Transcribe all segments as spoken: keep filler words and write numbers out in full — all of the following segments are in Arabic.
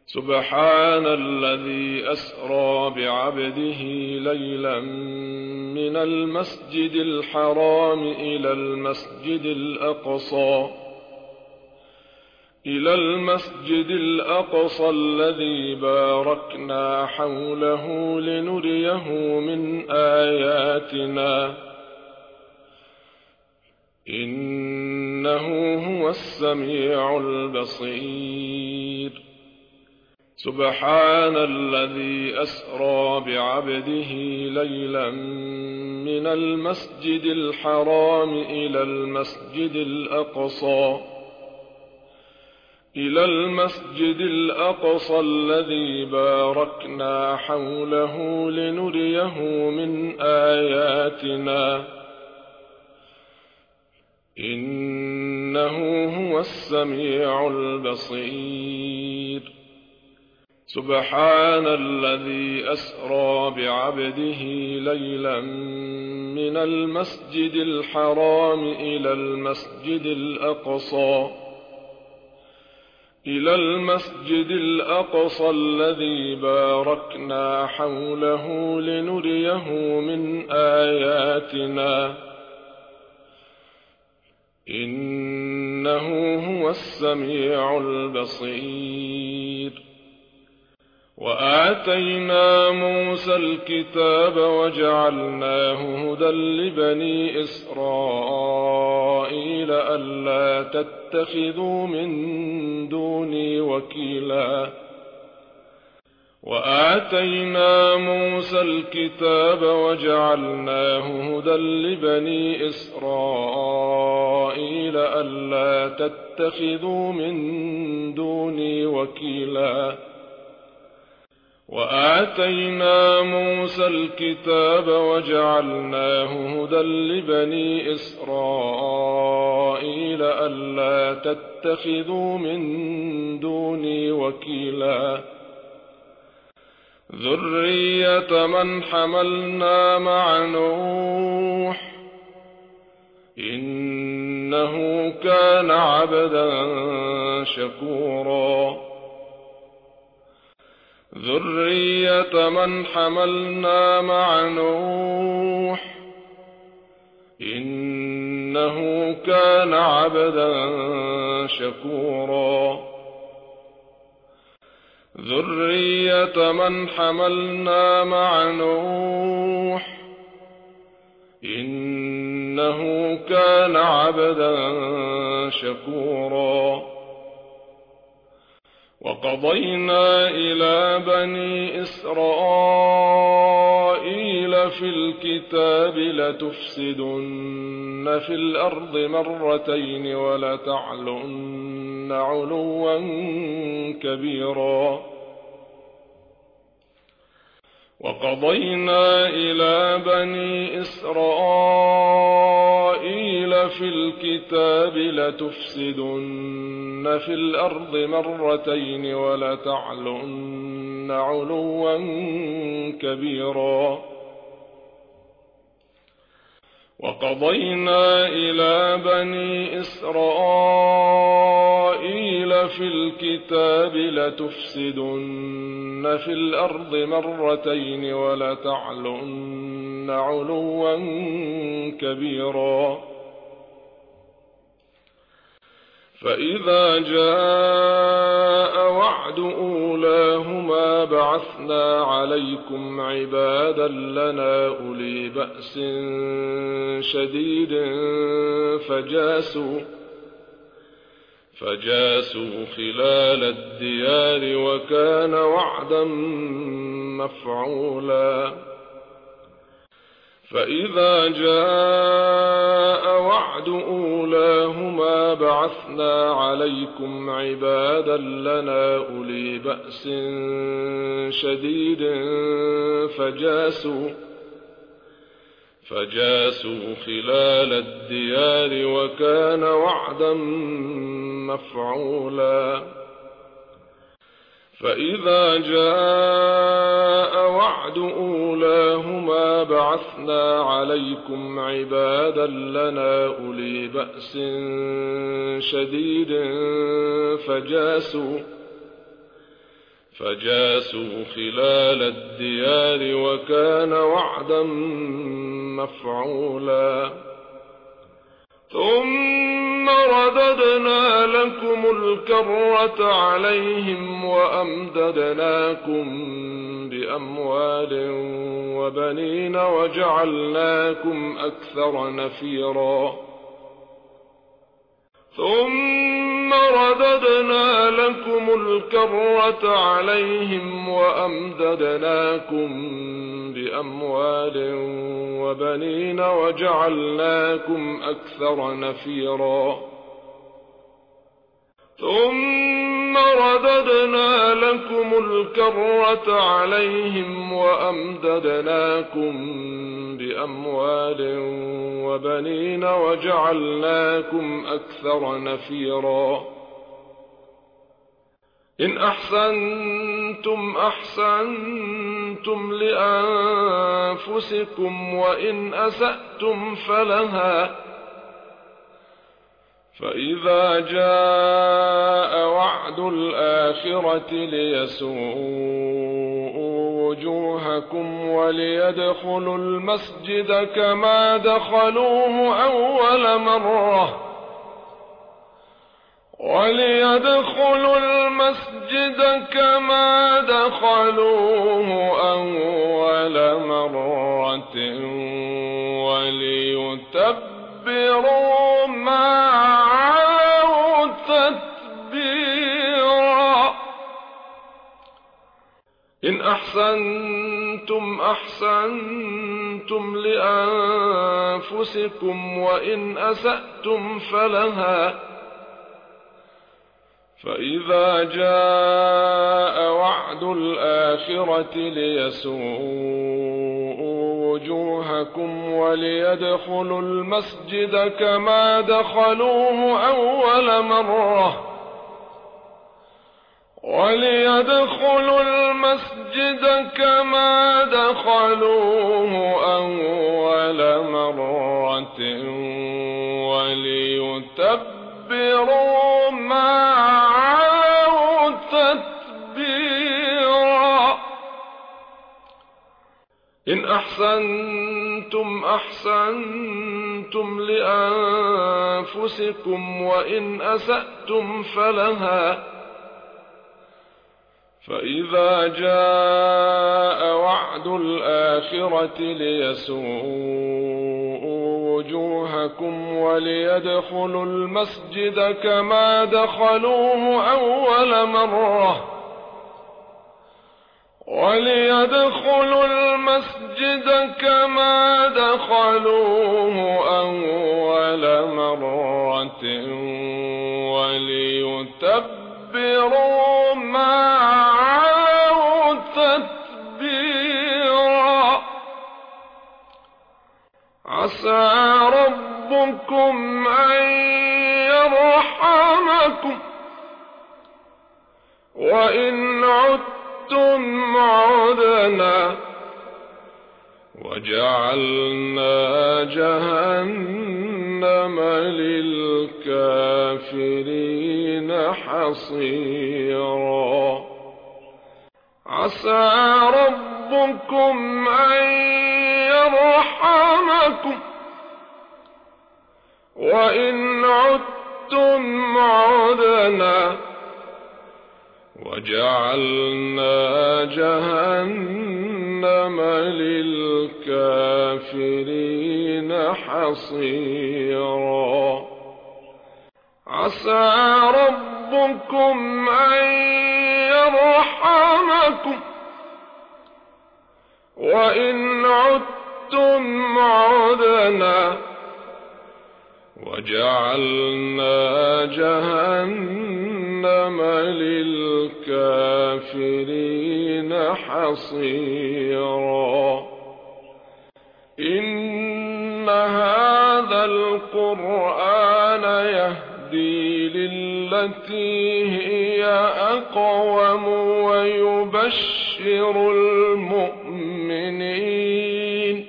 سبحان الذي أسرى بعبده ليلا من المسجد الحرام إلى المسجد الأقصى إلى المسجد الأقصى الذي باركنا حوله لنريه من آياتنا إنه هو السميع البصير سبحان الذي أسرى بعبده ليلا من المسجد الحرام إلى المسجد الأقصى إلى المسجد الأقصى الذي باركنا حوله لنريه من آياتنا إنه هو السميع البصير سبحان الذي أسرى بعبده ليلا من المسجد الحرام إلى المسجد الأقصى إلى المسجد الأقصى الذي باركنا حوله لنريه من آياتنا إنه هو السميع البصير وآتينا موسى الكتاب وجعلناه هدى لبني إسرائيل ألا تتخذوا من دوني وكيلا وآتينا موسى الكتاب وجعلناه هدى لبني إسرائيل ألا تتخذوا من دوني وكيلا وآتينا موسى الكتاب وجعلناه هدى لبني إسرائيل ألا تتخذوا من دوني وكيلا ذرية من حملنا مع نوح إنه كان عبدا شكورا ذرية من حملنا مع نوح إنه كان عبدا شكورا ذرية من حملنا مع نوح إنه كان عبدا شكورا وقضينا إلى بني إسرائيل في الكتاب لتفسدن في الأرض مرتين ولتعلن علوا كبيرا وقضينا إلى بني إسرائيل في الكتاب لتفسدن في الأرض مرتين ولتعلن علوا كبيرا وقضينا إلى بني إسرائيل في الكتاب لتفسدن في الأرض مرتين ولتعلن علوا كبيرا فإذا جاء وعد أولاهما بعثنا عليكم عبادا لنا أولي بأس شديد فجاسوا فجاسوا خلال الديار وكان وعدا مفعولا فإذا جاء وعد أولاهما بعثنا عليكم عبادا لنا أولي بأس شديد فجاسوا فجاسوا خلال الديار وكان وعدا مفعولا فإذا جاء وعد أولاهما بعثنا عليكم عبادا لنا أولي بأس شديد فجاسوا فجاسوا خلال الديار وكان وعدا مفعولا ثم رددنا لكم الكرة عليهم وأمددناكم بأموال وبنين وجعلناكم أكثر نفيرا ثم رددنا لكم الكرة عليهم وأمددناكم بأموال وبنين وجعلناكم أكثر نفيرا ثم رددنا لكم الكرة عليهم وأمددناكم بأموال وبنين وجعلناكم أكثر نفيرا إن أحسنتم أحسنتم لأنفسكم وإن أسأتم فلها فإذا جاء وعد الآخرة ليسوءوا وجوهكم وليدخلوا المسجد كما دخلوه أول مرة وليدخلوا المسجد كما دخلوه أول مرة وليتبروا ما علوا تتبيرا إن أحسنتم أحسنتم لأنفسكم وإن أسأتم فلها فإذا جاء وعد الآخرة ليسوءوا وجوهكم وليدخلوا المسجد كما دخلوه أول مرة وليدخلوا المسجد كما دخلوه أول مرة وليتبروا ما علوا تتبيرا إن أحسنتم أحسنتم لأنفسكم وإن أسأتم فلها فإذا جاء وعد الآخرة ليسوءوا وجوهكم وليدخلوا المسجد كما دخلوه أول مرة وليدخلوا المسجد كما دخلوه أول مرة وليتبروا ما علوا تتبيرا عسى ربكم أن يرحمكم وإن عدتم عدنا وجعلنا جهنم للكافرين حصيرا عسى ربكم أن يرحمكم وإن عدتم عدنا وجعلنا جهنم للكافرين حصيرا عسى ربكم أن يرحمكم وإن عدتم عدنا وجعلنا جهنم للكافرين حصيرا إن هذا القرآن يهدي للتي هي أقوم ويبشر المؤمنين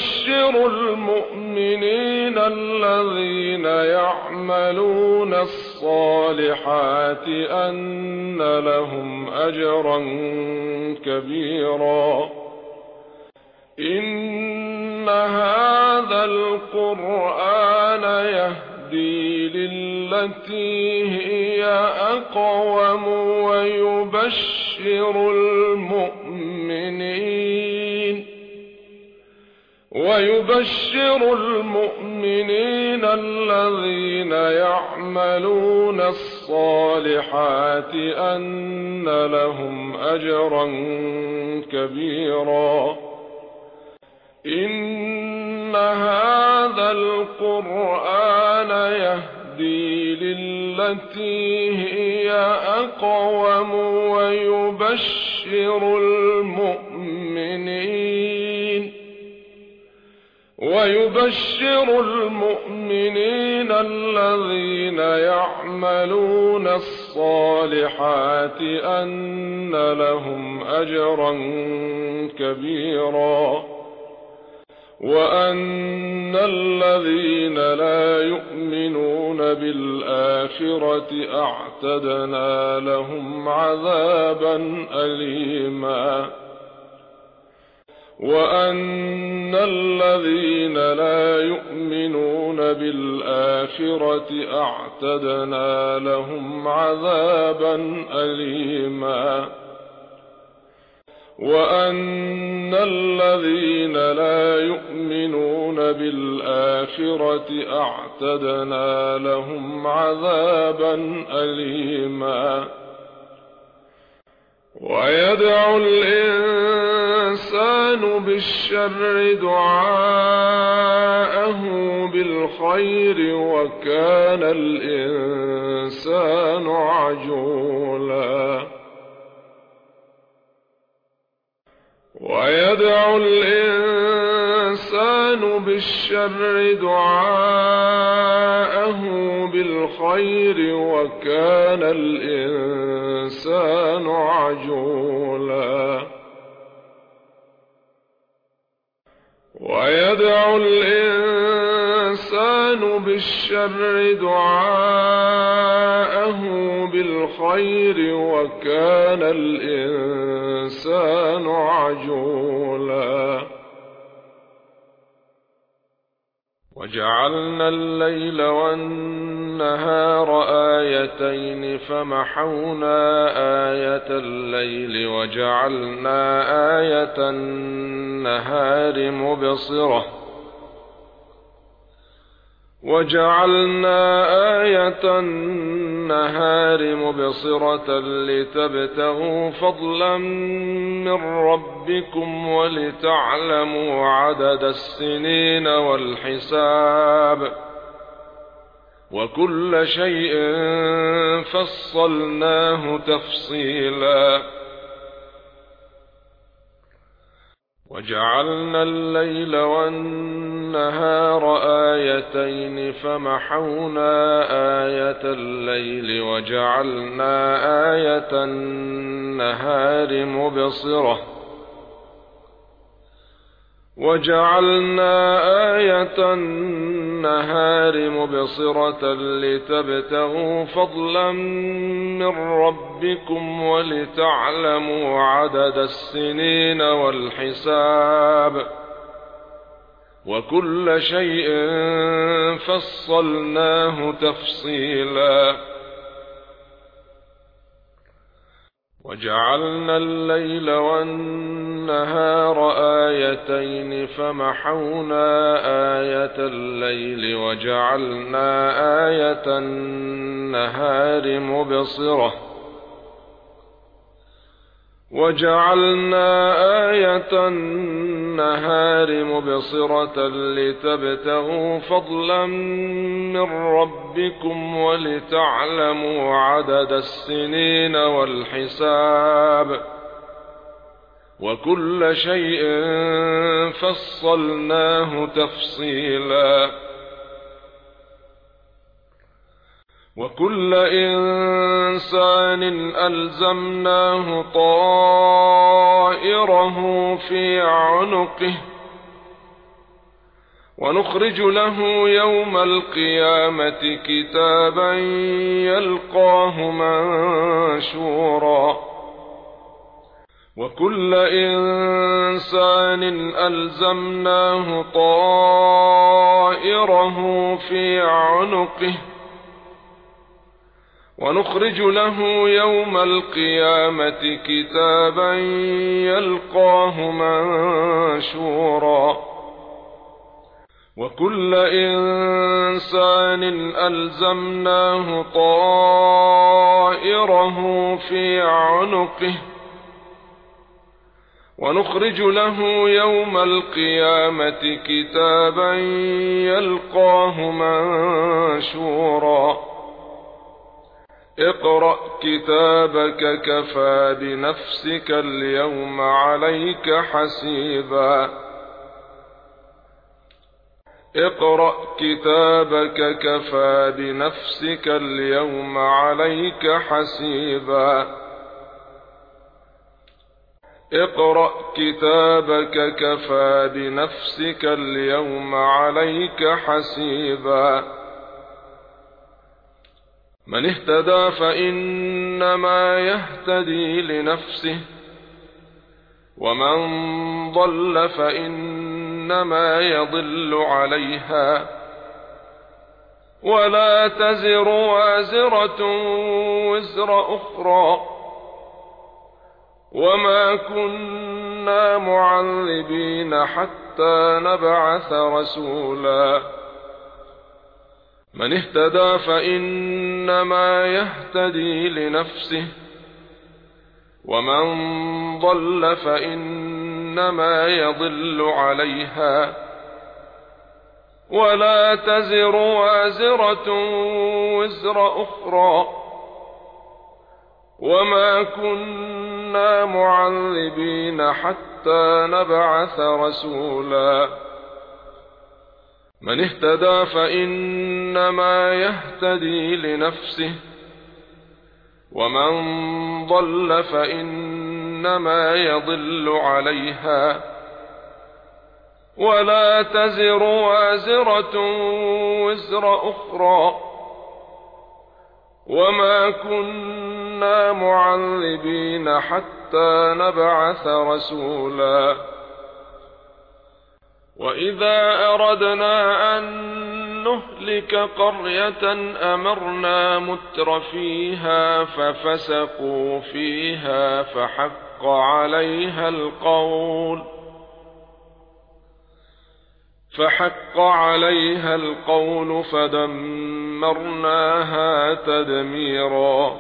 ويبشر المؤمنين الذين يعملون الصالحات الصالحات أن لهم أجرا كبيرا. إن هذا القرآن يهدي للتي هي أقوم ويبشر المؤمنين ويبشر المؤمنين الذين يعملون الصالحات أن لهم أجرا كبيرا. إن هذا القرآن يهدي للتي هي أقوم ويبشر المؤمنين ويبشر المؤمنين الذين يعملون الصالحات أن لهم أجرا كبيرا. وأن الذين لا يؤمنون بالآخرة أعتدنا لهم عذابا أليما. وأن الذين لا يؤمنون بالآخرة أعتدنا لهم عذابا أليما. وأن الذين لا يؤمنون بالآخرة أعتدنا لهم عذابا أليما. ويدعو الإنسان بالشر دعاءه بالخير وكان الإنسان عجولا. ويدعو الإنسان بالشر دعاءه بالخير وكان الإنسان عجولا. ويدعو الإنسان بالشر دعاءه بالخير وكان الإنسان عجولا. وجعلنا الليل والنهار آيتين فمحونا آية الليل وجعلنا آية النهار مبصرة وجعلنا آية النهار مبصرة لتبتغوا فضلا من ربكم ولتعلموا عدد السنين والحساب وكل شيء فصلناه تفصيلا. وجعلنا الليل والنهار آيتين فمحونا آية الليل وجعلنا آية النهار مبصرة وجعلنا آية النهار مبصرة لتبتغوا فضلا من ربكم ولتعلموا عدد السنين والحساب وكل شيء فصلناه تفصيلا. وجعلنا الليل والنهار آيتين فمحونا آية الليل وجعلنا آية النهار مبصرة وجعلنا آية النهار مبصرة لتبتغوا فضلا من ربكم ولتعلموا عدد السنين والحساب وكل شيء فصلناه تفصيلا. وكل إنسان ألزمناه طائره في عنقه ونخرج له يوم القيامة كتابا يلقاه منشورا وكل إنسان ألزمناه طائره في عنقه ونخرج له يوم القيامة كتابا يلقاه منشورا وكل إنسان ألزمناه طائره في عنقه ونخرج له يوم القيامة كتابا يلقاه منشورا اقرأ كتابك كفى بنفسك اليوم عليك حسيبا اقرأ كتابك كفى بنفسك اليوم عليك حسيبا اقرأ كتابك كفى بنفسك اليوم عليك حسيبا من اهتدى فإنما يهتدي لنفسه ومن ضل فإنما يضل عليها ولا تزر وازرة وزر أخرى وما كنا معذبين حتى نبعث رسولا من اهتدى فإنما يهتدي لنفسه ومن ضل فإنما يضل عليها ولا تزر وازرة وزر أخرى وما كنا معذبين حتى نبعث رسولا من اهتدى فإنما يهتدي لنفسه ومن ضل فإنما يضل عليها ولا تزر وازرة وزر أخرى وما كنا معذبين حتى نبعث رسولا وإذا أردنا أن نهلك قرية أمرنا متر فيها ففسقوا فيها فحق عليها القول فحق عليها القول فدمرناها تدميرا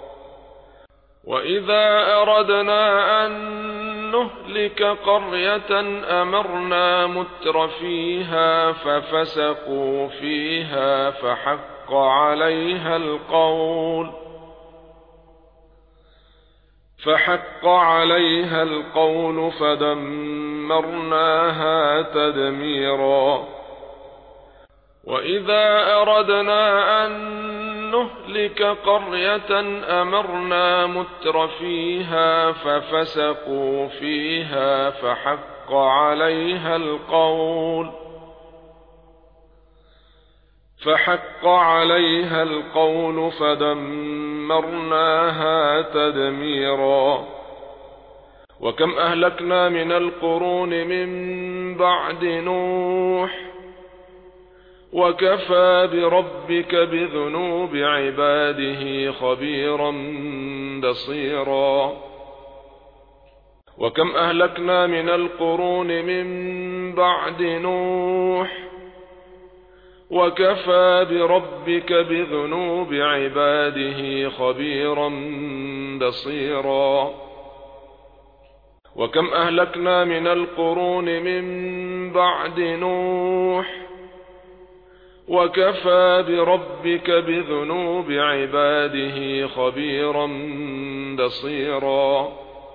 وإذا أردنا أن نهلك قرية أمرنا متر فيها ففسقوا فيها فحق عليها القول فحق عليها القول فدمرناها تدميرا وإذا أردنا أن نهلك قرية أمرنا متر فيها ففسقوا فيها فحق عليها القول فحق عليها القول فدمرناها تدميرا وكم أهلكنا من القرون من بعد نوح وكفى بربك بذنوب عباده خبيرا بصيرا وكم أهلكنا من القرون من بعد نوح وكفى بربك بذنوب عباده خبيرا بصيرا وكم أهلكنا من القرون من بعد نوح وكفى بربك بذنوب عباده خبيرا بصيرا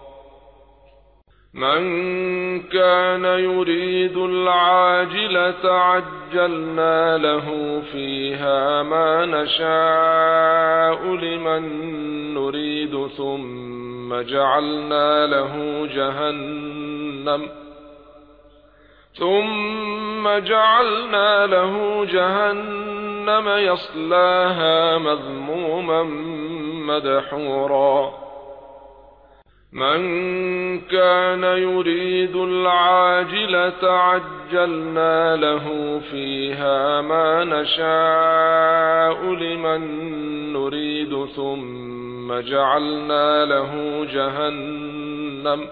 من كان يريد العاجلة عجلنا له فيها ما نشاء لمن نريد ثم جعلنا له جهنم ثم جعلنا له جهنم يصلاها مذموما مدحورا من كان يريد العاجلة عجلنا له فيها ما نشاء لمن نريد ثم جعلنا له جهنم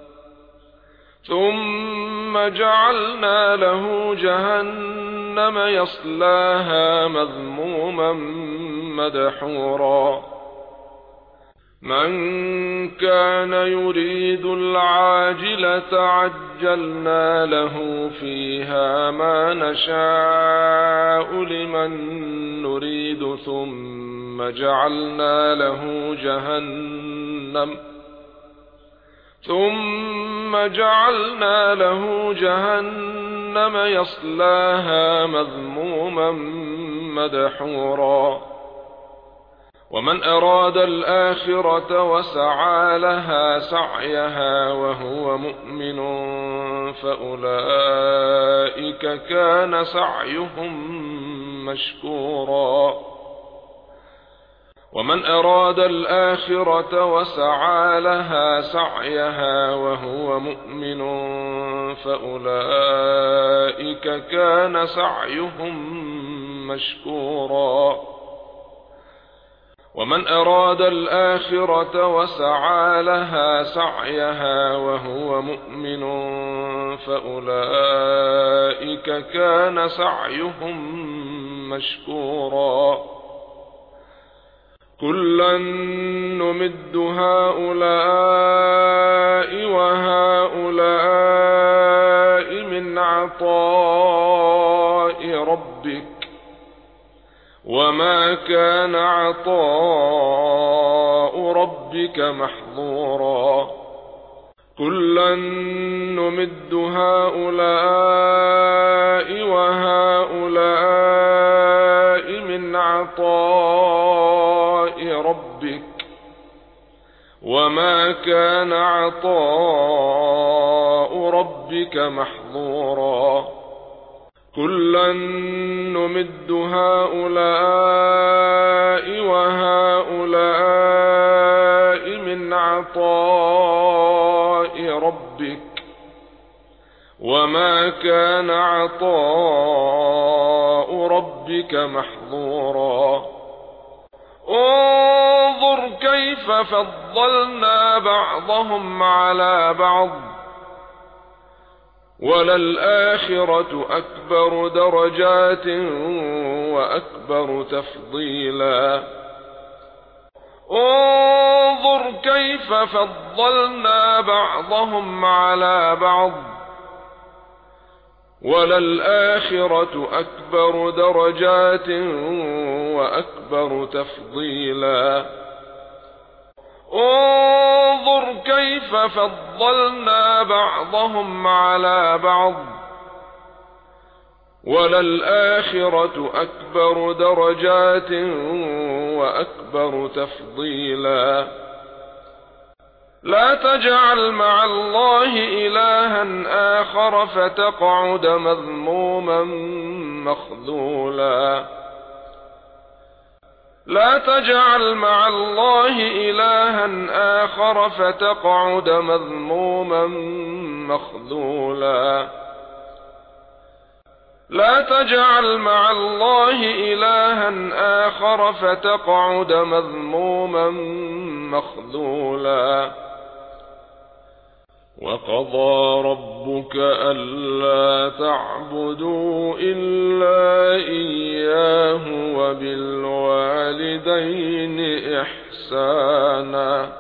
ثم جعلنا له جهنم يصلاها مذموما مدحورا من كان يريد العاجلة عجلنا له فيها ما نشاء لمن نريد ثم جعلنا له جهنم ثم جعلنا له جهنم يصلاها مذموما مدحورا ومن أراد الآخرة وسعى لها سعيها وهو مؤمن فأولئك كان سعيهم مشكورا ومن أراد الآخرة وسعى لها سعيها وهو مؤمن فأولئك كان سعيهم مشكورا ومن أراد الآخرة وسعى لها سعيها وهو مؤمن فأولئك كان سعيهم مشكورا كلا نمد هؤلاء وهؤلاء من عطاء ربك وما كان عطاء ربك محظورا كلا نمد هؤلاء وهؤلاء من عطاء ربك وما كان عطاء ربك محظورا كلا نمد هؤلاء وهؤلاء من عطاء ربك وما كان عطاء ربك محظورا انظر كيف فضلنا بعضهم على بعض وللآخرة أكبر درجات وأكبر تفضيلا انظر كيف فضلنا بعضهم على بعض وللآخرة أكبر درجات وأكبر تفضيلا انظر كيف فضلنا بعضهم على بعض وللآخرة أكبر درجات وأكبر تفضيلا لا تجعل مع الله إلها آخر فتقعد مذموما مخذولا لا تجعل مع الله إلها آخر فتقعد مذموما مخذولا لا تجعل مع الله إلها آخر فتقعد مذموما مخذولا وقضى ربك ألا تعبدوا إلا إياه وبالوالدين إحسانا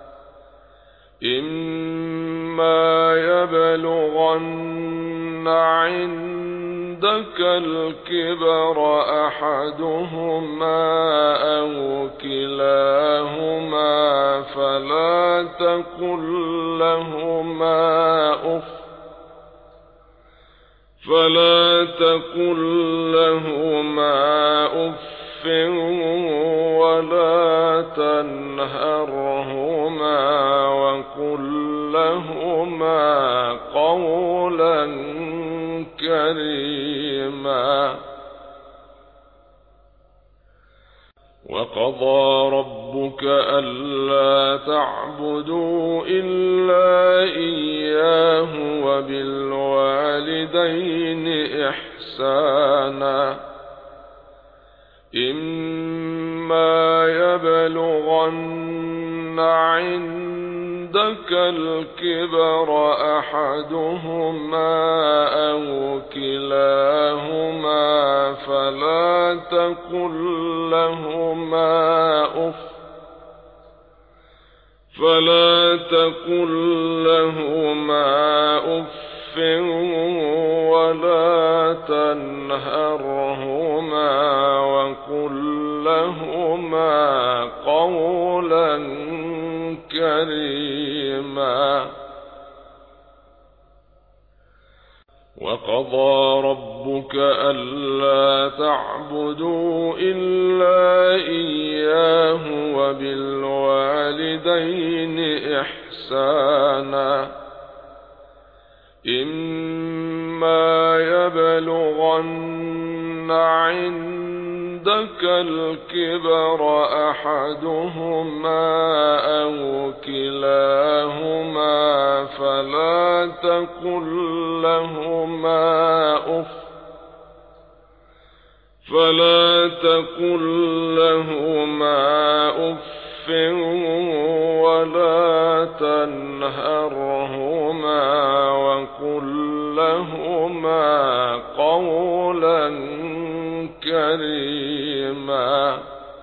إما يبلغن عندك الكبر أحدهما أو كلاهما فلا تقل لهما أف فلا تقل لهما أف ولا تنهرهما وقل لهما قولا كريما وقضى ربك ألا تعبدوا إلا إياه وبالوالدين إحسانا إما يبلغن عندك الكبر أحدهما أو كلاهما فلا تقل لهما أف فلا تقل لهما أف ولا تنهرهما وقل لهما قولا كريما وقضى ربك ألا تعبدوا إلا إياه وبالوالدين إحسانا إما يبلغن عندك الكبر أحدهما أو كلاهما فلا تقل لهما أف فلا تقل لهما أف ولا تنهرهما وقل لهما قولا كريما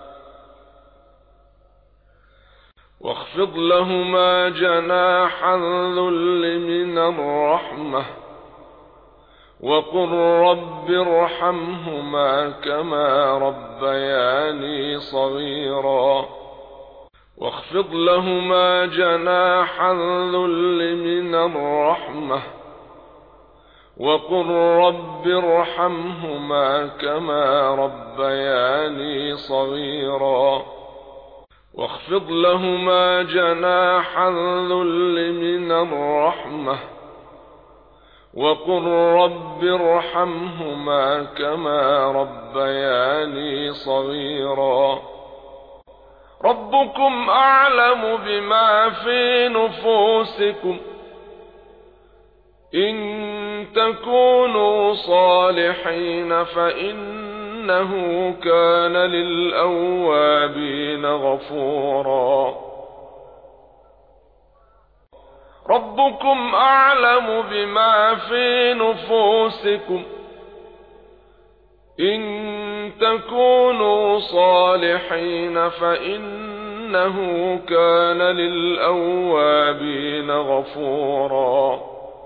واخفض لهما جناح الذل من الرحمة وقل رب ارحمهما كما ربياني صغيرا واخفض لهما جناح الذل من الرحمة وقل رب ارحمهما كما ربياني صغيرا واخفض لهما جناح الذل من الرحمة وقل رب ارحمهما كما ربياني صغيرا ربكم أعلم بما في نفوسكم إن تكونوا صالحين فإنه كان للأوابين غفورا ربكم أعلم بما في نفوسكم إن تكونوا صالحين فإنه كان للأوابين غفورا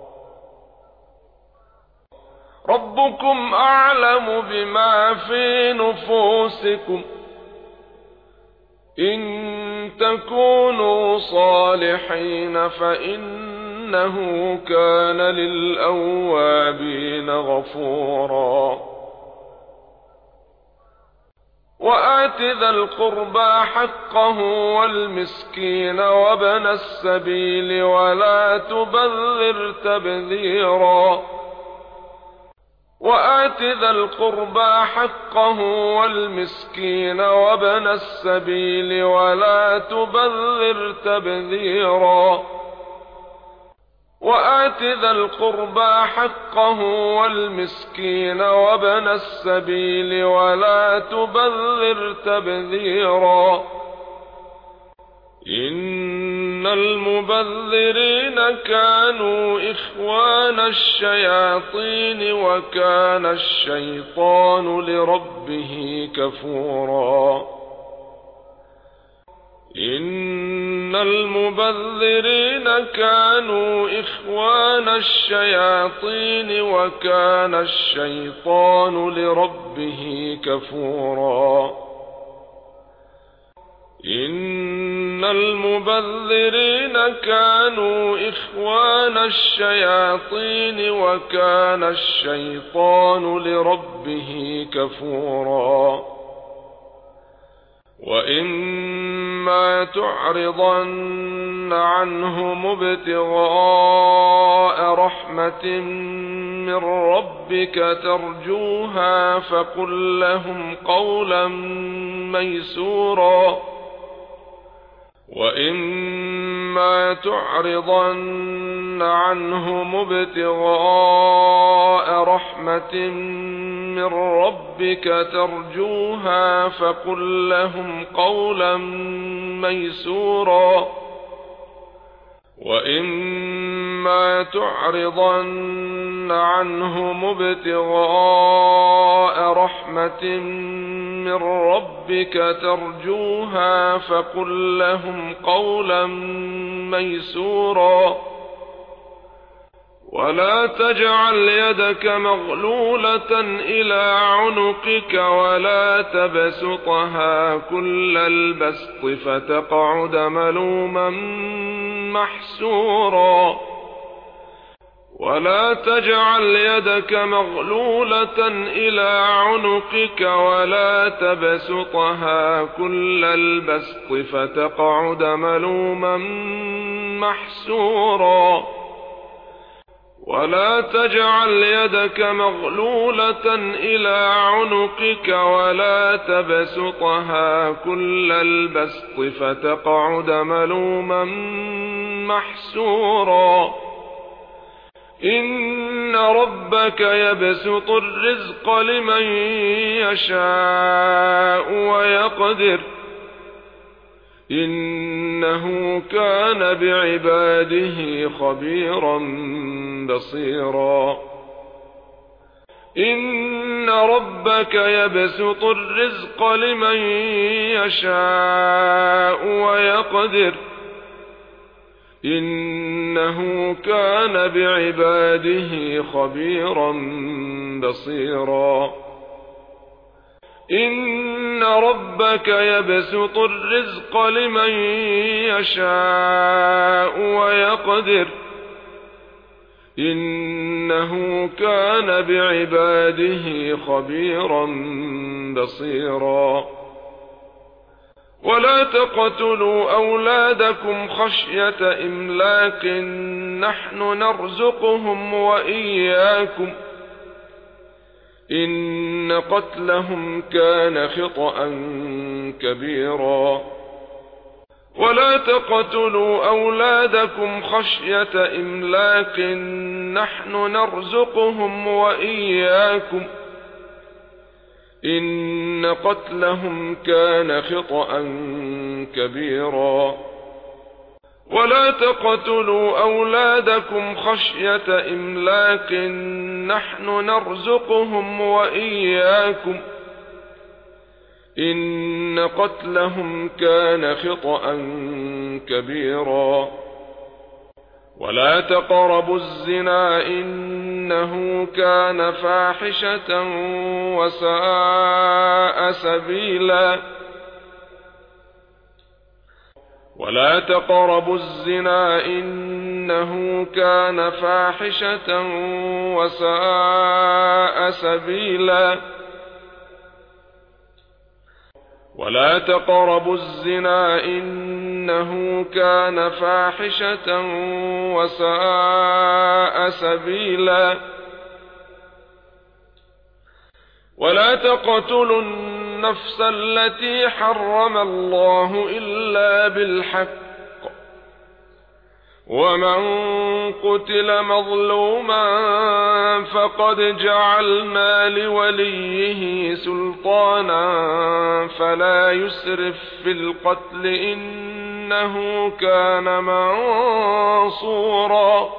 ربكم أعلم بما في نفوسكم إن تكونوا صالحين فإنه كان للأوابين غفورا وآت ذا القربى حقه والمسكين وابن السبيل ولا تبذر تبذيرا وآت ذا القربى حقه والمسكين وابن السبيل ولا تبذر تبذيرا وآت ذا القربى حقه والمسكين وابن السبيل ولا تبذر تبذيرا إن المبذرين كانوا إخوان الشياطين وكان الشيطان لربه كفورا إن المبذرين كانوا إخوان الشياطين وكان الشيطان لربه كفورا إن المبذرين كانوا إخوان الشياطين وكان الشيطان لربه كفورا وإما تعرضن عنهم ابتغاء رحمة من ربك ترجوها فقل لهم قولا ميسورا وإما تعرضن عنهم ابتغاء رحمة من ربك ترجوها فقل لهم قولا ميسورا وإما تعرضن عنهم ابتغاء رحمة من ربك ترجوها فقل لهم قولا ميسورا ولا تجعل يدك مغلولة إلى عنقك ولا تبسطها كل البسط فتقعد ملوما محسورا ولا تجعل يدك مغلولة إلى عنقك ولا تبسطها كل البسط فتقعد ملوما محسورا ولا تجعل يدك مغلولة إلى عنقك ولا تبسطها كل البسط فتقعد ملوما محسورا إن ربك يبسط الرزق لمن يشاء ويقدر إنه كان بعباده خبيرا بصيرا إن ربك يبسط الرزق لمن يشاء ويقدر إنه كان بعباده خبيرا بصيرا إن ربك يبسط الرزق لمن يشاء ويقدر إنه كان بعباده خبيرا بصيرا ولا تقتلوا أولادكم خشية إملاق نحن نرزقهم وإياكم إن قتلهم كان خطأ كبيرا ولا تقتلوا أولادكم خشية إملاق نحن نرزقهم وإياكم إن قتلهم كان خطأ كبيرا ولا تقتلوا أولادكم خشية إملاق نحن نرزقهم وإياكم إن قتلهم كان خطأ كبيرا ولا تقربوا الزنا إنه كان فاحشة وساء سبيلا ولا تقربوا الزنا إنه كان فاحشة وساء سبيلا ولا تقربوا الزنا إنه كان فاحشة وساء سبيلا ولا تقتلوا النفس التي حرم الله إلا بالحق ومن قتل مظلوما فقد جعلنا لوليه سلطانا فلا يسرف في القتل إنه كان منصورا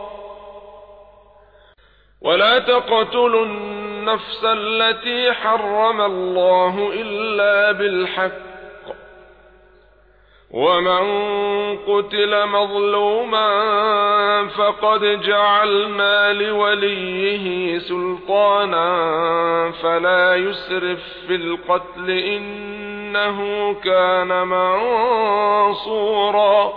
ولا تقتلوا النفس التي حرم الله إلا بالحق ومن قتل مظلوما فقد جعلنا لوليه سلطانا فلا يسرف في القتل إنه كان منصورا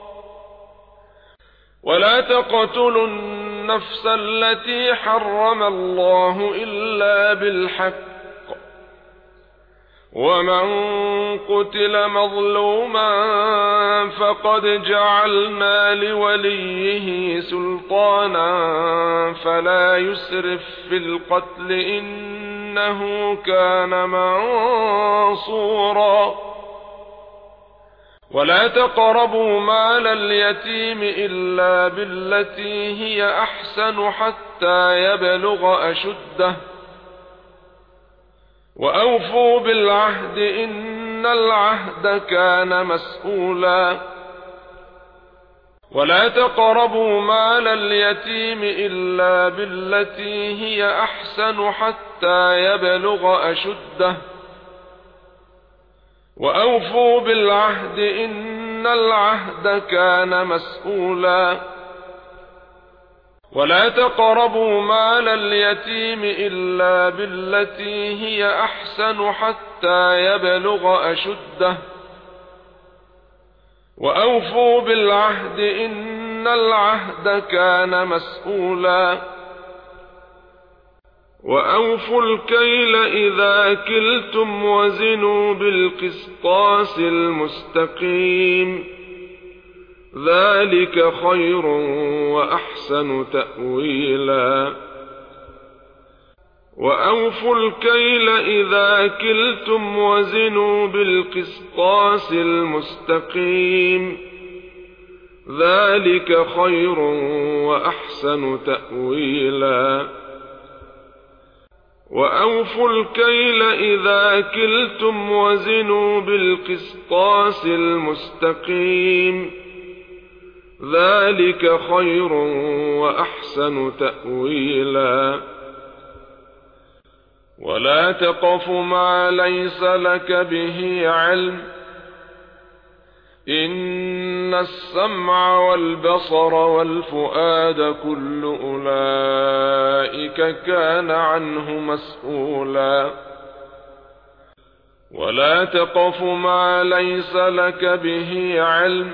ولا تقتلوا النفس التي حرم الله إلا بالحق ومن قتل مظلوما فقد جعلنا لوليه سلطانا فلا يسرف في القتل إنه كان منصورا ولا تقربوا مال اليتيم إلا بالتي هي أحسن حتى يبلغ أشده وأوفوا بالعهد إن العهد كان مسؤولا ولا تقربوا مال اليتيم إلا بالتي هي أحسن حتى يبلغ أشده وأوفوا بالعهد إن العهد كان مسؤولا ولا تقربوا مال اليتيم إلا بالتي هي أحسن حتى يبلغ أشده وأوفوا بالعهد إن العهد كان مسؤولا وأوفوا الكيل إذا كلتم وزنوا بالقسطاس المستقيم ذلك خير وأحسن تأويلا وأوفوا الكيل إذا كلتم وزنوا بالقسطاس المستقيم ذلك خير وأحسن تأويلا وأوفوا الكيل إذا كلتم وزنوا بالقسطاس المستقيم ذلك خير وأحسن تأويلا ولا تقف ما ليس لك به علم إن السمع والبصر والفؤاد كل أولئك كان عنه مسؤولا ولا تقف ما ليس لك به علم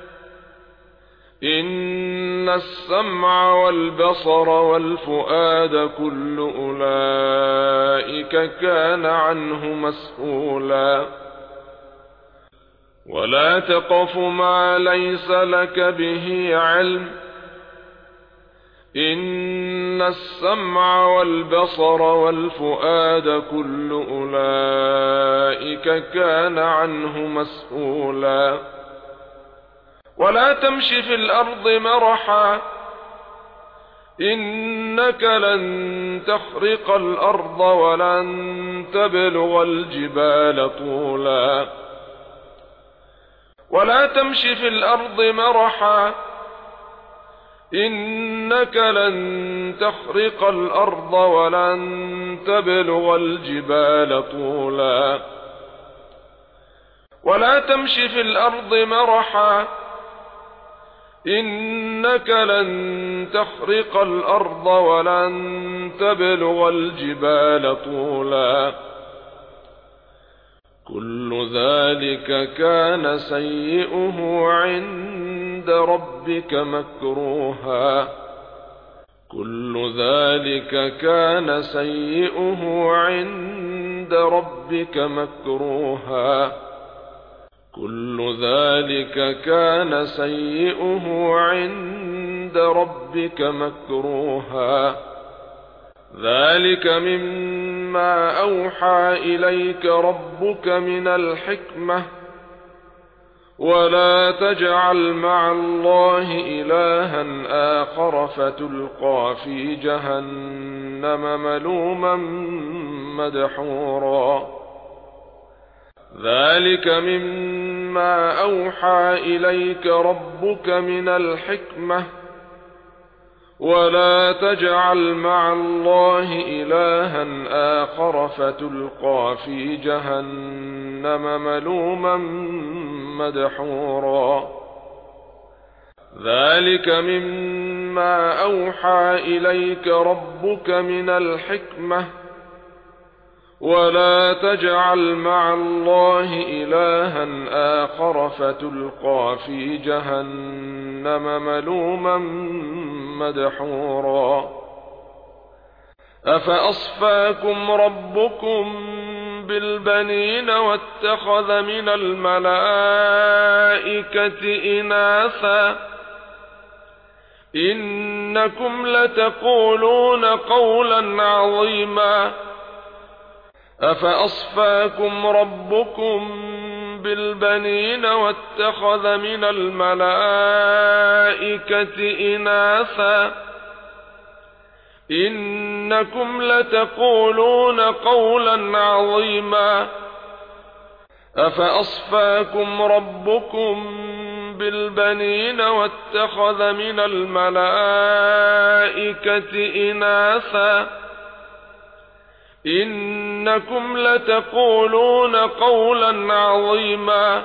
إن السمع والبصر والفؤاد كل أولئك كان عنه مسؤولا ولا تقف ما ليس لك به علم إن السمع والبصر والفؤاد كل أولئك كان عنه مسؤولا ولا تمش في الأرض مرحا إنك لن تخرق الأرض ولن تبلغ الجبال طولا ولا تمش في الأرض مرحا إنك لن تخرق الأرض ولن تبلغ الجبال طولا ولا تمش في الأرض مرحا إنك لن تخرق الأرض ولن تبلغ الجبال طولا كل ذلك كان سيئه عند ربك مكروها كل ذلك كان سيئه عند ربك مكروها كل ذلك كان سيئه عند ربك مكروها ذلك مما أوحى إليك ربك من الحكمة ولا تجعل مع الله إلها آخر فتلقى في جهنم ملوما مدحورا ذلك مما أوحى إليك ربك من الحكمة ولا تجعل مع الله إلها آخر فتلقى في جهنم ملوما مدحورا ذلك مما أوحى إليك ربك من الحكمة ولا تجعل مع الله إلها آخر فتلقى في جهنم ملوما مدحورا أفأصفاكم ربكم بالبنين واتخذ من الملائكة إناثا إنكم لتقولون قولا عظيما أفأصفاكم ربكم بالبنين واتخذ من الملائكة إناثا إنكم لتقولون قولا عظيما أفأصفاكم ربكم بالبنين واتخذ من الملائكة إناثا إنكم لتقولون قولا عظيما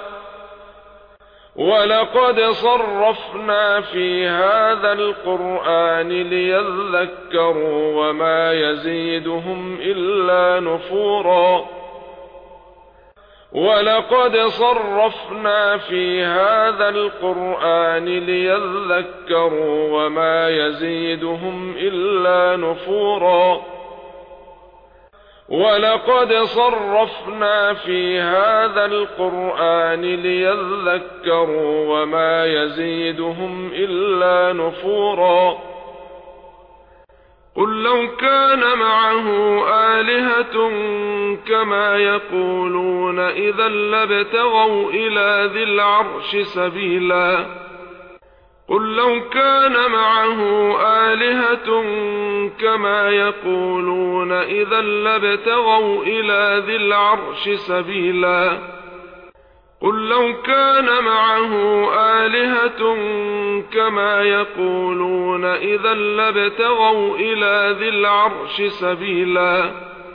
ولقد صرفنا في هذا القرآن ليذكروا وما يزيدهم إلا نفورا ولقد صرفنا في هذا القرآن ليذكروا وما يزيدهم إلا نفورا ولقد صرفنا في هذا القرآن ليذكروا وما يزيدهم إلا نفورا قل لو كان معه آلهة كما يقولون إذا لابتغوا إلى ذي العرش سبيلا قل لو كان معه آلهة كما يقولون إذا لابتغوا إلى ذي العرش سبيلا قل لو كان معه آلهة كما يقولون إذا لابتغوا إلى ذي العرش سبيلا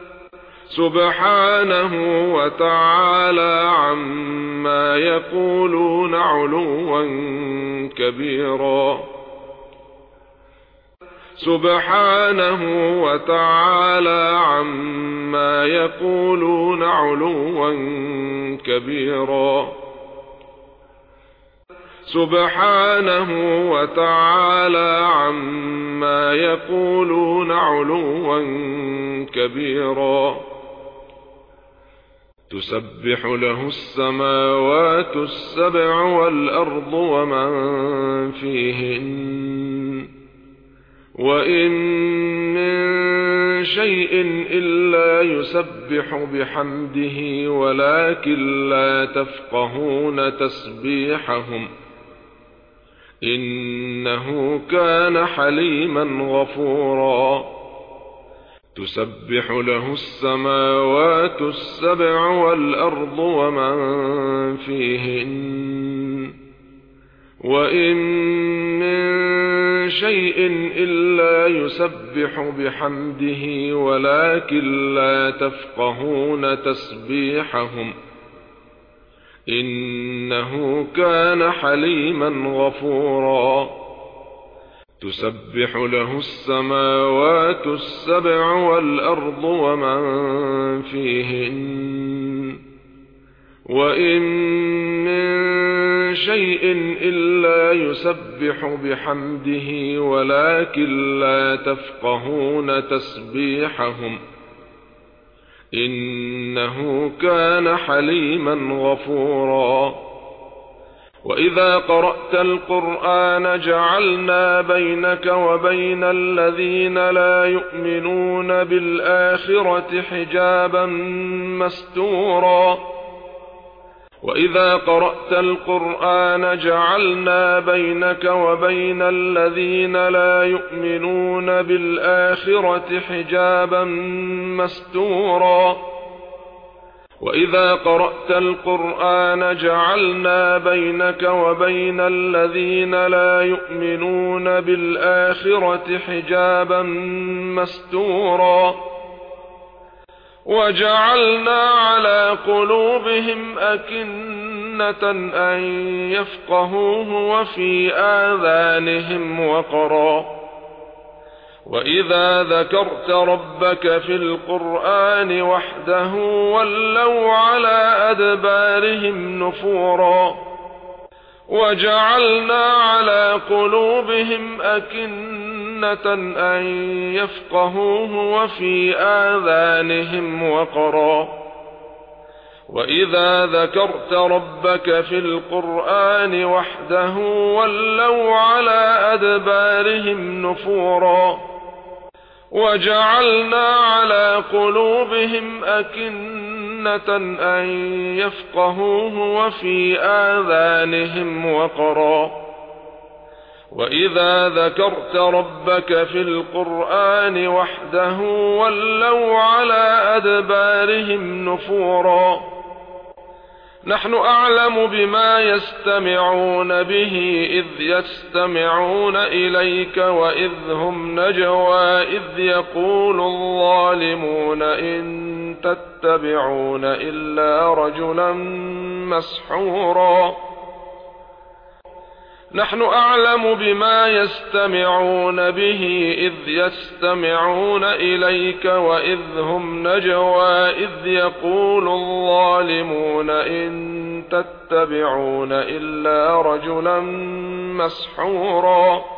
سبحانه وتعالى عما يقولون علوا كبيرا سبحانه وتعالى عما يقولون علوا كبيرا سبحانه وتعالى عما يقولون علوا كبيرا تسبح له السماوات السبع والأرض ومن فيهن وإن من شيء إلا يسبح بحمده ولكن لا تفقهون تسبيحهم إنه كان حليما غفورا تسبح له السماوات السبع والأرض ومن فيهن وإن من شيء إلا يسبح بحمده ولكن لا تفقهون تسبيحهم إنه كان حليما غفورا تسبح له السماوات السبع والأرض ومن فيهن وإن من شيء إلا يسبح بحمده ولكن لا تفقهون تسبيحهم إنه كان حليما غفورا وإذا قرأت القرآن جعلنا بينك وبين الذين لا يؤمنون بالآخرة حجابا مستورا وإذا قرأت القرآن جعلنا بينك وبين الذين لا يؤمنون بالآخرة حجابا مستورا وإذا قرأت القرآن جعلنا بينك وبين الذين لا يؤمنون بالآخرة حجابا مستورا وجعلنا على قلوبهم أكنة أن يفقهوه وفي آذانهم وقرا وإذا ذكرت ربك في القرآن وحده ولوا على أدبارهم نفورا وجعلنا على قلوبهم أكنة أن يفقهوه وفي آذانهم وقرا وإذا ذكرت ربك في القرآن وحده ولوا على أدبارهم نفورا وجعلنا على قلوبهم أكنة أن يفقهوه وفي آذانهم وقرا وإذا ذكرت ربك في القرآن وحده ولوا على أدبارهم نفورا نحن أعلم بما يستمعون به إذ يستمعون إليك وإذ هم نجوى إذ يقول الظالمون إن تتبعون إلا رجلا مسحورا نحن أعلم بما يستمعون به إذ يستمعون إليك وإذ هم نجوى إذ يقول الظالمون إن تتبعون إلا رجلا مسحورا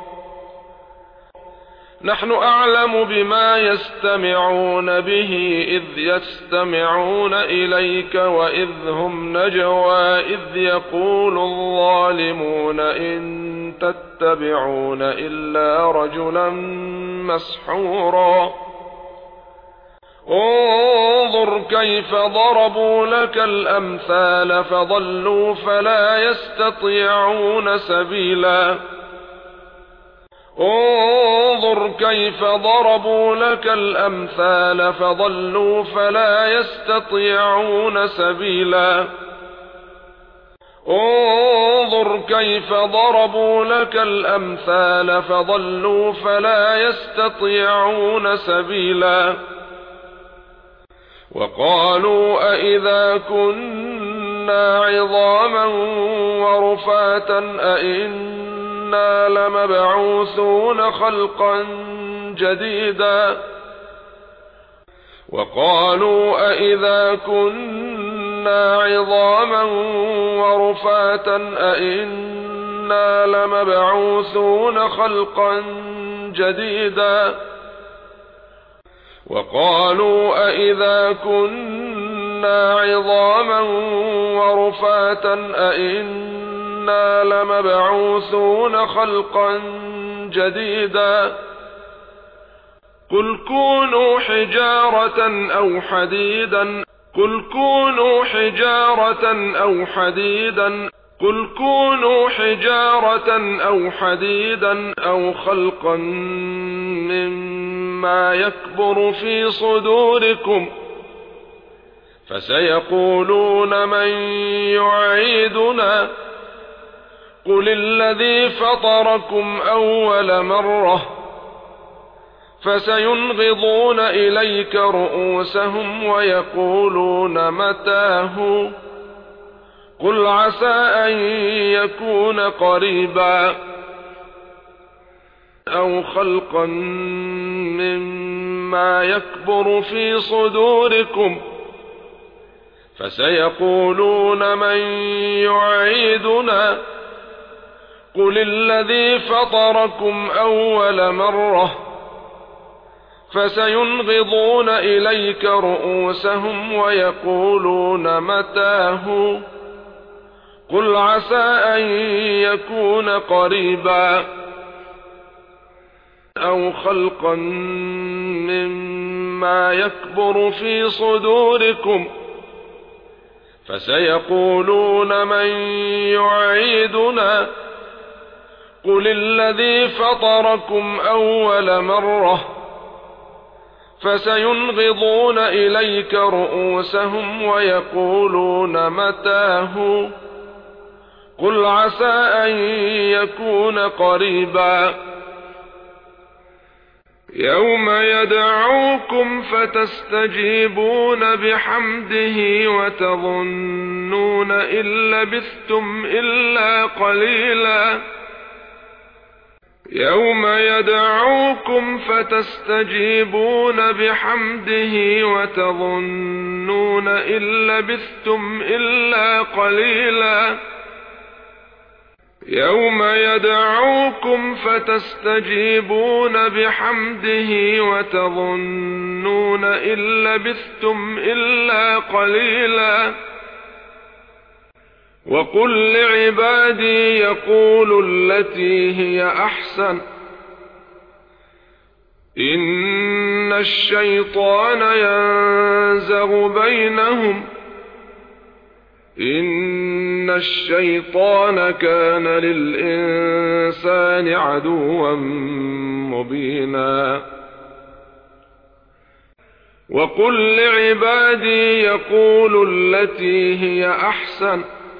نحن أعلم بما يستمعون به إذ يستمعون إليك وإذ هم نجوى إذ يقول الظالمون إن تتبعون إلا رجلا مسحورا انظر كيف ضربوا لك الأمثال فضلوا فلا يستطيعون سبيلا انظر كيف ضربوا لك الأمثال فضلوا فلا يستطيعون سبيلا انظر كيف ضربوا لك الأمثال فضلوا فلا يستطيعون سبيلا وقالوا أإذا كنا عظاما ورفاتا أإنا لمبعوثون خلقا جديدا وقالوا أإذا كنا عظاما ورفاتا أإنا لمبعوثون خلقا جديدا وقالوا أإذا كنا عظاما ورفاتا أإنا لمبعوثون خلقا جديدا قل كونوا حجارة أو حديدا قل كونوا حجارة أو حديدا قل كونوا حجارة أو حديدا أو خلقا مما يكبر في صدوركم فسيقولون من يعيدنا قل الذي فطركم أول مرة فسينغضون إليك رؤوسهم ويقولون متاه قل عسى أن يكون قريبا أو خلقا مما يكبر في صدوركم فسيقولون من يعيدنا قل الذي فطركم أول مرة فسينغضون إليك رؤوسهم ويقولون متاه قل عسى أن يكون قريبا أو خلقا مما يكبر في صدوركم فسيقولون من يعيدنا قل الذي فطركم أول مرة فسينغضون إليك رؤوسهم ويقولون متاه قل عسى أن يكون قريبا يوم يدعوكم فتستجيبون بحمده وتظنون إن لبثتم إلا قليلا يوم يدعوكم فتستجيبون بحمده وتظنون إن لبثتم إلا قليلا يوم يدعوكم فتستجيبون بحمده وتظنون إن لبثتم إلا قليلا وقل لعبادي يقولوا التي هي أحسن إن الشيطان ينزغ بينهم إن الشيطان كان للإنسان عدوا مبينا وقل لعبادي يقولوا التي هي أحسن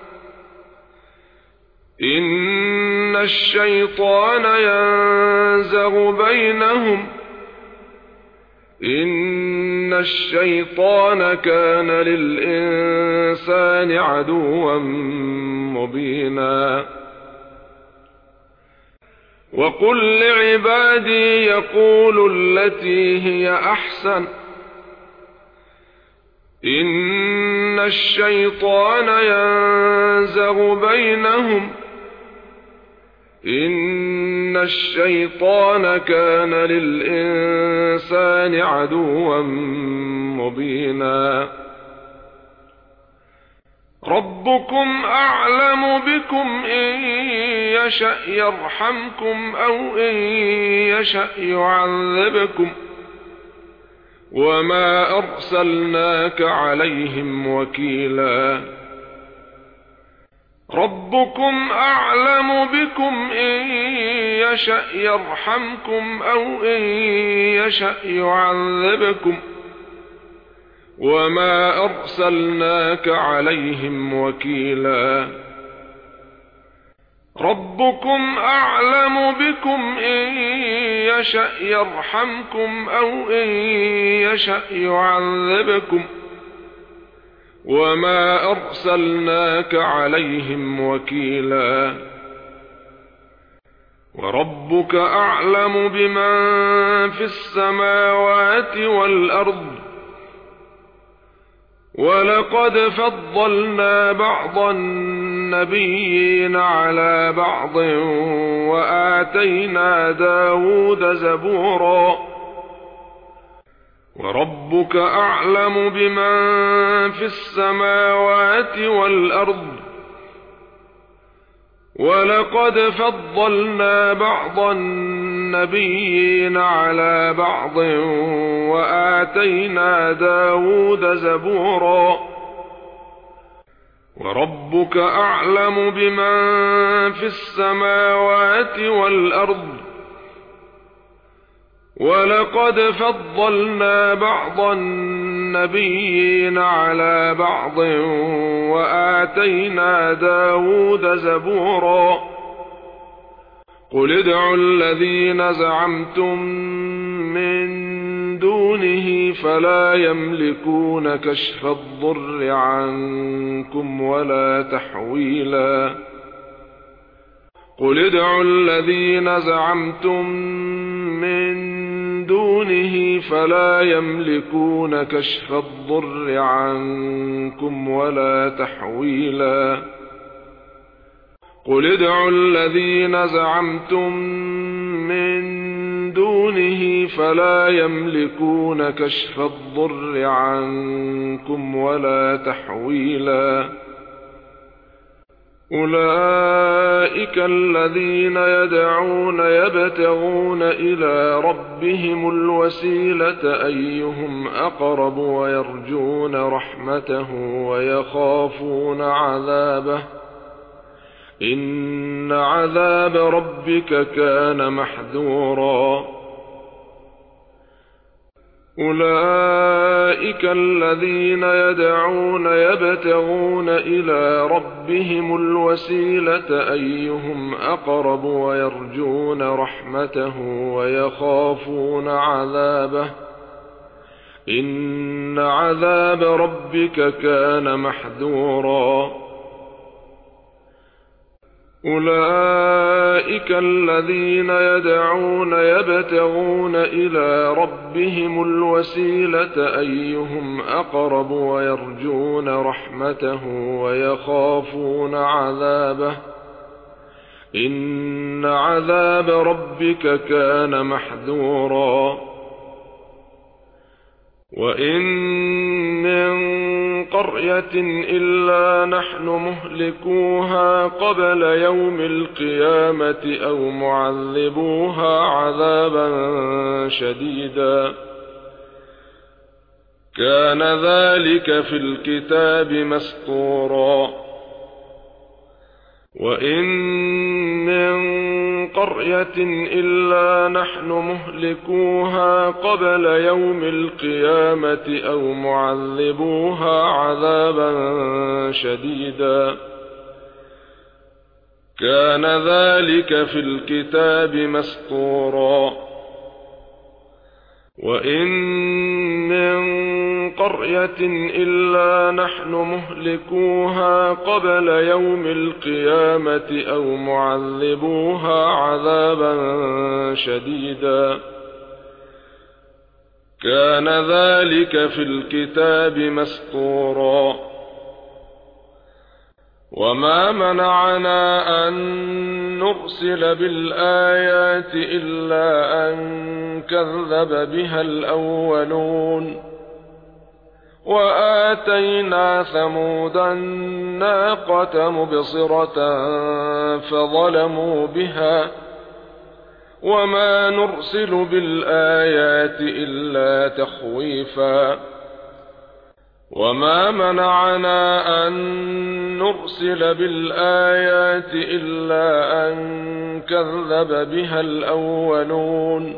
إن الشيطان ينزغ بينهم إن الشيطان كان للإنسان عدوا مبينا وقل لعبادي يقولوا التي هي أحسن إن الشيطان ينزغ بينهم إن الشيطان كان للإنسان عدوا مبينا ربكم أعلم بكم إن يشأ يرحمكم أو إن يشأ يعذبكم وما أرسلناك عليهم وكيلا ربكم أعلم بكم إن يشأ يرحمكم أو إن يشأ يعذبكم وما أرسلناك عليهم وكيلا ربكم أعلم بكم إن يشأ يرحمكم أو إن يشأ يعذبكم وما أرسلناك عليهم وكيلا وربك أعلم بمن في السماوات والأرض ولقد فضلنا بعض النبيين على بعض وآتينا داود زبورا وربك أعلم بمن في السماوات والأرض ولقد فضلنا بعض النبيين على بعض وآتينا داود زبورا وربك أعلم بمن في السماوات والأرض ولقد فضلنا بعض النبيين على بعض وآتينا داود زبورا قل ادعوا الذين زعمتم من دونه فلا يملكون كشف الضر عنكم ولا تحويلا قل ادعوا الذين زعمتم من دونه فلا يملكون كشف الضر عنكم ولا تحويلا قل ادعوا الذين زعمتم من دونه فلا يملكون كشف الضر عنكم ولا تحويلا أولئك الذين يدعون يبتغون إلى ربهم الوسيلة أيهم أقرب ويرجون رحمته ويخافون عذابه إن عذاب ربك كان محذورا أولئك الذين يدعون يبتغون إلى ربهم الوسيلة أيهم أقرب ويرجون رحمته ويخافون عذابه إن عذاب ربك كان محذورا أولئك الذين يدعون يبتغون إلى ربهم الوسيلة أيهم أقرب ويرجون رحمته ويخافون عذابه إن عذاب ربك كان محذورا وإن من قرية إلا نحن مهلكوها قبل يوم القيامة أو معذبوها عذابا شديدا كان ذلك في الكتاب مسطورا وإن من قرية إلا نحن مهلكوها قبل يوم القيامة أو معذبوها عذابا شديدا كان ذلك في الكتاب مسطورا وإن من قرية إلا نحن مهلكوها قبل يوم القيامة أو معذبوها عذابا شديدا كان ذلك في الكتاب مسطورا وما منعنا أن نرسل بالآيات إلا أن كذب بها الأولون وآتينا ثمود الناقة مبصرة فظلموا بها وما نرسل بالآيات إلا تخويفا وما منعنا أن نرسل بالآيات إلا أن كذب بها الأولون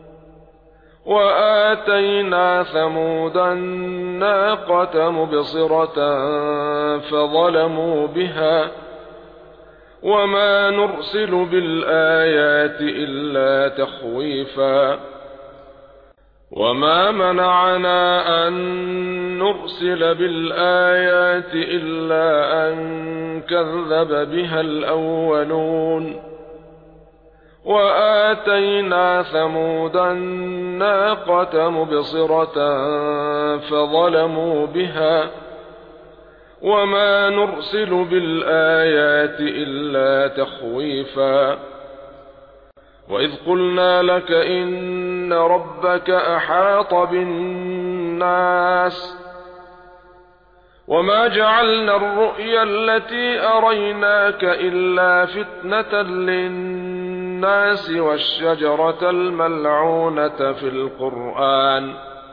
وآتينا ثمود الناقة مبصرة فظلموا بها وما نرسل بالآيات إلا تخويفا وما منعنا أن نرسل بالآيات إلا أن كذب بها الأولون وآتينا ثمود الناقة مبصرة فظلموا بها وما نرسل بالآيات إلا تخويفا وإذ قلنا لك إن ربك أحاط بالناس وما جعلنا الرؤيا التي أريناك إلا فتنة للناس والشجرة الملعونة في القرآن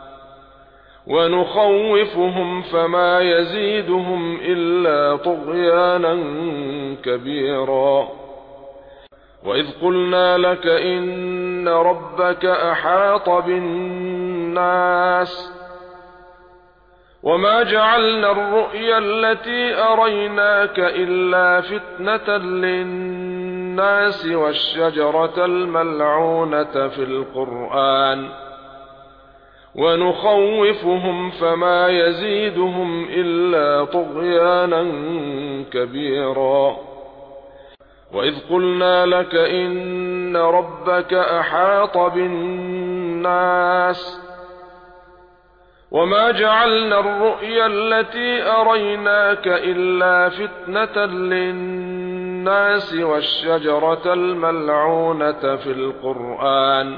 ونخوفهم فما يزيدهم إلا طغيانا كبيرا وإذ قلنا لك إن ربك أحاط بالناس وما جعلنا الرؤيا التي أريناك إلا فتنة للناس والشجرة الملعونة في القرآن ونخوفهم فما يزيدهم إلا طغيانا كبيرا وإذ قلنا لك إن ربك أحاط بالناس وما جعلنا الرؤيا التي أريناك إلا فتنة للناس والشجرة الملعونة في القرآن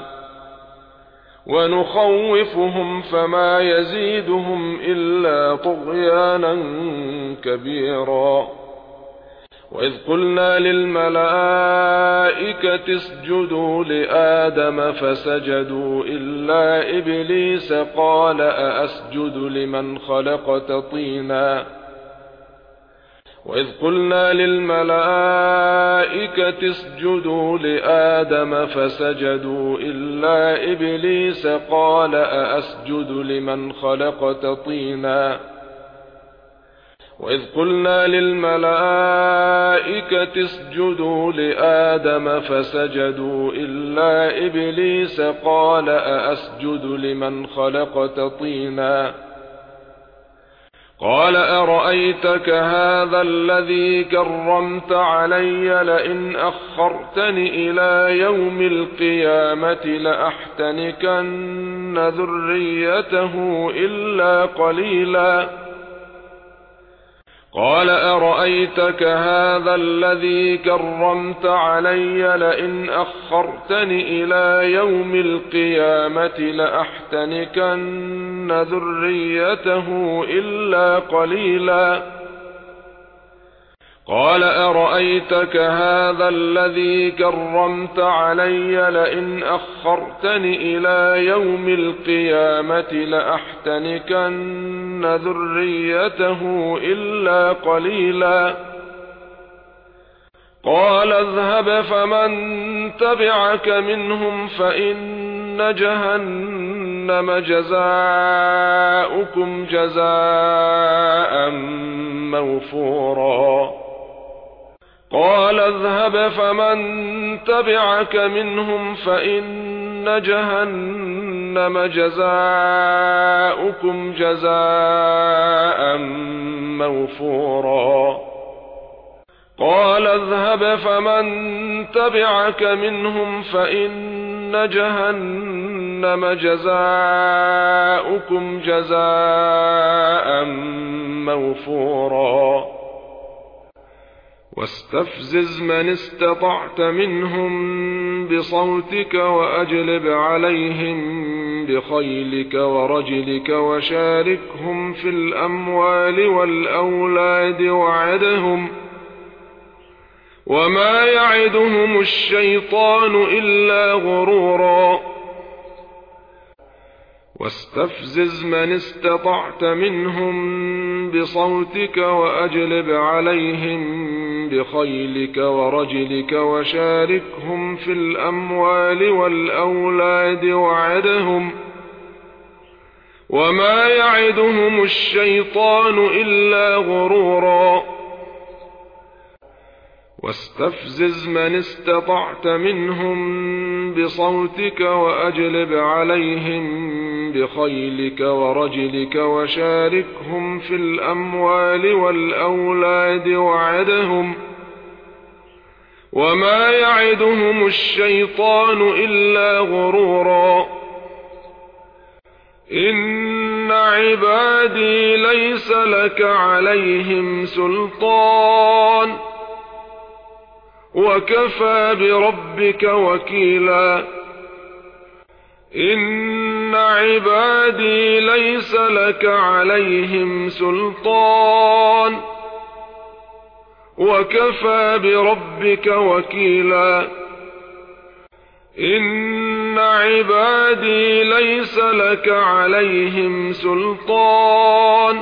ونخوفهم فما يزيدهم إلا طغيانا كبيرا وإذ قلنا للملائكة اسجدوا لآدم فسجدوا إلا إبليس قال أأسجد لمن خلقت طينا وإذ قلنا للملائكة اسجدوا لآدم فسجدوا إلا إبليس قال أأسجد لمن خلقت طينا وإذ قلنا للملائكة اسجدوا لآدم فسجدوا إلا إبليس قال أأسجد لمن خلقت طينا قال أرأيتك هذا الذي كرمت علي لئن أخرتني إلى يوم القيامة لأحتنكن ذريته إلا قليلا قال أرأيتك هذا الذي كرمت علي لئن أخرتني إلى يوم القيامة لأحتنكن ذريته إلا قليلا قال أرأيتك هذا الذي كرمت علي لئن أخرتني إلى يوم القيامة لأحتنكن ذريته إلا قليلا قال اذهب فمن تبعك منهم فإن جهنم جزاؤكم جزاء موفورا قال اذهب فمن تبعك منهم فإن جهنم جزاؤكم جزاء موفورا قال اذهب فمن تبعك منهم فإن جهنم جزاؤكم جزاء موفورا واستفزز من استطعت منهم بصوتك وأجلب عليهم بخيلك ورجلك وشاركهم في الأموال والأولاد وعدهم وما يعدهم الشيطان إلا غرورا واستفزز من استطعت منهم بصوتك وأجلب عليهم بخيلك ورجلك وشاركهم في الأموال والأولاد وعدهم وما يعدهم الشيطان إلا غرورا واستفزز من استطعت منهم بصوتك وأجلب عليهم بخيلك ورجلك وشاركهم في الأموال والأولاد وعدهم وما يعدهم الشيطان إلا غرورا إن عبادي ليس لك عليهم سلطان وكفى بربك وكيلا إن عبادي ليس لك عليهم سلطان وكفى بربك وكيلا إن عبادي ليس لك عليهم سلطان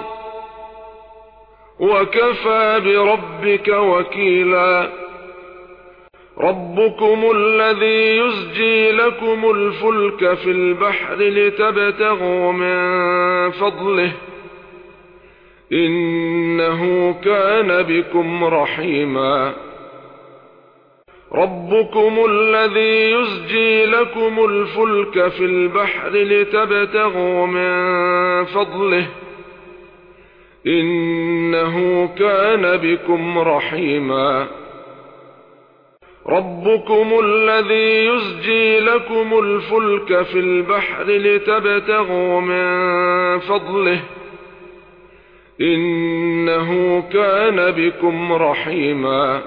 وكفى بربك وكيلا ربكم الذي يزجي لكم الفلك في البحر لتبتغوا من فضله إنه كان بكم رحيما ربكم الذي يزجي لكم الفلك في البحر لتبتغوا من فضله إنه كان بكم رحيما ربكم الذي يزجي لكم الفلك في البحر لتبتغوا من فضله إنه كان بكم رحيما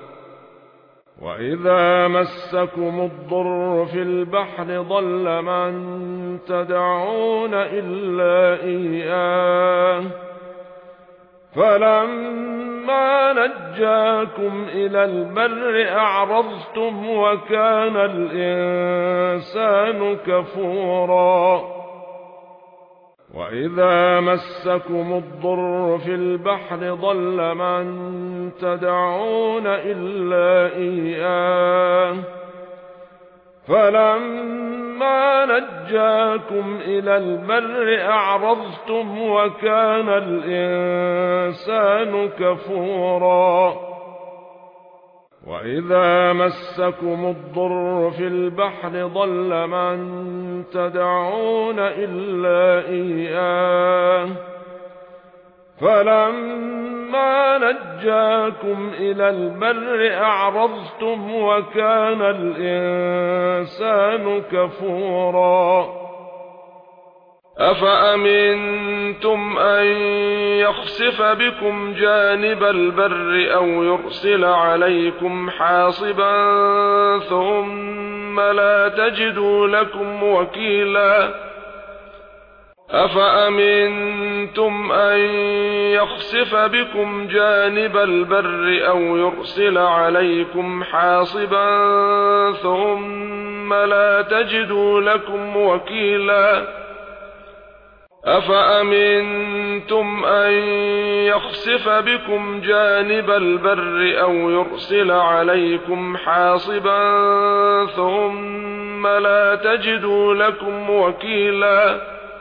وإذا مسكم الضر في البحر ضل من تدعون إلا إياه فلما نجاكم إلى البر أعرضتم وكان الإنسان كفورا وإذا مسكم الضر في البحر ضل من تدعون إلا إياه فلما نجاكم إلى البر أعرضتم وكان الإنسان كفورا وإذا مسكم الضر في البحر ضل من تدعون إلا إياه فلما نجاكم إلى البر أعرضتم وكان الإنسان كفورا أفأمنتم أن يخسف بكم جانب البر أو يرسل عليكم حاصبا ثم لا تجدوا لكم وكيلا أفأمنتم أن يخسف بكم جانب البر أو يرسل عليكم حاصبا ثم لا تجدوا لكم وكيلا أفأمنتم أن يخسف بكم جانب البر أو يرسل عليكم حاصبا ثم لا تجدوا لكم وكيلا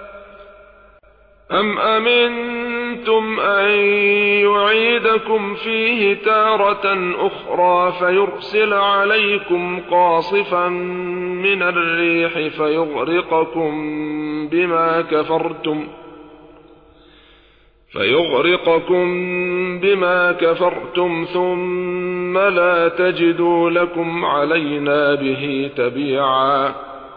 أم أمنتم أن يعيدكم فيه تارة أخرى فيرسل عليكم قاصفا من الريح فيغرقكم بما كفرتم فيغرقكم بما كفرتم ثم لا تجدوا لكم علينا به تبيعا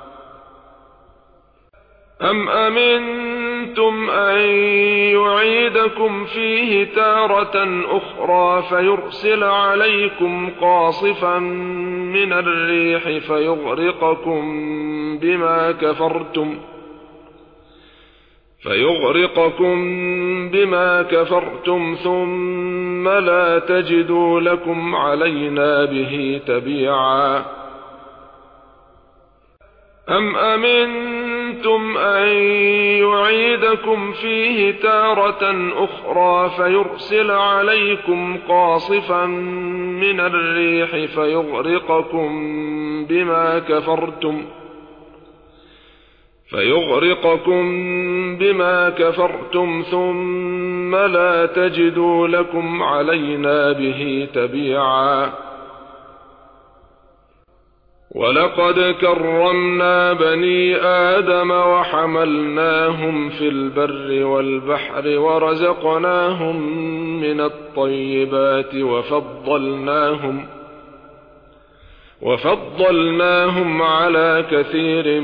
أم أمنتم أن يعيدكم فيه تارة أخرى فيرسل عليكم قاصفا من الريح فيغرقكم بما كفرتم فيغرقكم بما كفرتم ثم لا تجدوا لكم علينا به تبيعا أم أمنتم أن يعيدكم فيه تارة أخرى فيرسل عليكم قاصفا من الريح فيغرقكم بما كفرتم فيغرقكم بما كفرتم ثم لا تجدوا لكم علينا به تبيعا ولقد كرمنا بني آدم وحملناهم في البر والبحر ورزقناهم من الطيبات وفضلناهم وفضلناهم على كثير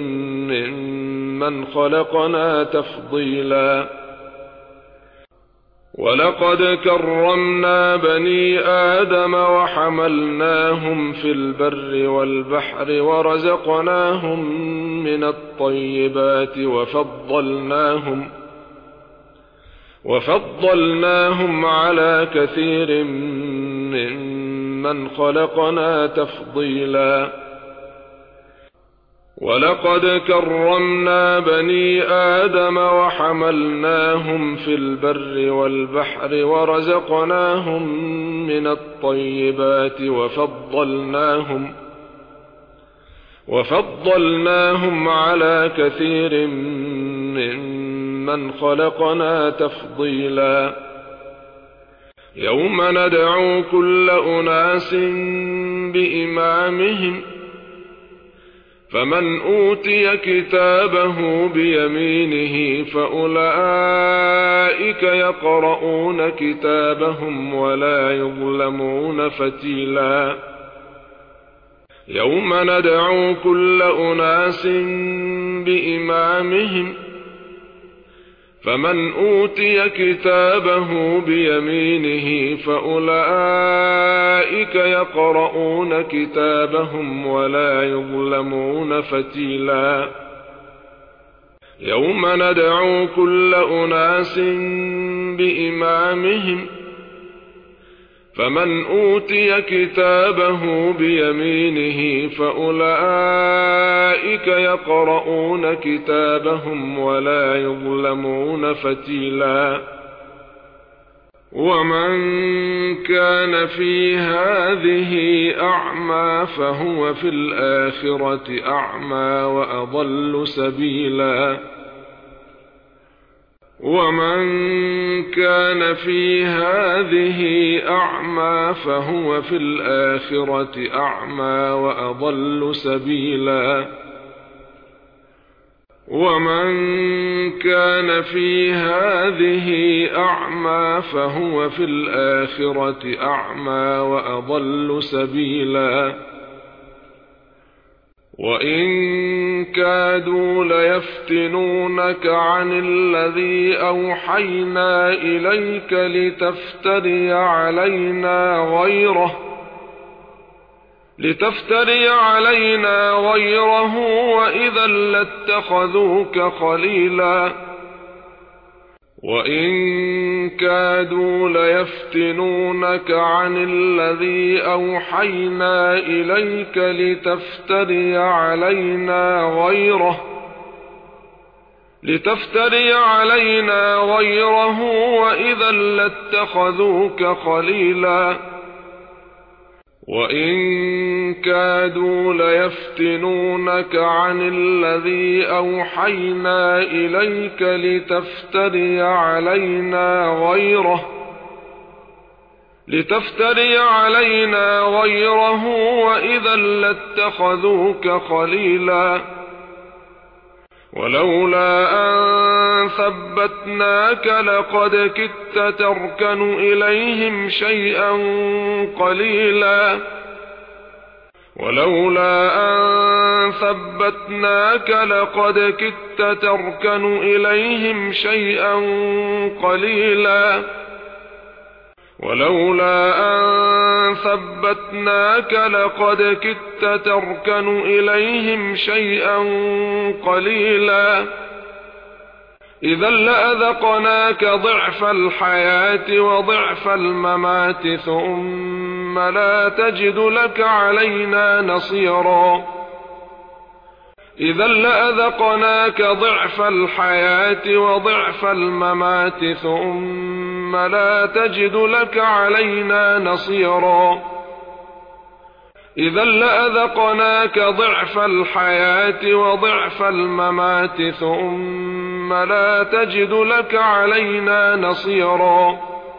ممن خلقنا تفضيلا ولقد كرمنا بني آدم وحملناهم في البر والبحر ورزقناهم من الطيبات وفضلناهم وفضلناهم على كثير ممن خلقنا تفضيلا ولقد كرمنا بني آدم وحملناهم في البر والبحر ورزقناهم من الطيبات وفضلناهم وفضلناهم على كثير ممن خلقنا تفضيلا يوم ندعو كل أناس بإمامهم فمن أوتي كتابه بيمينه فأولئك يقرؤون كتابهم ولا يظلمون فتيلا يوم ندعو كل أناس بإمامهم فمن أوتي كتابه بيمينه فأولئك يقرؤون كتابهم ولا يظلمون فتيلا يوم ندعو كل أناس بإمامهم فمن أوتي كتابه بيمينه فأولئك يقرؤون كتابهم ولا يظلمون فتيلا ومن كان في هذه أعمى فهو في الآخرة أعمى وأضل سبيلا ومن كان في هذه أعمى فهو في الآخرة أعمى وأضل سبيلا ومن كان في هذه أعمى فهو في الآخرة أعمى وأضل سبيلا وإن كادوا ليفتنونك عن الذي أوحينا إليك لتفتري علينا غيره لتفتري علينا غيره وإذا لاتخذوك خليلا وإن كادوا ليفتنونك عن الذي أوحينا إليك لتفتري علينا غيره لتفتري علينا غيره وإذا لاتخذوك خليلا وإن كادوا ليفتنونك عن الذي أوحينا إليك لتفتري علينا غيره لتفتري علينا غيره وإذا لاتخذوك خليلا ولولا أن ثبتناك لقد كدت تركن إليهم شيئا قليلا ولولا أن ثبتناك لقد كدت تركن إليهم شيئا قليلا ولولا أن ثبتناك لقد كدت تركن إليهم شيئا قليلا إذا لأذقناك ضعف الحياة وضعف الممات ثم لا تجد لك علينا نصيرا إذا لأذقناك ضعف الحياة وضعف الممات ثم لا تجد لك علينا نصيرا إذا لأذقناك ضعف الحياة وضعف الممات ثم لا تجد لك علينا نصيرا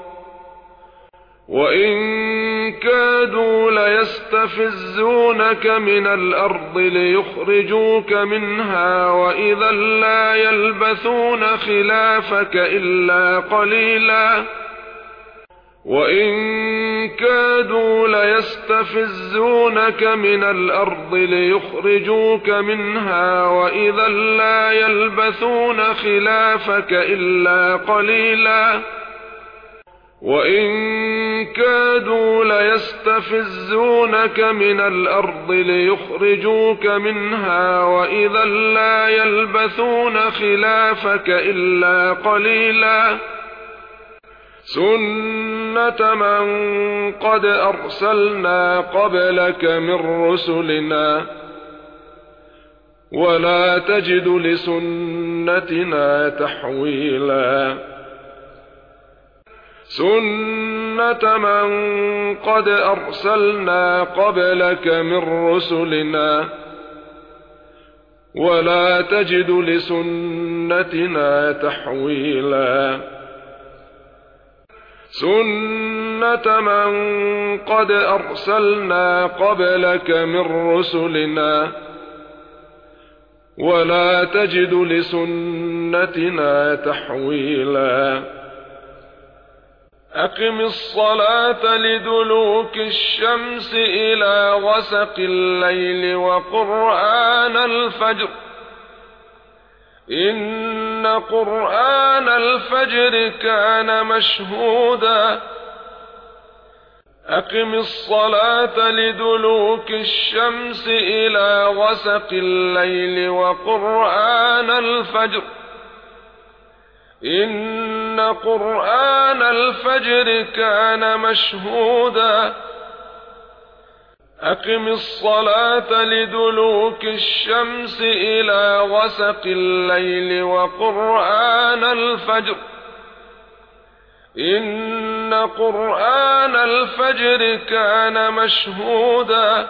وإن كادوا ليستفزونك من الأرض ليخرجوك منها وإذا لا يلبثون خلافك إلا قليلا وإن كادوا ليستفزونك من الأرض ليخرجوك منها وإذا لا يلبثون خلافك إلا قليلا وإن كادوا ليستفزونك من الأرض ليخرجوك منها وإذا لا يلبثون خلافك إلا قليلا سنة من قد أرسلنا قبلك من رسلنا ولا تجد لسنتنا تحويلا سنة من قد أرسلنا قبلك من رسلنا ولا تجد لسنتنا تحويلا سنة من قد أرسلنا قبلك من رسلنا ولا تجد لسنتنا تحويلا أقم الصلاة لدلوك الشمس إلى غسق الليل وقرآن الفجر إن قرآن الفجر كان مشهودا أقم الصلاة لدلوك الشمس إلى غسق الليل وقرآن الفجر إن قرآن الفجر كان مشهودا أقم الصلاة لدلوك الشمس إلى غسق الليل وقرآن الفجر إن قرآن الفجر كان مشهودا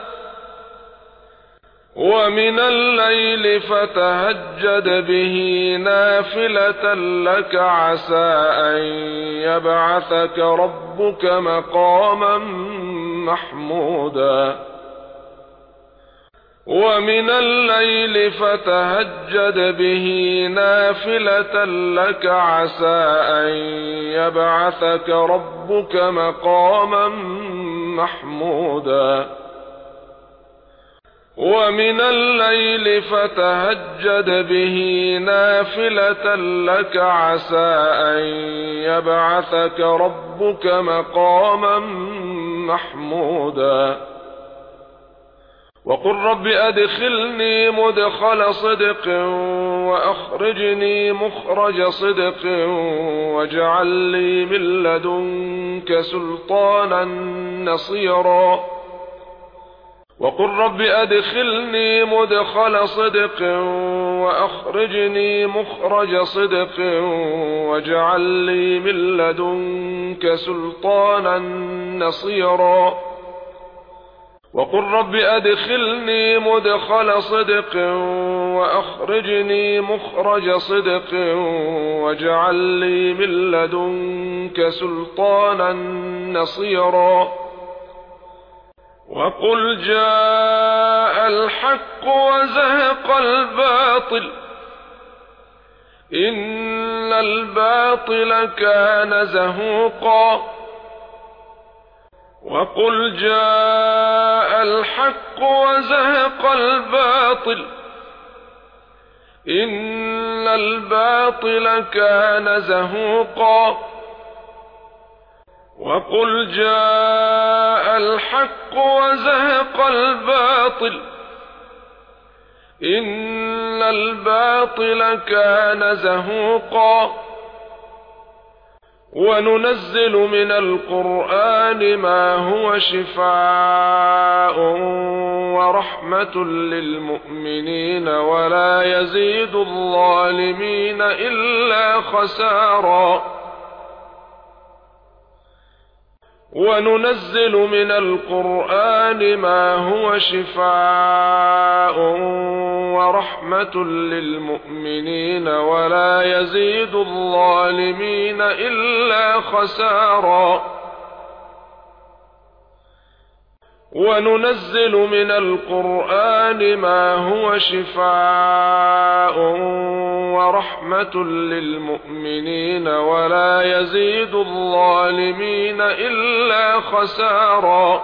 ومن الليل فتهجد به نافلة لك عسى أن يبعثك ربك مقاما محمودا ومن الليل فتهجد به نافلة لك عسى أن يبعثك ربك مقاما محمودا ومن الليل فتهجد به نافلة لك عسى أن يبعثك ربك مقاما محمودا وقل رب أدخلني مدخل صدق وأخرجني مخرج صدق واجعل لي من لدنك سلطانا نصيرا وقل رب أدخلني مدخل صدق وأخرجني مخرج صدق واجعل لي من لدنك سلطانا نصيرا وقل رب أدخلني مدخل صدق وأخرجني مخرج صدق واجعل لي من لدنك سلطانا نصيرا وقل جاء الحق وزهق الباطل إن الباطل كان زهوقا وقل جاء الحق وزهق الباطل إن الباطل كان زهوقا وقل جاء الحق وزهق الباطل إن الباطل كان زهوقا وننزل من القرآن ما هو شفاء ورحمة للمؤمنين ولا يزيد الظالمين إلا خسارا وننزل من القرآن ما هو شفاء ورحمة للمؤمنين ولا يزيد الظالمين إلا خسارا وننزل من القرآن ما هو شفاء ورحمة للمؤمنين ولا يزيد الظالمين إلا خسارا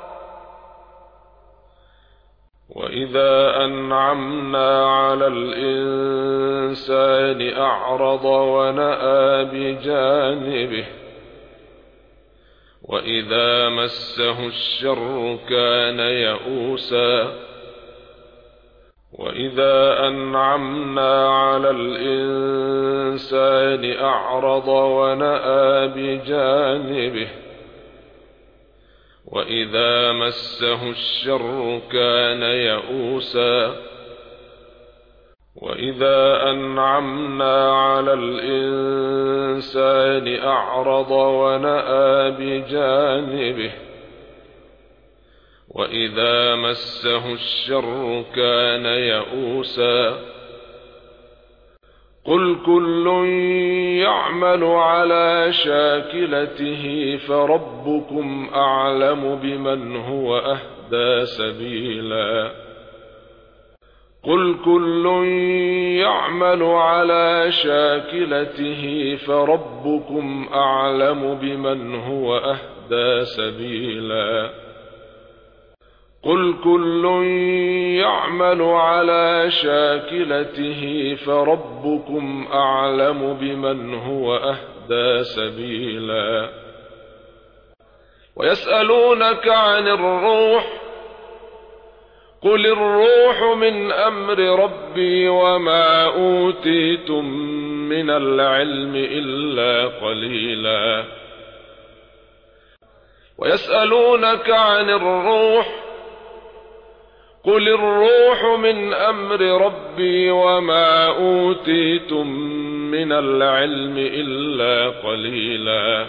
وإذا أنعمنا على الإنسان أعرض ونأى بجانبه وإذا مسه الشر كان يئوسا وإذا أنعمنا على الإنسان أعرض ونأى بجانبه وإذا مسه الشر كان يئوسا وإذا أنعمنا على الإنسان أعرض ونأى بجانبه وإذا مسه الشر كان يئوسا قل كل يعمل على شاكلته فربكم أعلم بمن هو أهدى سبيلا قل كل يعمل على شاكلته فربكم أعلم بمن هو أهدى سبيلا قل كل يعمل على شاكلته فربكم أعلم بمن هو أهدى سبيلا ويسألونك عن الروح قل الروح من أمر ربي وما أوتيتم من العلم إلا قليلا ويسألونك عن الروح قل الروح من أمر ربي وما أوتيتم من العلم إلا قليلا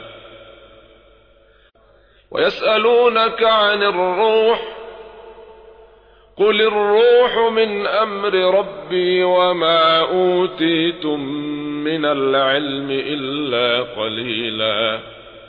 ويسألونك عن الروح قل الروح من أمر ربي وما أوتيتم من العلم إلا قليلا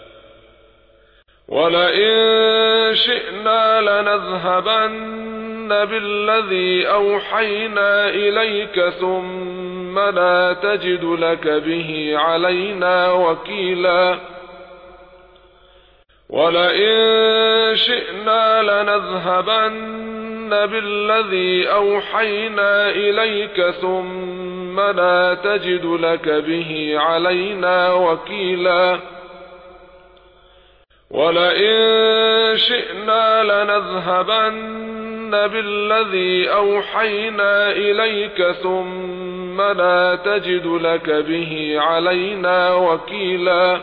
ولئن شئنا لنذهبن بالذي أوحينا إليك ثم لا تجد لك به علينا وكيلا ولئن شئنا لنذهبن بالذي أوحينا إليك ثم لا تجد لك به علينا وكيلا ولئن شئنا لنذهبن بالذي أوحينا إليك ثم لا تجد لك به علينا وكيلا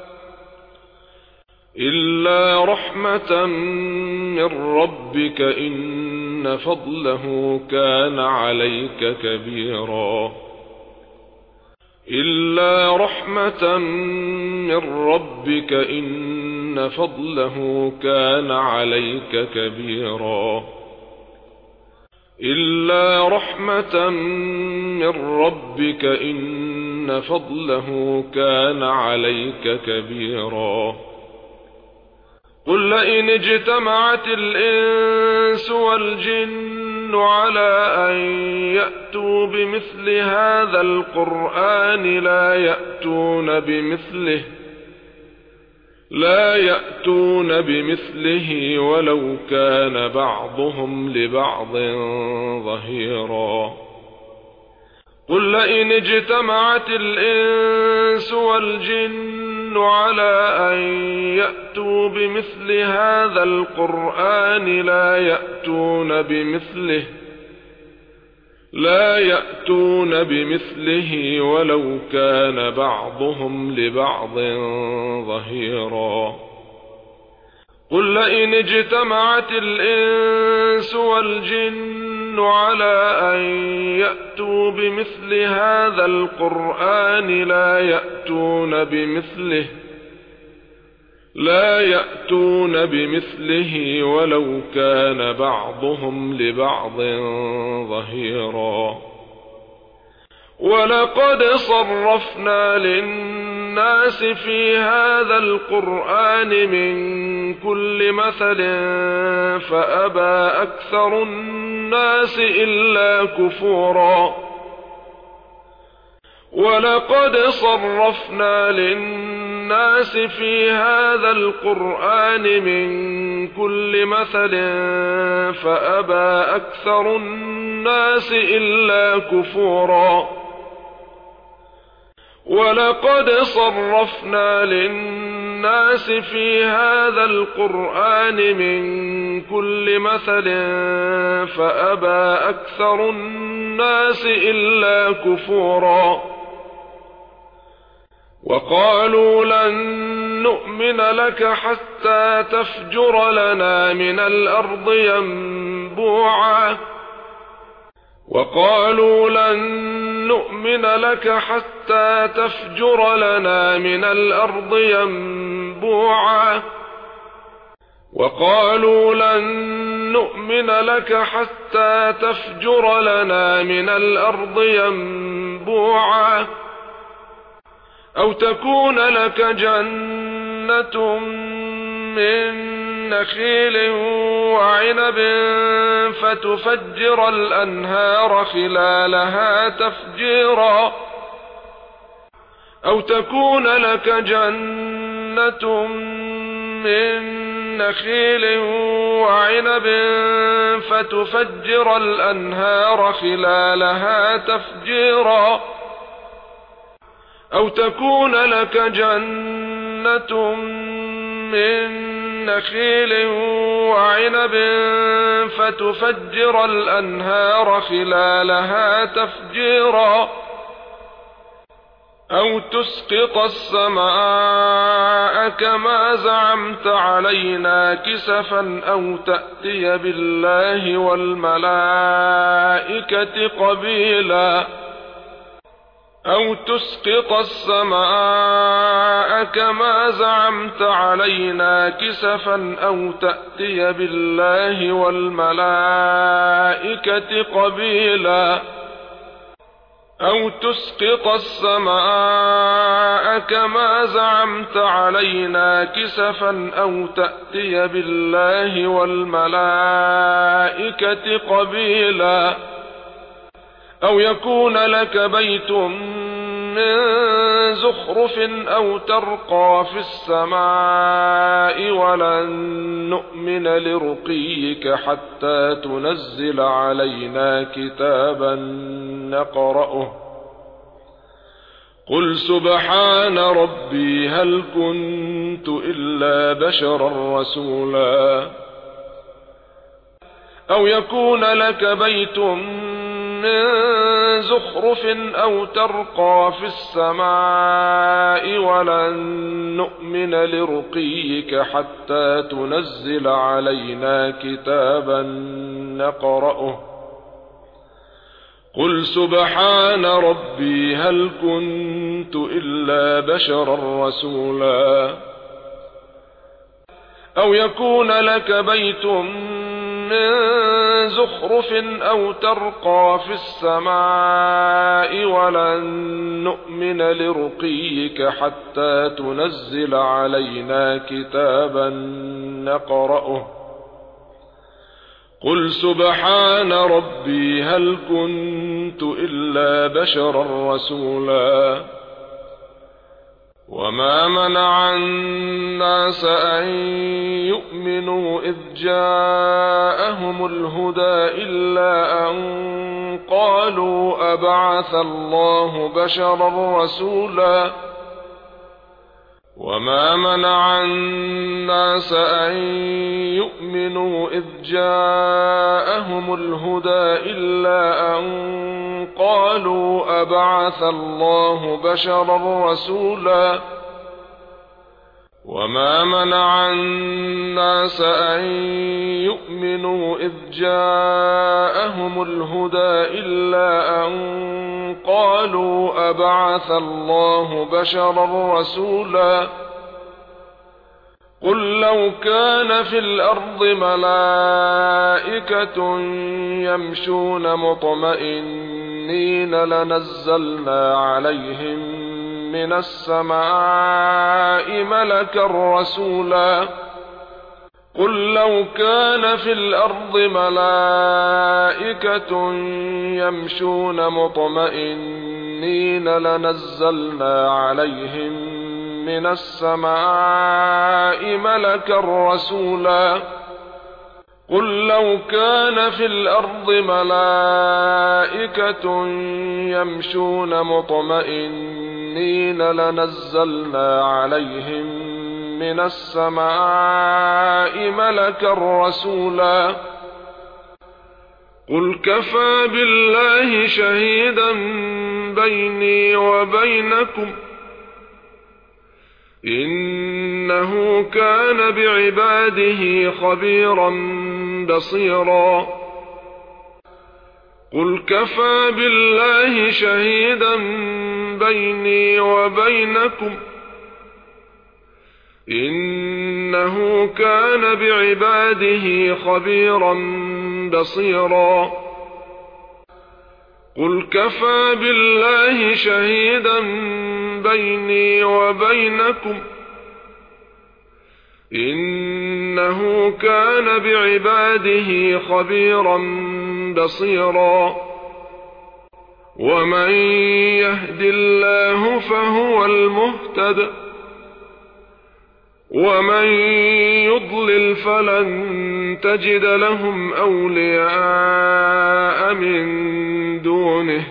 إلا رحمة من ربك إن فضله كان عليك كبيرا إلا رحمة من ربك إن فضله كان عليك كبيرا إلا رحمة من ربك إن فضله كان عليك كبيرا قل لئن اجتمعت الإنس والجن على أن يأتوا بمثل هذا القرآن لا يأتون بمثله لا يأتون بمثله ولو كان بعضهم لبعض ظهيرا قل لئن اجتمعت الإنس والجن على أن يأتوا بمثل هذا القرآن لا يأتون بمثله لا يأتون بمثله ولو كان بعضهم لبعض ظهيرا قل لئن اجتمعت الإنس والجن على أن يأتوا بمثل هذا القرآن لا يأتون بمثله لا يأتون بمثله ولو كان بعضهم لبعض ظهيرا ولقد صرفنا للناس في هذا القرآن من كل مثل فأبى أكثر الناس إلا كفورا ولقد صرفنا للناس في هذا القرآن من كل مثل فأبى أكثر الناس إلا كفورا ولقد صرفنا للناس في هذا القرآن من كل مثل فأبى أكثر الناس إلا كفورا وقالوا لن نؤمن لك حتى تفجر لنا من الأرض ينبوعا وقالوا لن نؤمن لك حتى تفجر لنا من الأرض ينبوعا وقالوا لن نؤمن لك حتى تفجر لنا من الأرض ينبوعا أو تكون لك جنة من نخيل وعنب فتفجر الأنهار خلالها تفجيرا أو تكون لك جنة من نخيل وعنب فتفجر الأنهار خلالها تفجيرا أو تكون لك جنة من نخيل وعنب فتفجر الأنهار خلالها تفجيرا أو تسقط السماء كما زعمت علينا كسفا أو تأتي بالله والملائكة قبيلا أو تسقط السماء كما زعمت علينا كسفا أو تأتي بالله والملائكة قبيلا أو تسقط السماء كما زعمت علينا كسفا أو تأتي بالله والملائكة قبيلا أو يكون لك بيت من زخرف أو ترقى في السماء ولن نؤمن لرقيك حتى تنزل علينا كتابا نقرأه قل سبحان ربي هل كنت إلا بشرا رسولا أو يكون لك بيت من زخرف أو ترقى في السماء ولن نؤمن لرقيك حتى تنزل علينا كتابا نقرأه قل سبحان ربي هل كنت إلا بشرا رسولا أو يكون لك بيت من زخرف أو ترقى في السماء ولن نؤمن لرقيك حتى تنزل علينا كتابا نقرأه قل سبحان ربي هل كنت إلا بشرا رسولا وما منع الناس أن يؤمنوا إذ جاءهم الهدى إلا أن قالوا أبعث الله بشرا رسولا وما منع الناس أن يؤمنوا إذ جاءهم الهدى إلا أن قالوا أبعث الله بشرا رسولا وما منع الناس أن يؤمنوا إذ جاءهم الهدى إلا أن قالوا أبعث الله بشرا رسولا قل لو كان في الأرض ملائكة يمشون مطمئنين لنزلنا عليهم من السماء ملكا رسولا قل لو كان في الأرض ملائكة يمشون مطمئنين لنزلنا عليهم من السماء ملكا رسولا قل لو كان في الأرض ملائكة يمشون مطمئنين لنزلنا عليهم من السماء ملكا رسولا قل كفى بالله شهيدا بيني وبينكم إنه كان بعباده خبيرا بصيرا قل كفى بالله شهيدا بيني وبينكم إنه كان بعباده خبيرا بصيرا قل كفى بالله شهيدا بيني وبينكم إنه كان بعباده خبيرا بصيرا ومن يهد الله فهو المهتد ومن يضلل فلن تجد لهم أولياء من دونه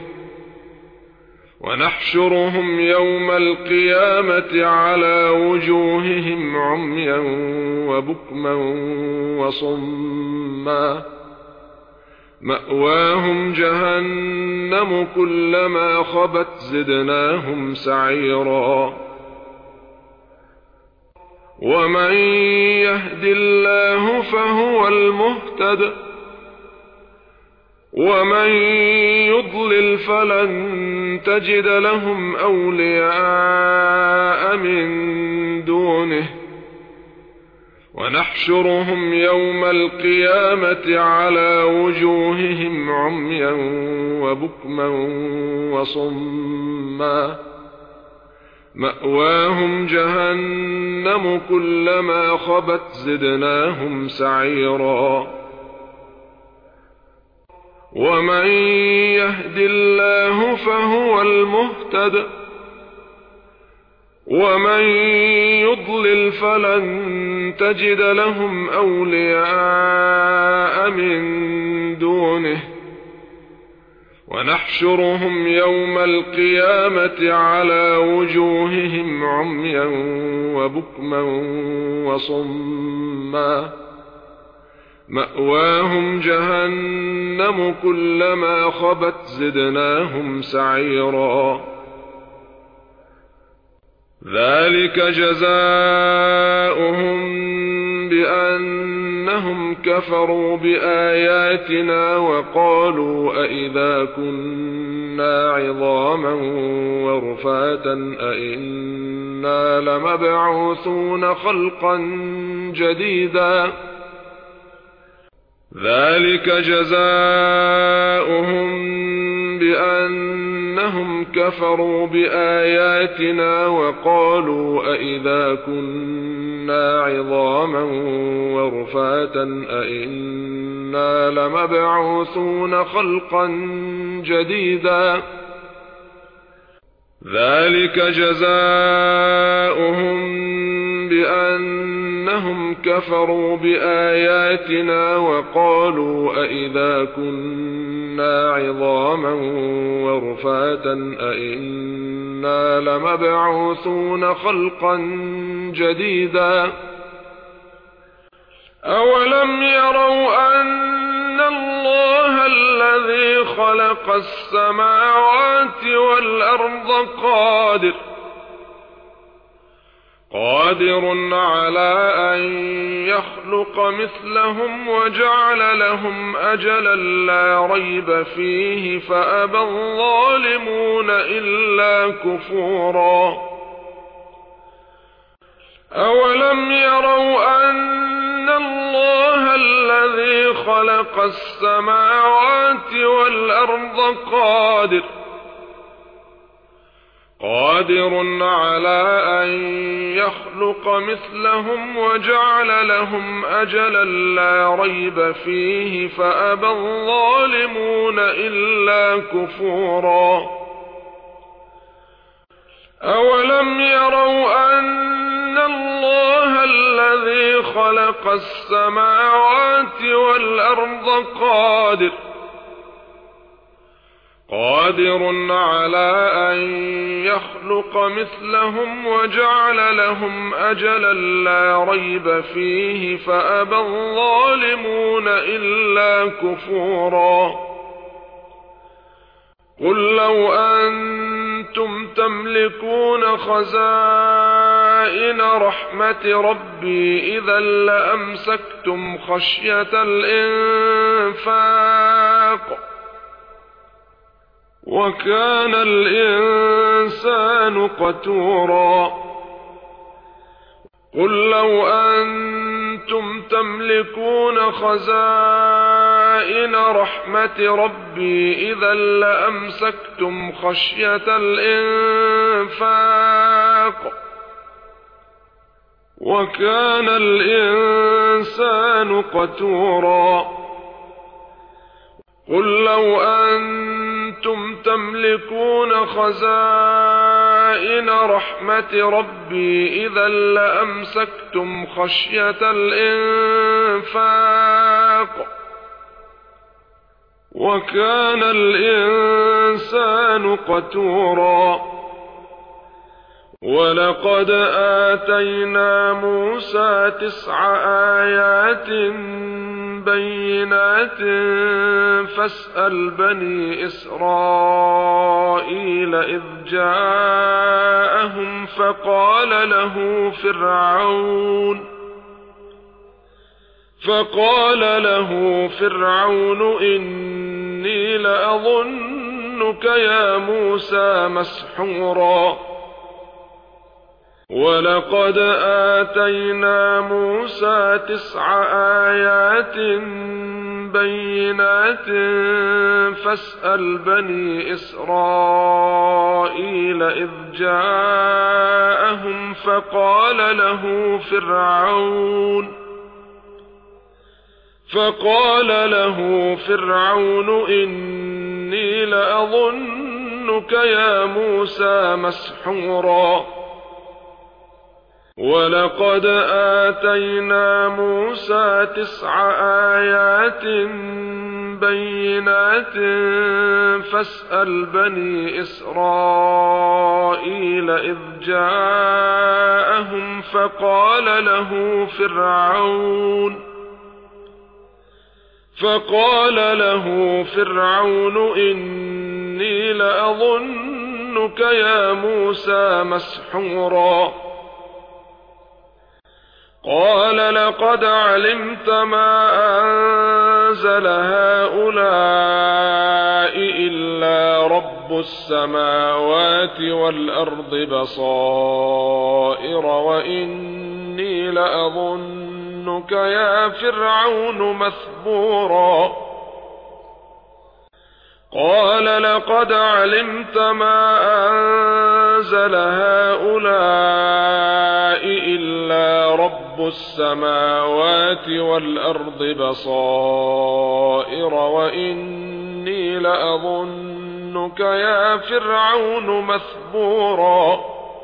ونحشرهم يوم القيامة على وجوههم عميا وبكما وصما مأواهم جهنم كلما خبت زدناهم سعيرا ومن يهد الله فهو المهتد ومن يضلل فلن تجد لهم أولياء من دونه ونحشرهم يوم القيامة على وجوههم عميا وبكما وصما مأواهم جهنم كلما خبت زدناهم سعيرا ومن يهد الله فهو المهتد ومن يضلل فلن تجد لهم أولياء من دونه ونحشرهم يوم القيامة على وجوههم عميا وبكما وصما مأواهم جهنم كلما خبت زدناهم سعيرا ذلك جزاؤهم بأنهم كفروا بآياتنا وقالوا أئذا كنا عظاما ورفاتا أئنا لمبعوثون خلقا جديدا ذلك جزاؤهم بأنهم كفروا بآياتنا وقالوا أئذا كنا عظاما ورفاتا أئنا لمبعوثون خلقا جديدا ذلك جزاؤهم بأنهم كفروا بآياتنا وقالوا أئذا كنا عظاما ورفاتا أئنا لمبعوثون خلقا جديدا أولم يروا أن الله الذي خلق السماوات والأرض قادر قادر على أن يخلق مثلهم وجعل لهم أجلا لا ريب فيه فأبى الظالمون إلا كفورا أولم يروا أن الله الذي خلق السماوات والأرض قادر قادر على أن يخلق مثلهم وجعل لهم أجلا لا ريب فيه فأبى الظالمون إلا كفورا أولم يروا أن الله الذي خلق السماوات والأرض قادر قادر على أن يخلق مثلهم وجعل لهم أجلا لا ريب فيه فأبى الظالمون إلا كفورا قل لو أنتم تملكون خزائن رحمة ربي إذا لأمسكتم خشية الإنفاق وكان الإنسان قتورا قل لو أنتم تملكون خزائن رحمة ربي إذا لأمسكتم خشية الإنفاق وكان الإنسان قتورا قل لو أنتم تملكون خزائن رحمة ربي إذا لأمسكتم خشية الإنفاق وكان الإنسان قتورا ولقد آتينا موسى تسع آيات بينات فاسأل بني إسرائيل إذ جاءهم فقال له فرعون فقال له فرعون إني لأظنك يا موسى مسحورا ولقد آتينا موسى تسع آيات بينات فاسأل بني إسرائيل إذ جاءهم فقال له فرعون فقال له فرعون إني لأظنك يا موسى مسحورا ولقد آتينا موسى تسع آيات بينات فاسأل بني إسرائيل إذ جاءهم فقال له فرعون فقال له فرعون إني لأظنك يا موسى مسحورا قال لقد علمت ما أنزل هؤلاء إلا رب السماوات والأرض بصائر وإني لأظنك يا فرعون مثبورا قال لقد علمت ما أنزل هؤلاء إلا رب السماوات والأرض بصائر وإني لأظنك يا فرعون مثبورا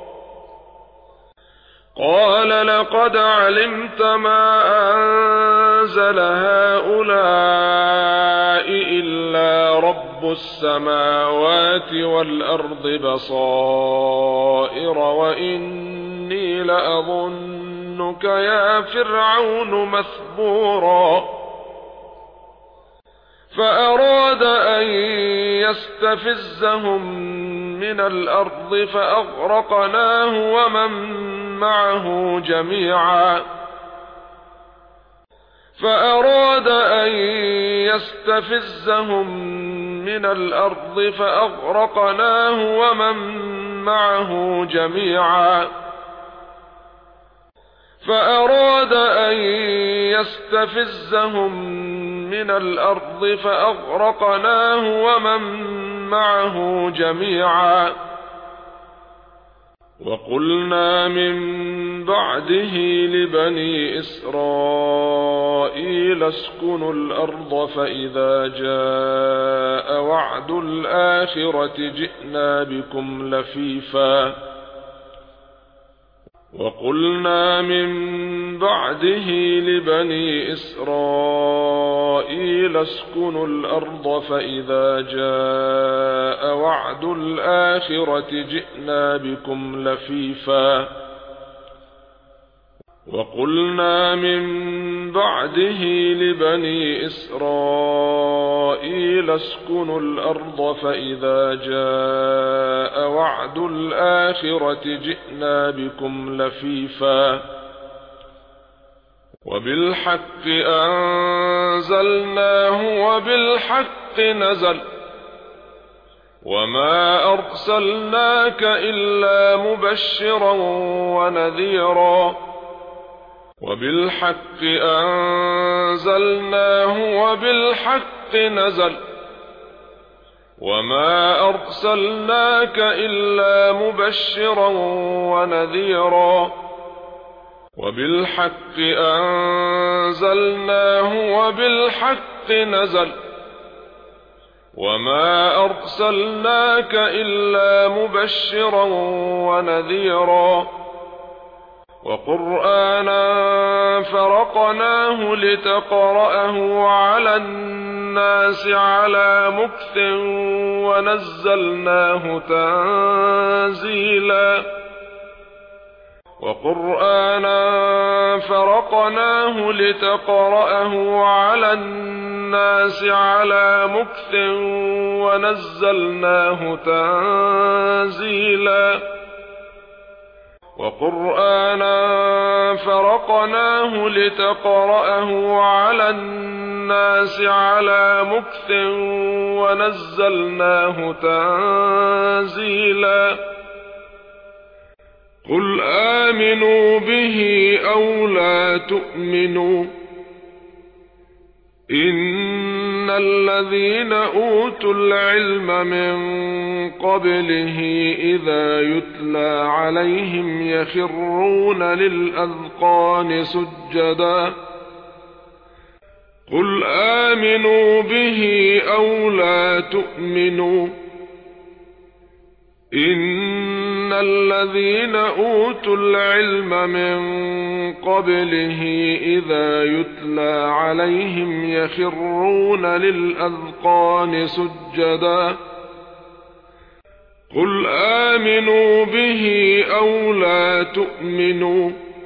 قال لقد علمت ما أنزل هؤلاء إلا رب السماوات والأرض بصائر وإني لأظنك يا فرعون مثبورا فأراد أن يستفزهم من الأرض فأغرقناه ومن معه جميعا فأراد أن يستفزهم من الأرض فأغرقناه ومن معه جميعا فأراد أن يستفزهم من الأرض فأغرقناه ومن معه جميعا وقلنا من بعده لبني إسرائيل اسكنوا الأرض فإذا جاء وعد الآخرة جئنا بكم لفيفا وقلنا من بعده لبني إسرائيل اسكنوا الأرض فإذا جاء وعد الآخرة جئنا بكم لفيفا وقلنا من بعده لبني إسرائيل اسكنوا الأرض فإذا جاء وعد الآخرة جئنا بكم لفيفا وبالحق أنزلناه وبالحق نزل وما أرسلناك إلا مبشرا ونذيرا وبالحق أنزلناه وبالحق نزل وما أرسلناك إلا مبشرا ونذيرا وبالحق أنزلناه وبالحق نزل وما أرسلناك إلا مبشرا ونذيرا وقرآنا فرقناه لتقرأه على الناس على مكث ونزلناه تنزيلا وقرآنا فرقناه لتقرأه على الناس على مكث ونزلناه تنزيلا وقرآنا فرقناه لتقرأه على الناس على مكث ونزلناه تنزيلا قل آمنوا به أو لا تؤمنوا إن الذين أوتوا العلم من قبله إذا يتلى عليهم يخرون للأذقان سجدا قل آمنوا به أو لا تؤمنوا إن إن الذين أوتوا العلم من قبله إذا يتلى عليهم يخرون للأذقان سجدا قل آمنوا به أو لا تؤمنوا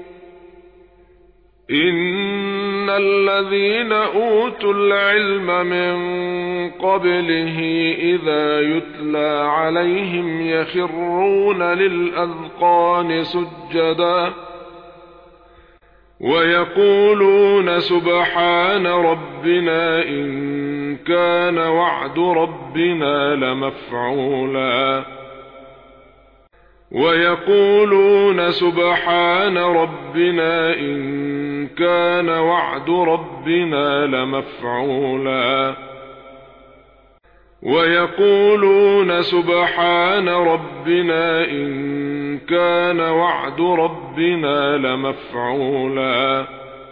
إن الذين أوتوا العلم من قبله إذا يتلى عليهم يخرون للأذقان سجدا ويقولون سبحان ربنا إن كان وعد ربنا لمفعولا ويقولون سبحان ربنا إن كان وعد ربنا لمفعولا ويقولون سبحان ربنا إن كان وعد ربنا لمفعولا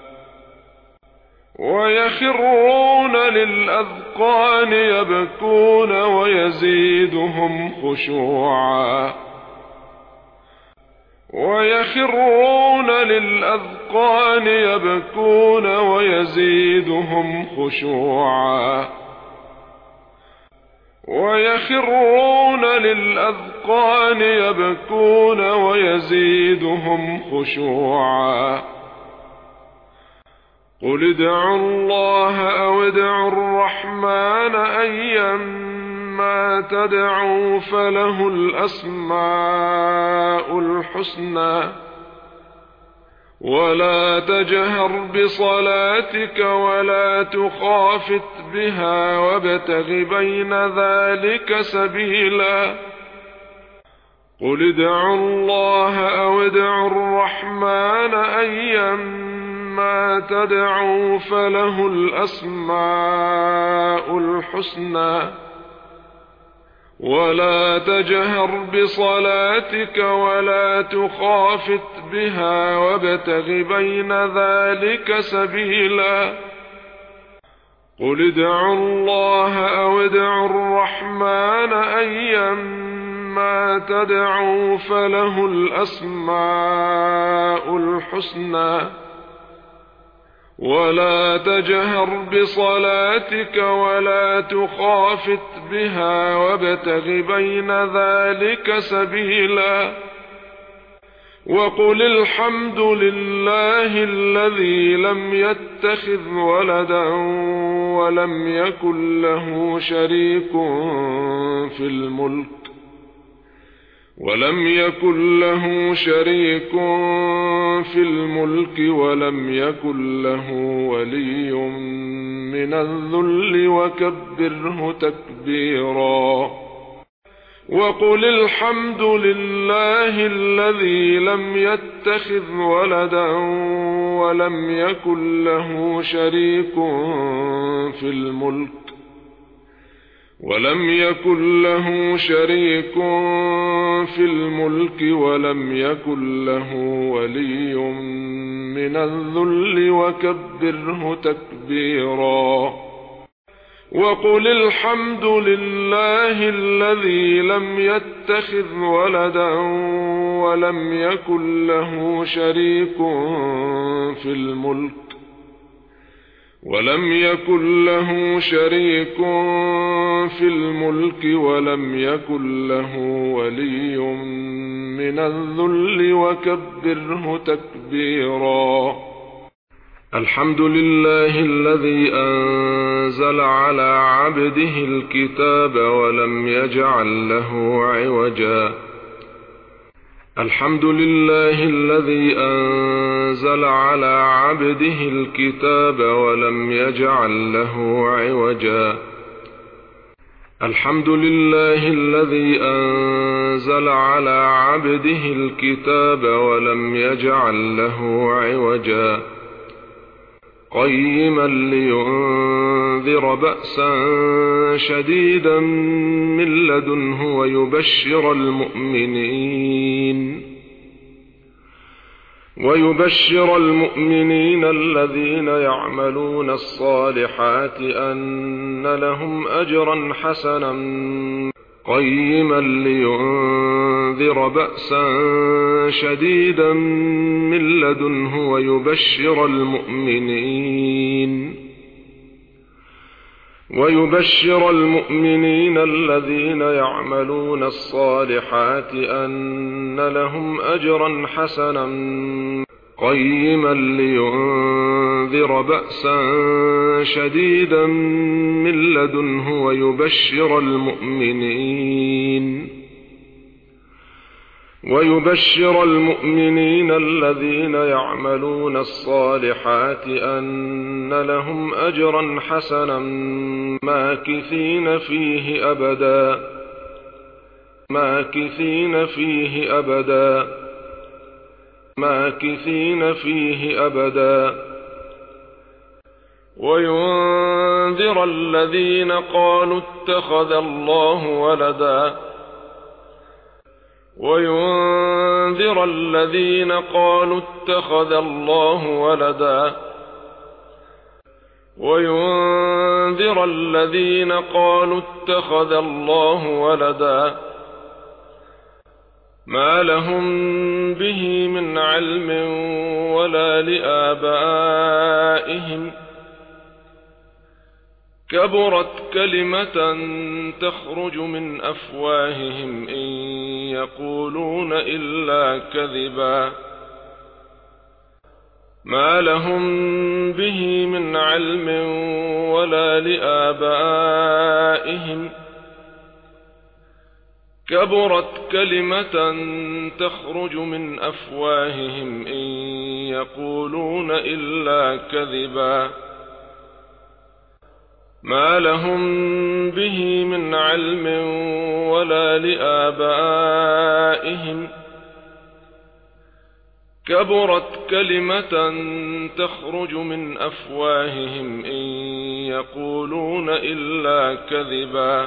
ويخرون للأذقان يبكون ويزيدهم خشوعا ويخرون للأذقان يبكون ويزيدهم خشوعا ويخرون للأذقان يبكون ويزيدهم خشوعا قل ادعوا الله أو ادعوا الرحمن أيما تدعوا فله الأسماء الحسنى ولا تجهر بصلاتك ولا تخافت بها وابتغ بين ذلك سبيلا قل ادعوا الله أو ادعوا الرحمن أيما تدعوا فله الأسماء الحسنى ولا تجهر بصلاتك ولا تخافت بها وابتغ بين ذلك سبيلا قل ادعوا الله أو ادعوا الرحمن أيما تدعوا فله الأسماء الحسنى ولا تجهر بصلاتك ولا تخافت بها وابتغ بين ذلك سبيلا وقل الحمد لله الذي لم يتخذ ولدا ولم يكن له شريك في الملك ولم يكن له شريك في الملك ولم يكن له ولي من الذل وكبره تكبيرا وقل الحمد لله الذي لم يتخذ ولدا ولم يكن له شريك في الملك ولم يكن له شريك في الملك ولم يكن له ولي من الذل وكبره تكبيرا وقل الحمد لله الذي لم يتخذ ولدا ولم يكن له شريك في الملك ولم يكن له شريك في الملك ولم يكن له ولي من الذل وكبره تكبيرا الحمد لله الذي أنزل على عبده الكتاب ولم يجعل له عوجا الحمد لله الذي أنزل على عبده الكتاب ولم يجعل له عوجا الحمد لله الذي أنزل على عبده الكتاب ولم يجعل له عوجا قيما لينذر بأسا شديدا من لدنه ويبشر المؤمنين ويبشر المؤمنين الذين يعملون الصالحات أن لهم أجرا حسنا قيما لينذر لينذر بأسا شديدا من لدنه ويبشر المؤمنين ويبشر المؤمنين الذين يعملون الصالحات أن لهم أجرا حسنا قيما لينذر بأسا شديدا من لدنه ويبشر المؤمنين ويبشر المؤمنين الذين يعملون الصالحات أن لهم أجرا حسنا ماكثين فيه أبدا ماكثين فيه أبدا ماكثين فيه أبدا وينذر الذين قالوا اتخذ الله ولدا وينذر الذين قالوا اتخذ الله ولدا وينذر الذين قالوا اتخذ الله ولدا ما لهم به من علم ولا لآبائهم كبرت كلمة تخرج من أفواههم إن يقولون إلا كذبا ما لهم به من علم ولا لآبائهم كبرت كلمة تخرج من أفواههم إن يقولون إلا كذبا ما لهم به من علم ولا لآبائهم كبرت كلمة تخرج من أفواههم إن يقولون إلا كذبا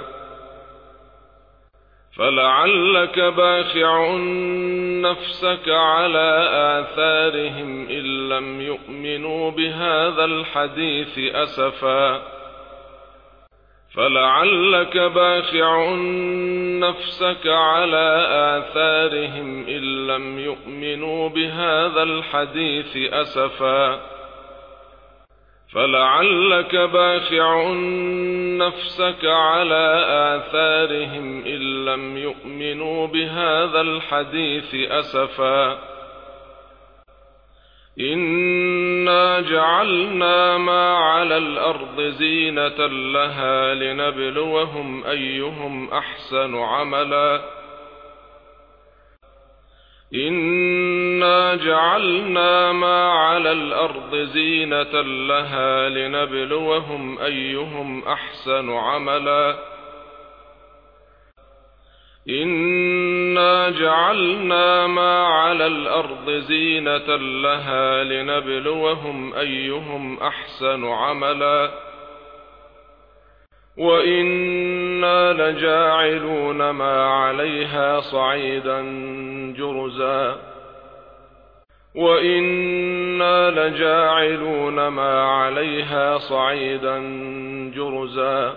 فلعلك باخع نفسك على آثارهم إن لم يؤمنوا بهذا الحديث أسفا فلعلك باخع نفسك على آثارهم إن لم يؤمنوا بهذا الحديث أسفا فلعلك باخع نفسك على آثارهم إن لم يؤمنوا بهذا الحديث أسفا إنا جعلنا ما على الأرض زينة لها لنبلوهم أيهم أحسن عملا إنا جعلنا ما على الأرض زينة لها لنبلوهم أيهم أحسن عملا إنا جعلنا ما على الأرض زينة لها لنبلوهم أيهم أحسن عملا وإنا لجاعلون ما عليها صعيدا جرزا وإنا لجاعلون ما عليها صعيدا جرزا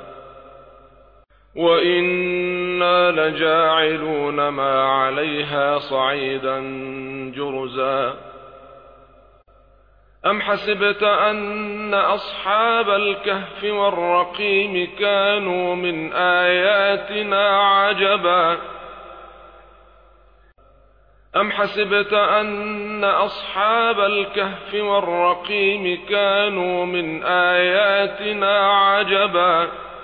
وإنا لجاعلون ما عليها صعيدا جرزا أم حسبت أن أصحاب الكهف والرقيم كانوا من آياتنا عجبا أم حسبت أن أصحاب الكهف والرقيم كانوا من آياتنا عجبا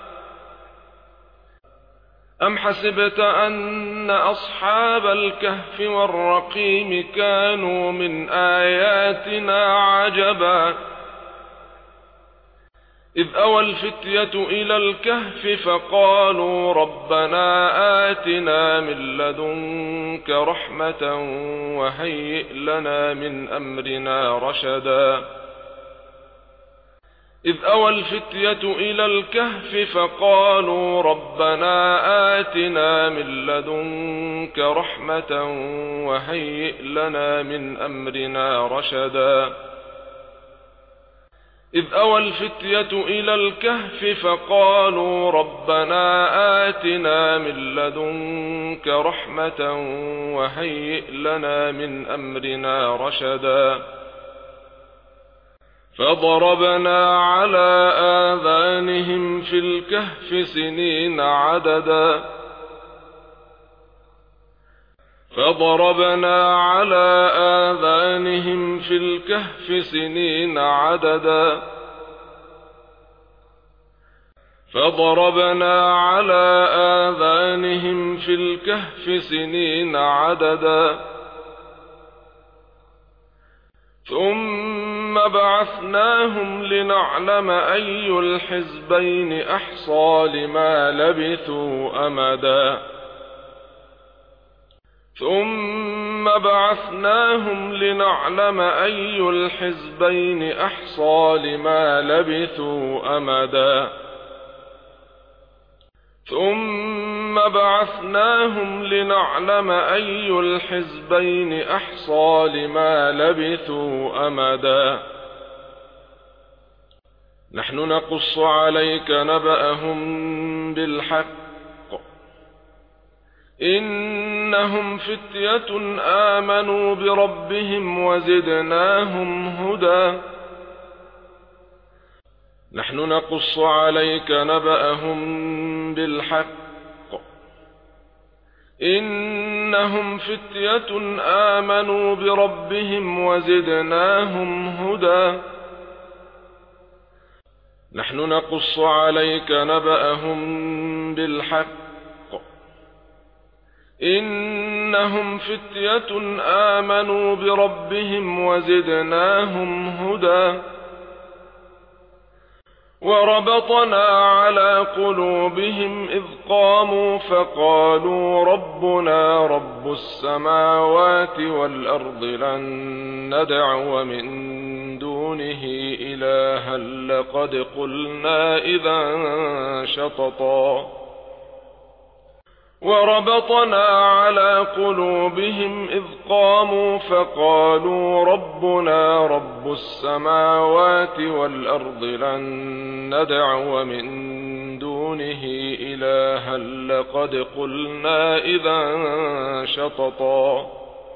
أم حسبت أن أصحاب الكهف والرقيم كانوا من آياتنا عجبا إذ أوى الفتية إلى الكهف فقالوا ربنا آتنا من لدنك رحمة وهيئ لنا من أمرنا رشدا إذ أوى الفتية إلى الكهف فقالوا ربنا آتنا من لدنك رحمة وهيئ لنا من أمرنا رشدا إذ أوى الفتية إلى الكهف فقالوا ربنا آتنا من لدنك رحمة وهيئ لنا من أمرنا رشدا فضربنا على آذانهم في الكهف سنين عددا فضربنا على آذانهم في الكهف سنين عددا فضربنا على آذانهم في الكهف سنين عددا ثم بعثناهم لنعلم أي الحزبين أحصى لما لبثوا أمدا ثم بعثناهم لنعلم أي الحزبين أحصى لما لبثوا أمدا ثم بعثناهم لنعلم أي الحزبين أحصى لما لبثوا أمدا نحن نقص عليك نبأهم بالحق إنهم فتية آمنوا بربهم وزدناهم هدى نحن نقص عليك نبأهم بالحق إنهم فتية آمنوا بربهم وزدناهم هدى نحن نقص عليك نبأهم بالحق إنهم فتية آمنوا بربهم وزدناهم هدى وربطنا على قلوبهم إذ قاموا فقالوا ربنا رب السماوات والأرض لن ندعو من دونه إلها لقد قلنا إذا شططا وربطنا على قلوبهم إذ قاموا فقالوا ربنا رب السماوات والأرض لن ندعو من دونه إلها لقد قلنا إذا شططا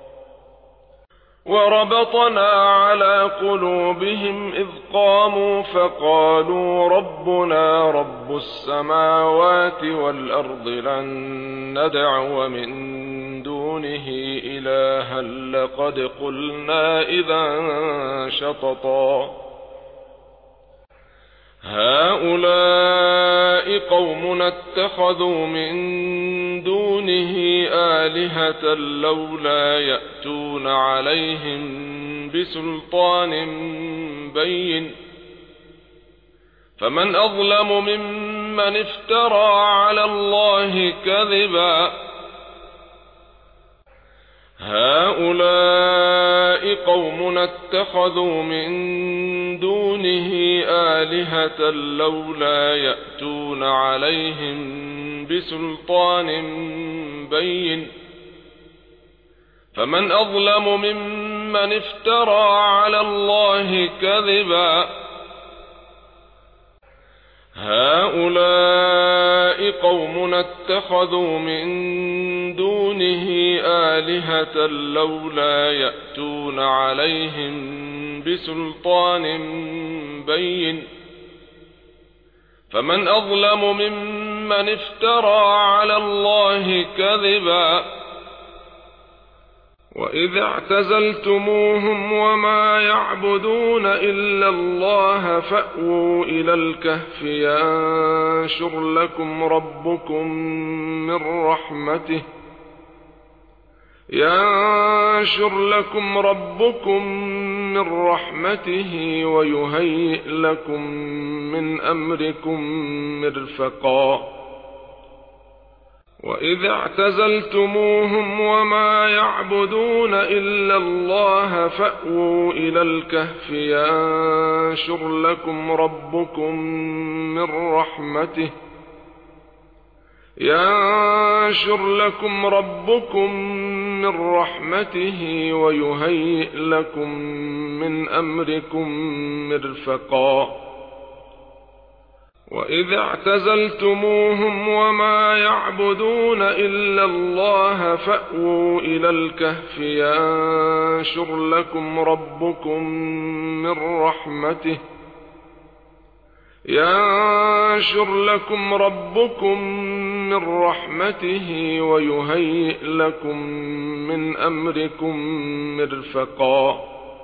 وربطنا على قلوبهم إذ قاموا فقالوا ربنا رب السماوات والأرض لن ندعو من دونه إلها لقد قلنا إذا شططا هؤلاء قومنا اتخذوا من دونه آلهة لولا يأتون عليهم بسلطان بين فمن أظلم ممن افترى على الله كذبا هؤلاء قومنا اتخذوا من دونه آلهة لولا يأتون عليهم بسلطان بين فمن أظلم ممن افترى على الله كذبا هؤلاء قومنا اتخذوا من دونه آلهة لولا يأتون عليهم بسلطان بين فمن أظلم ممن افترى على الله كذبا وإذ اعتزلتموهم وما يعبدون إلا الله فأووا إلى الكهف ينشر لكم ربكم من رحمته ينشر لكم ربكم من رحمته ويهيئ لكم من أمركم مرفقا وإذ اعتزلتموهم وما يعبدون إلا الله فأووا إلى الكهف ينشر لكم ربكم من رحمته ينشر لكم ربكم من رحمته ويهيئ لكم من أمركم مرفقا وإذ اعتزلتموهم وما يعبدون إلا الله فأووا إلى الكهف ينشر لكم ربكم من رحمته ينشر لكم ربكم من رحمته ويهيئ لكم من أمركم مرفقا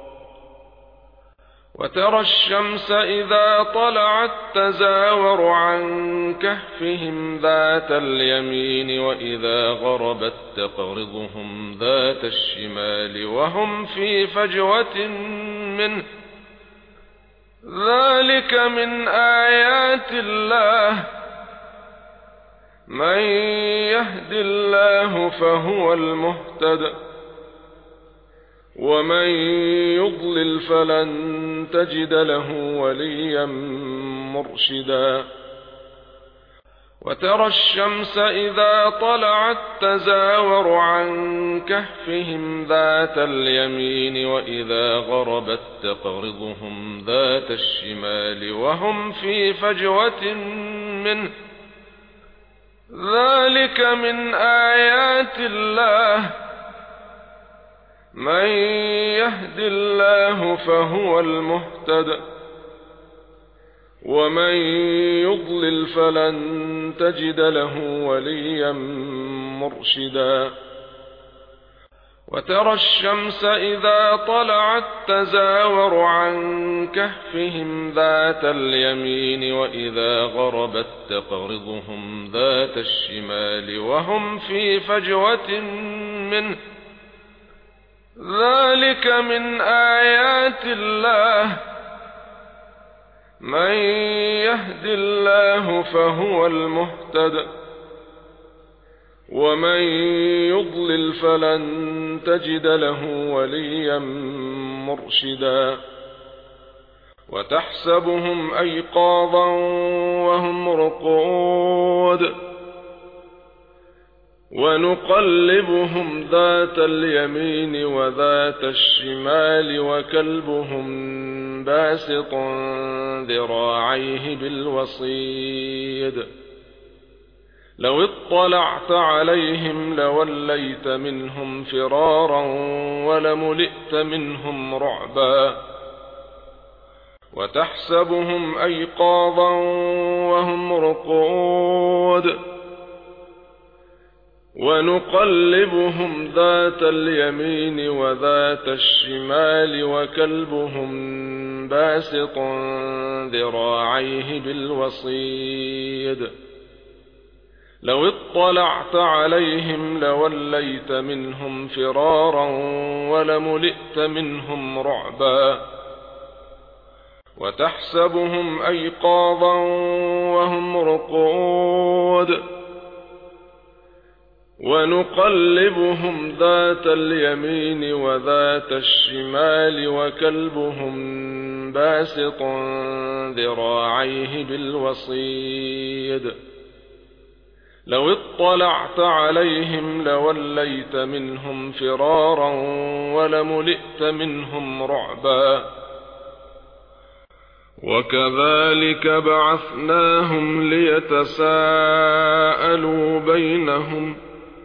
وترى الشمس إذا طلعت تزاور عن كهفهم ذات اليمين وإذا غربت تقرضهم ذات الشمال وهم في فجوة منه ذلك من آيات الله من يهد الله فهو المهتد ومن يضلل فلن تجد له وليا مرشدا وترى الشمس إذا طلعت تزاور عن كهفهم ذات اليمين وإذا غربت تقرضهم ذات الشمال وهم في فجوة منه ذلك من آيات الله من يهد الله فهو المهتد ومن يضلل فلن تجد له وليا مرشدا وترى الشمس إذا طلعت تزاور عن كهفهم ذات اليمين وإذا غربت تقرضهم ذات الشمال وهم في فجوة منه ذلك من آيات الله من يهد الله فهو المهتد ومن يضلل فلن تجد له وليا مرشدا وتحسبهم أيقاظا وهم رقود ونقلبهم ذات اليمين وذات الشمال وكلبهم باسط ذراعيه بالوصيد لو اطلعت عليهم لوليت منهم فرارا ولملئت منهم رعبا وتحسبهم أيقاظا وهم رقود ونقلبهم ذات اليمين وذات الشمال وكلبهم باسط ذراعيه بالوصيد لو اطلعت عليهم لوليت منهم فرارا ولملئت منهم رعبا وتحسبهم أيقاظا وهم رقود ونقلبهم ذات اليمين وذات الشمال وكلبهم باسط ذراعيه بالوصيد لو اطلعت عليهم لوليت منهم فرارا ولملئت منهم رعبا وكذلك بعثناهم ليتساءلوا بينهم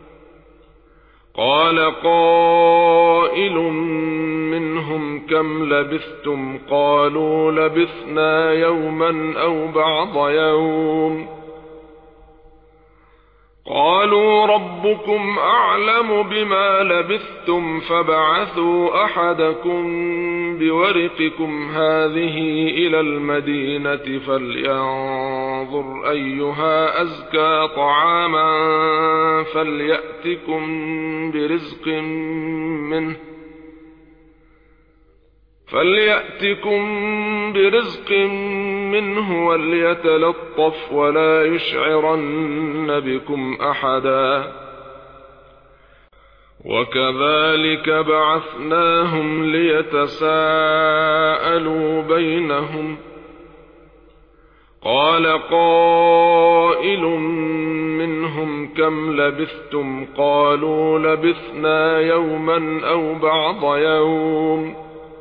قال قائل منهم كم لبثتم قالوا لبثنا يوما أو بعض يوم قالوا ربكم أعلم بما لبثتم فابعثوا أحدكم بورقكم هذه إلى المدينة فلينظر أيها أزكى طعاما فليأتكم برزق منه فليأتكم برزق منه وليتلطف ولا يشعرن بكم أحدا وكذلك بعثناهم ليتساءلوا بينهم قال قائل منهم كم لبثتم قالوا لبثنا يوما أو بعض يوم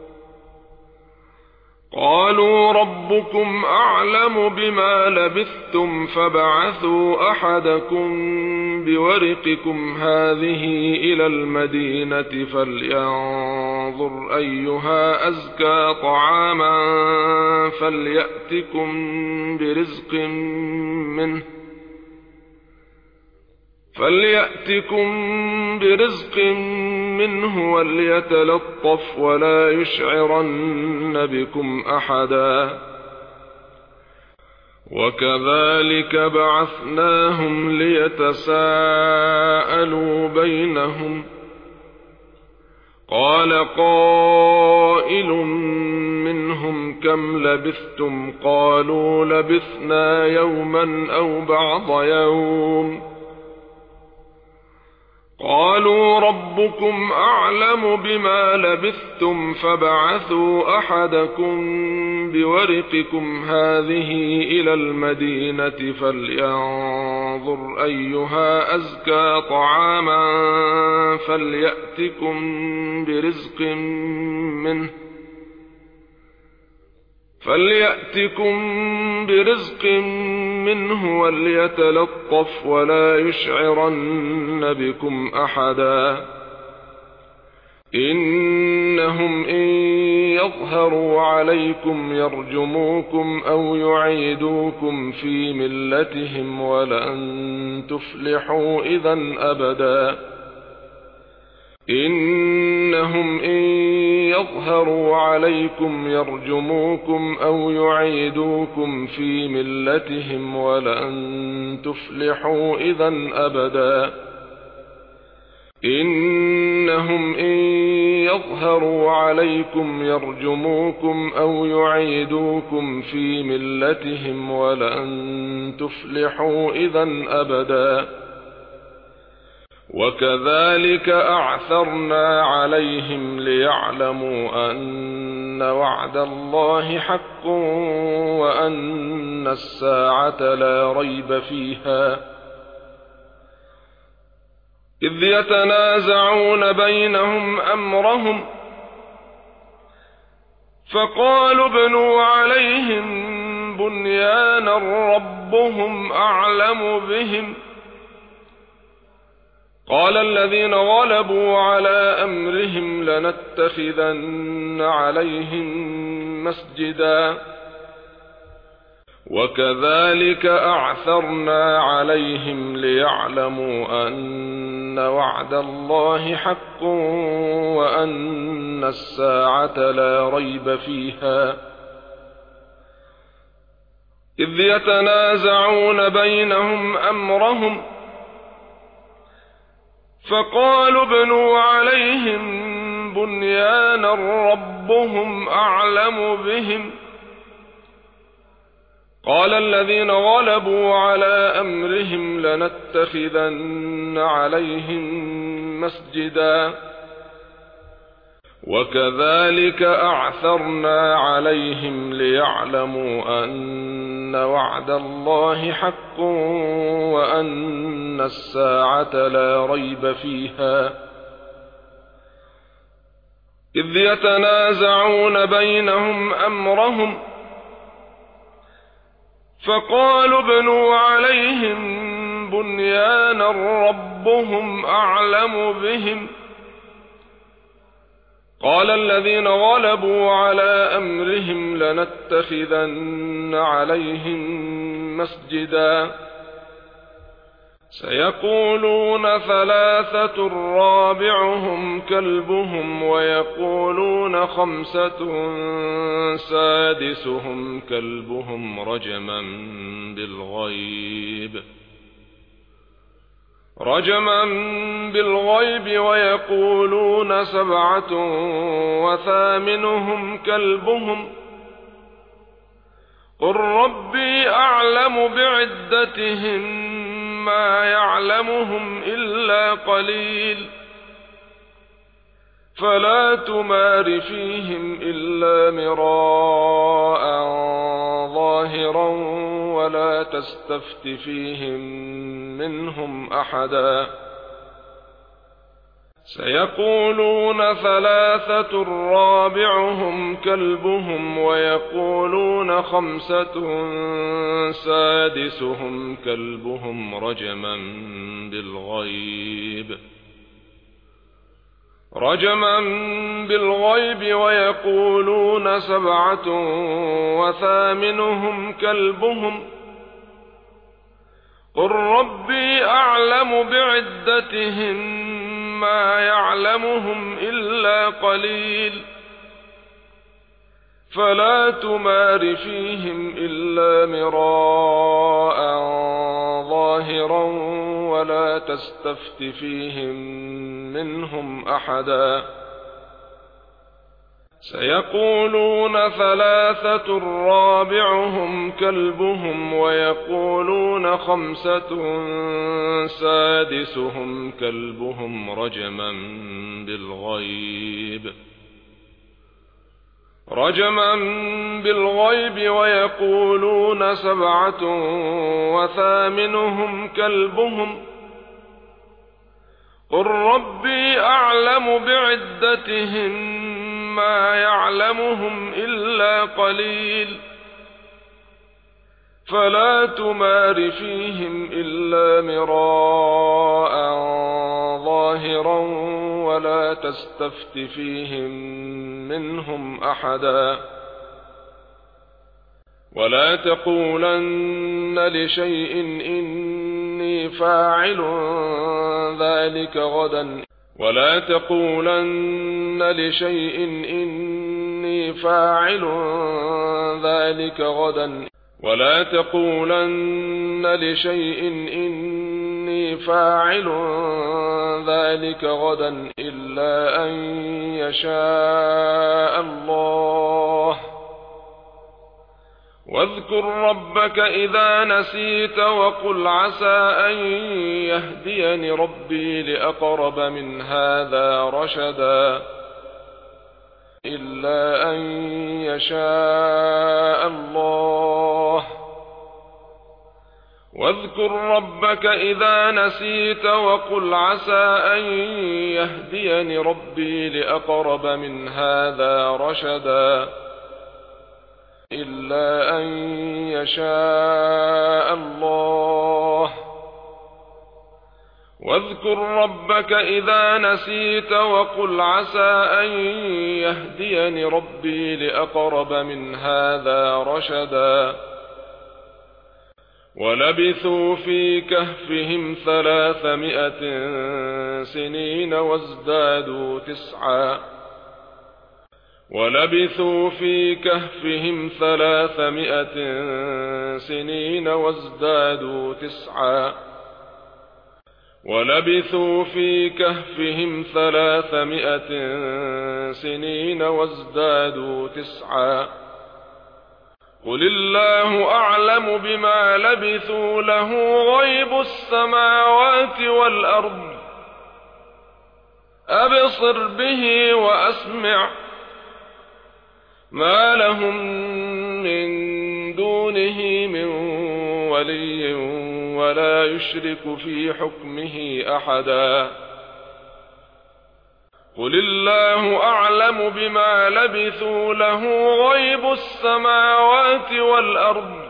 قالوا ربكم أعلم بما لبثتم فابعثوا أحدكم بورقكم هذه إلى المدينة فلينظر أيها أزكى طعاما فليأتكم برزق منه فليأتكم برزق منه وليتلطف ولا يشعرن بكم أحدا وكذلك بعثناهم ليتساءلوا بينهم قال قائل منهم كم لبثتم قالوا لبثنا يوما أو بعض يوم قالوا ربكم أعلم بما لبثتم فابعثوا أحدكم بورقكم هذه إلى المدينة فلينظر أيها أزكى طعاما فليأتكم برزق منه فليأتكم برزق منه وليتلطف ولا يشعرن بكم أحدا إنهم إن يظهروا عليكم يرجموكم أو يعيدوكم في ملتهم ولن تفلحوا إذا أبدا إنهم إن يظهروا عليكم يرجموكم أو يعيدوكم في ملتهم ولن تفلحوا إذا أبدا إنهم إن يظهروا عليكم يرجموكم أو يعيدوكم في ملتهم ولن تفلحوا إذا أبدا وكذلك أعثرنا عليهم ليعلموا أن وعد الله حق وأن الساعة لا ريب فيها إذ يتنازعون بينهم أمرهم فقالوا ابنوا عليهم بنيانا ربهم أعلم بهم قال الذين غلبوا على أمرهم لنتخذن عليهم مسجدا وكذلك أعثرنا عليهم ليعلموا أن وعد الله حق وأن الساعة لا ريب فيها إذ يتنازعون بينهم أمرهم فقالوا ابنوا عليهم بنيانا ربهم أعلم بهم قال الذين غلبوا على أمرهم لنتخذن عليهم مسجدا وكذلك أعثرنا عليهم ليعلموا أن وعد الله حق وأن الساعة لا ريب فيها إذ يتنازعون بينهم أمرهم فقالوا ابنوا عليهم بنيانا ربهم أعلم بهم قال الذين غلبوا على أمرهم لنتخذن عليهم مسجدا سيقولون ثلاثة رابعهم كلبهم ويقولون خمسة سادسهم كلبهم رجما بالغيب رجما بالغيب ويقولون سبعة وثامنهم كلبهم قل ربي أعلم بعدتهم ما يعلمهم إلا قليل فلا تمار فيهم إلا مراء ظاهرا ولا تستفت فيهم منهم أحدا سيقولون ثلاثة رابعهم كلبهم ويقولون خمسة سادسهم كلبهم رجما بالغيب رجما بالغيب ويقولون سبعة وثامنهم كلبهم قل ربي أعلم بعدتهم ما يعلمهم إلا قليل فلا تمار فيهم إلا مراء ظاهرا ولا تستفت فيهم منهم أحدا سيقولون ثلاثة رابعهم كلبهم ويقولون خمسة سادسهم كلبهم رجما بالغيب رجما بالغيب ويقولون سبعة وثامنهم كلبهم قل ربي أعلم بعدتهم ما يعلمهم إلا قليل فلا تمار فيهم إلا مراء ظاهرا ولا تستفت فيهم منهم أحدا ولا تقولن لشيء إني فاعل ذلك غدا ولا تقولن لشيء إني فاعل ذلك غدا ولا تقولن لشيء إني فاعل ذلك غدا إلا أن يشاء الله واذكر ربك إذا نسيت وقل عسى أن يهديني ربي لأقرب من هذا رشدا إلا أن يشاء الله واذكر ربك إذا نسيت وقل عسى أن يهديني ربي لأقرب من هذا رشدا إلا أن يشاء الله واذكر ربك إذا نسيت وقل عسى أن يهديني ربي لأقرب من هذا رشدا ولبثوا في كهفهم ثلاثمائة سنين وازدادوا تسعا ولبثوا في كهفهم ثلاثمائة سنين وازدادوا تسعا ولبثوا في كهفهم ثلاثمائة سنين وازدادوا تسعا قل الله أعلم بما لبثوا له غيب السماوات والأرض أبصر به وأسمع ما لهم من دونه من ولي ولا يشرك في حكمه أحدا قل الله أعلم بما لبثوا له غيب السماوات والأرض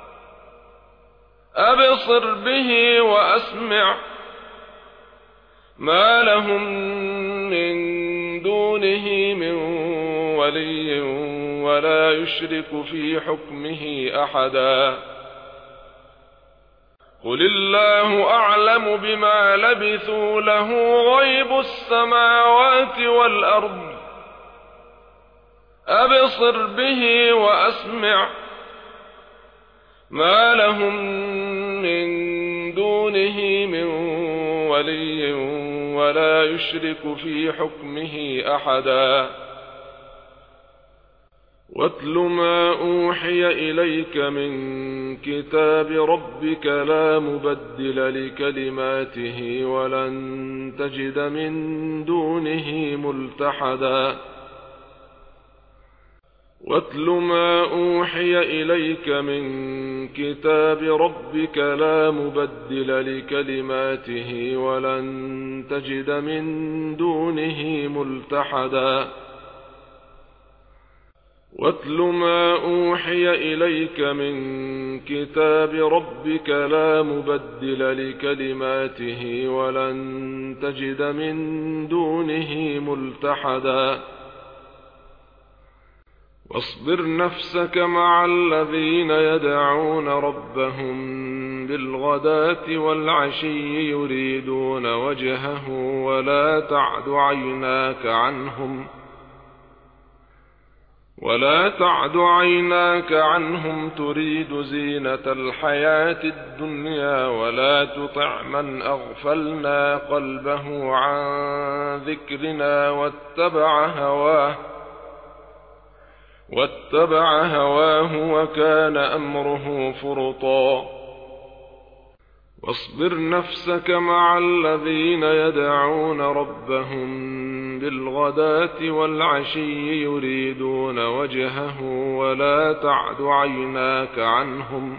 أبصر به وأسمع ما لهم من دونه من ولي ولا يشرك في حكمه أحدا قل الله أعلم بما لبثوا له غيب السماوات والأرض أبصر به وأسمع ما لهم من دونه من ولي ولا يشرك في حكمه أحدا واتل ما أوحي إليك من كتاب ربك لا مبدل لكلماته ولن تجد من دونه ملتحدا واتل ما أوحي إليك من كتاب ربك لا مبدل لكلماته ولن تجد من دونه ملتحدا واتل ما أوحي إليك من كتاب ربك لا مبدل لكلماته ولن تجد من دونه ملتحدا واصبر نفسك مع الذين يدعون ربهم بالغداة والعشي يريدون وجهه ولا تعد عيناك عنهم ولا تعد عيناك عنهم تريد زينة الحياة الدنيا ولا تطع من أغفلنا قلبه عن ذكرنا واتبع هواه واتبع هواه وكان أمره فرطا واصبر نفسك مع الذين يدعون ربهم بالغداة والعشي يريدون وجهه ولا تعد عيناك عنهم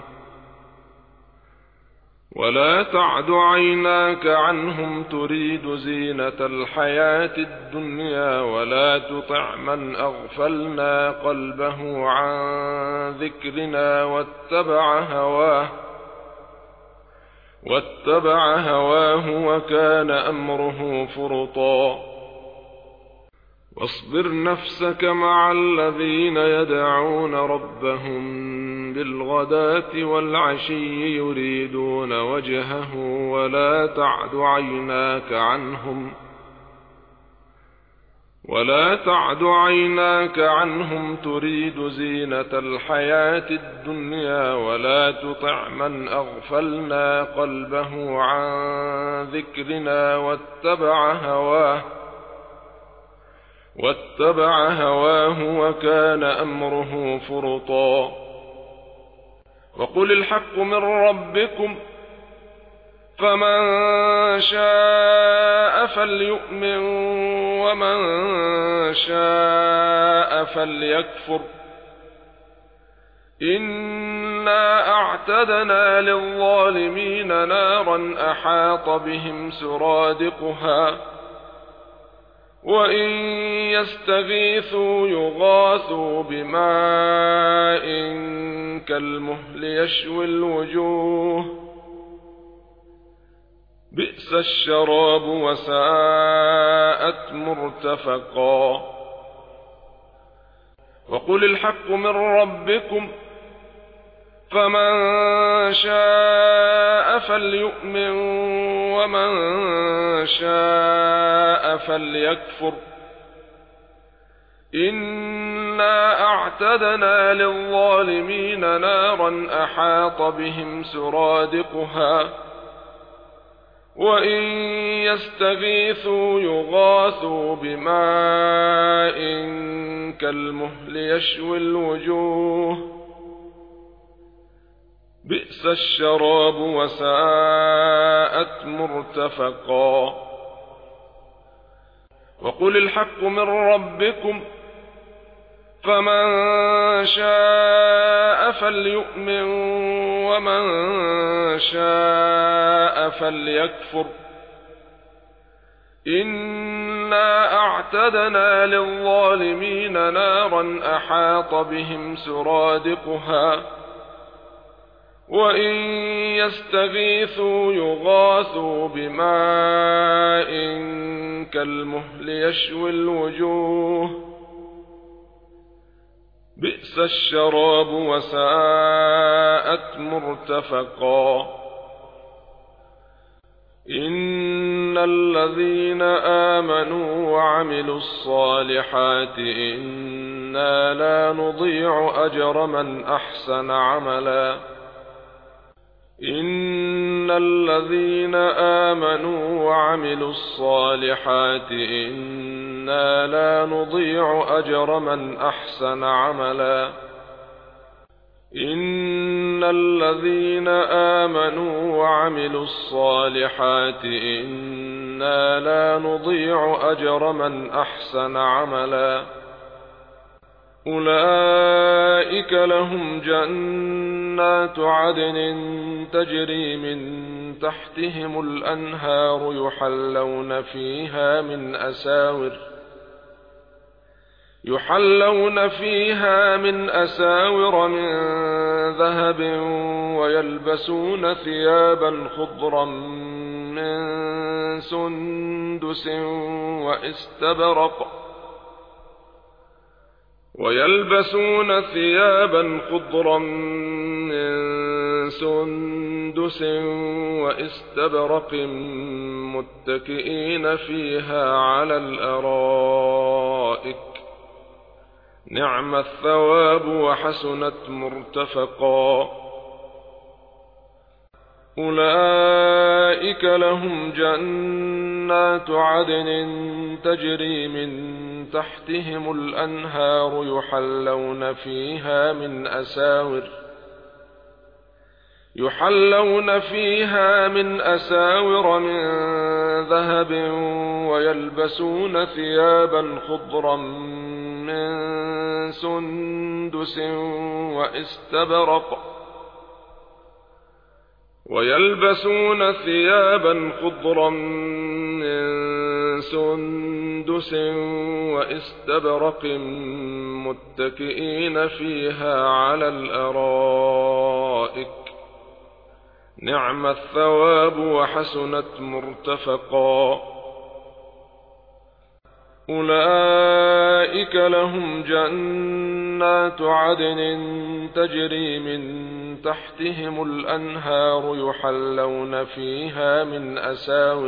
ولا تعد عيناك عنهم تريد زينة الحياة الدنيا ولا تطع من أغفلنا قلبه عن ذكرنا واتبع هواه واتبع هواه وكان أمره فرطا واصبر نفسك مع الذين يدعون ربهم بالغداة والعشي يريدون وجهه ولا تعد عيناك عنهم ولا تعد عيناك عنهم تريد زينة الحياة الدنيا ولا تطع من أغفلنا قلبه عن ذكرنا واتبع هواه واتبع هواه وكان أمره فرطا وقل الحق من ربكم فمن شاء فليؤمن ومن شاء فليكفر إنا أعتدنا للظالمين نارا أحاط بهم سرادقها وإن يستغيثوا يغاثوا بماء كالمهل يشوي الوجوه بئس الشراب وساءت مرتفقا وقل الحق من ربكم فمن شاء فليؤمن ومن شاء فليكفر إنا أعتدنا للظالمين نارا أحاط بهم سرادقها وإن يستغيثوا يغاثوا بماء كالمهل يشوي الوجوه بئس الشراب وساءت مرتفقا وقل الحق من ربكم فمن شاء فليؤمن ومن شاء فليكفر إنا أعتدنا للظالمين نارا أحاط بهم سرادقها وإن يستغيثوا يغاثوا بماء كالمهل يشوي الوجوه بئس الشراب وساءت مرتفقا إن الذين آمنوا وعملوا الصالحات إنا لا نضيع أجر من أحسن عملا إن إن الذين آمنوا وعملوا الصالحات إنا لا نضيع أجر من أحسن عملا إن الذين آمنوا وعملوا الصالحات إنا لا نضيع أجر من أحسن عملا أولئك لهم جنات عدن تجري من تحتهم الأنهار يحلون فيها من أساور يحلون فيها من أساور من ذهب ويلبسون ثيابا خضرا من سندس واستبرق ويلبسون ثيابا خضرا من سندس واستبرق متكئين فيها على الأرائك نعم الثواب وحسنت مرتفقا أولئك لهم جنات عدن تجري من تحتهم الأنهار يحلون فيها من أساور يحلون فيها من أساور من ذهب ويلبسون ثيابا خضرا من سندس واستبرق ويلبسون ثيابا خضرا من سندس واستبرق متكئين فيها على الأرائك نعم الثواب وحسنت مرتفقا أولئك لهم جنات عدن تجري من تحتهم الأنهار يحلون فيها من أساور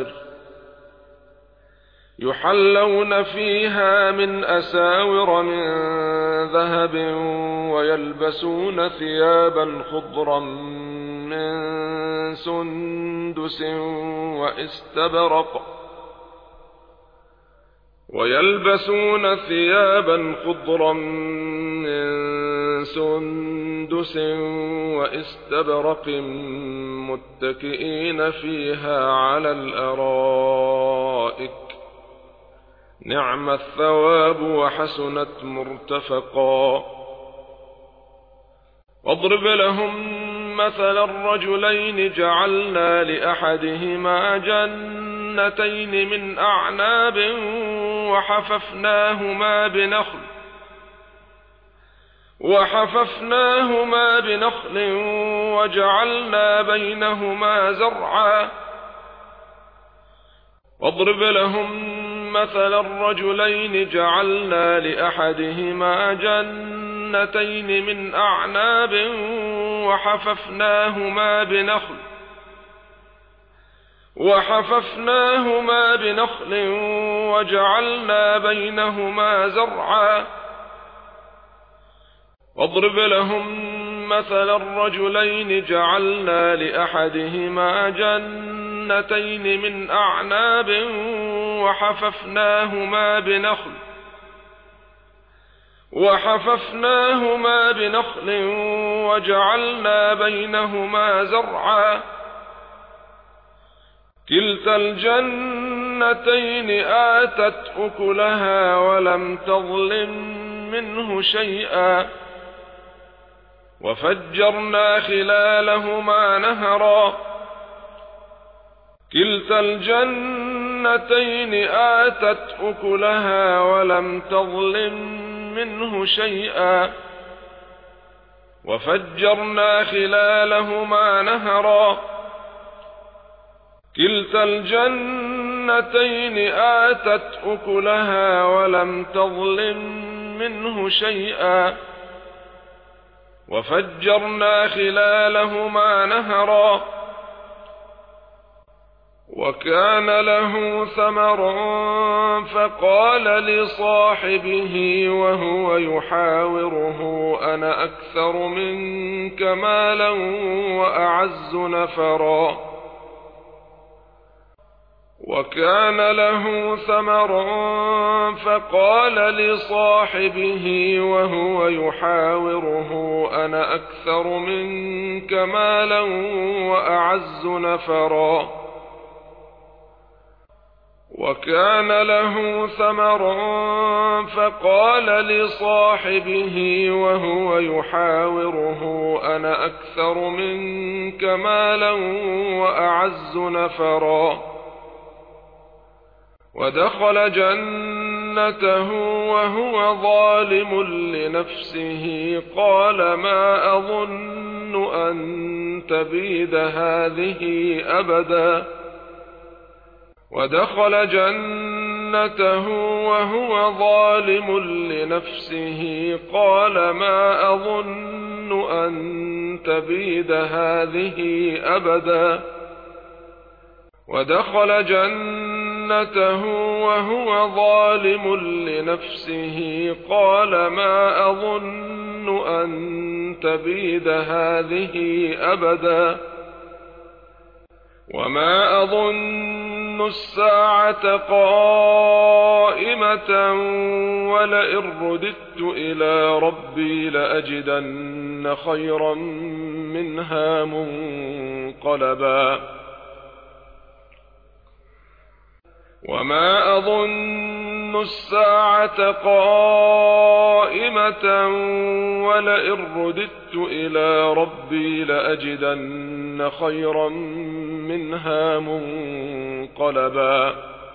يحلون فيها من أساور من ذهب ويلبسون ثيابا خضرا من سندس واستبرق ويلبسون ثيابا خضرا من سندس واستبرق متكئين فيها على الأرائك نعم الثواب وحسنت مرتفقا واضرب لهم مثل الرجلين جعلنا لأحدهما جنتين من أعناب وحففناهما بنخل وحففناهما بنخل وجعلنا بينهما زرعا واضرب لهم مثل الرجلين جعلنا لأحدهما جنتين من أعناب وحففناهما بنخل وحففناهما بنخل وجعلنا بينهما زرعا واضرب لهم مثل الرجلين جعلنا لأحدهما جنتين من أعناب وحففناهما بنخل وحففناهما بنخل وجعلنا بينهما زرعا كلتا الجنتين آتت أكلها ولم تظلم منه شيئا وفجرنا خلالهما نهرا كلتا الجنتين آتت أكلها ولم تظلم منه شيئا وفجرنا خلالهما نهرا كلتا الجنتين آتت أكلها ولم تظلم منه شيئا وفجرنا خلالهما نهرا وكان له ثمر فقال لصاحبه وهو يحاوره أنا أكثر منك مالا وأعز نفرا وكان له ثمر فقال لصاحبه وهو يحاوره أنا أكثر منك مالا وأعز نفرا وكان له ثمر فقال لصاحبه وهو يحاوره أنا أكثر منك مالا وأعز نفرا ودخل جنته وهو ظالم لنفسه قال ما أظن أن تبيد هذه أبدا ودخل جنته وهو ظالم لنفسه قال ما أظن أن تبيد هذه أبدا ودخل جنته وهو ظالم لنفسه قال ما أظن أن تبيد هذه أبدا وما أظن الساعة قائمة ولئن رددت إلى ربي لأجدن خيرا منها منقلبا وما أظن الساعة قائمة ولئن رددت إلى ربي لأجدن خيرا منها منقلبا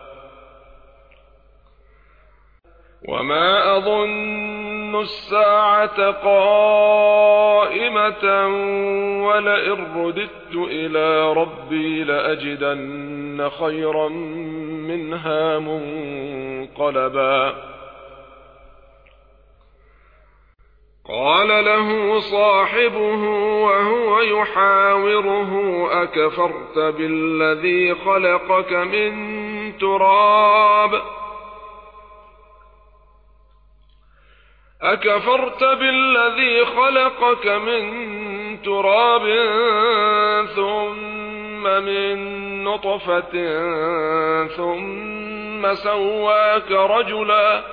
وما أظن الساعة قائمة ولئن رددت إلى ربي لأجدن خيرا منها منقلبا قال له صاحبه وهو يحاوره أكفرت بالذي خلقك من تراب أكفرت بالذي خلقك من تراب ثم من نطفة ثم سواك رجلا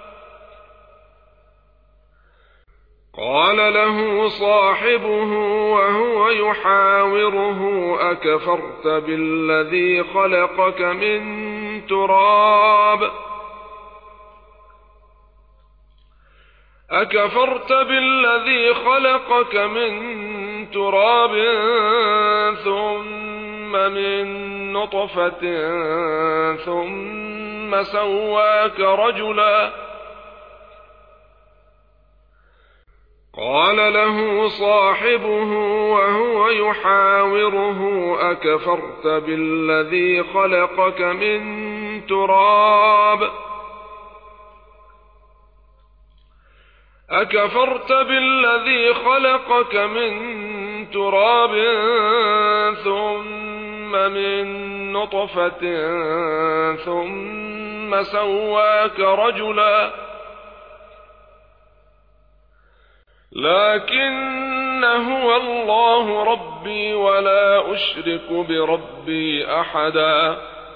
قال له صاحبه وهو يحاوره أكفرت بالذي خلقك من تراب أكفرت بالذي خلقك من تراب ثم من نطفة ثم سواك رجلا قال له صاحبه وهو يحاوره أكفرت بالذي خلقك من تراب أكفرت بالذي خلقك من تراب ثم من نطفة ثم سواك رجلا لكن هو الله ربي ولا أشرك بربي أحدا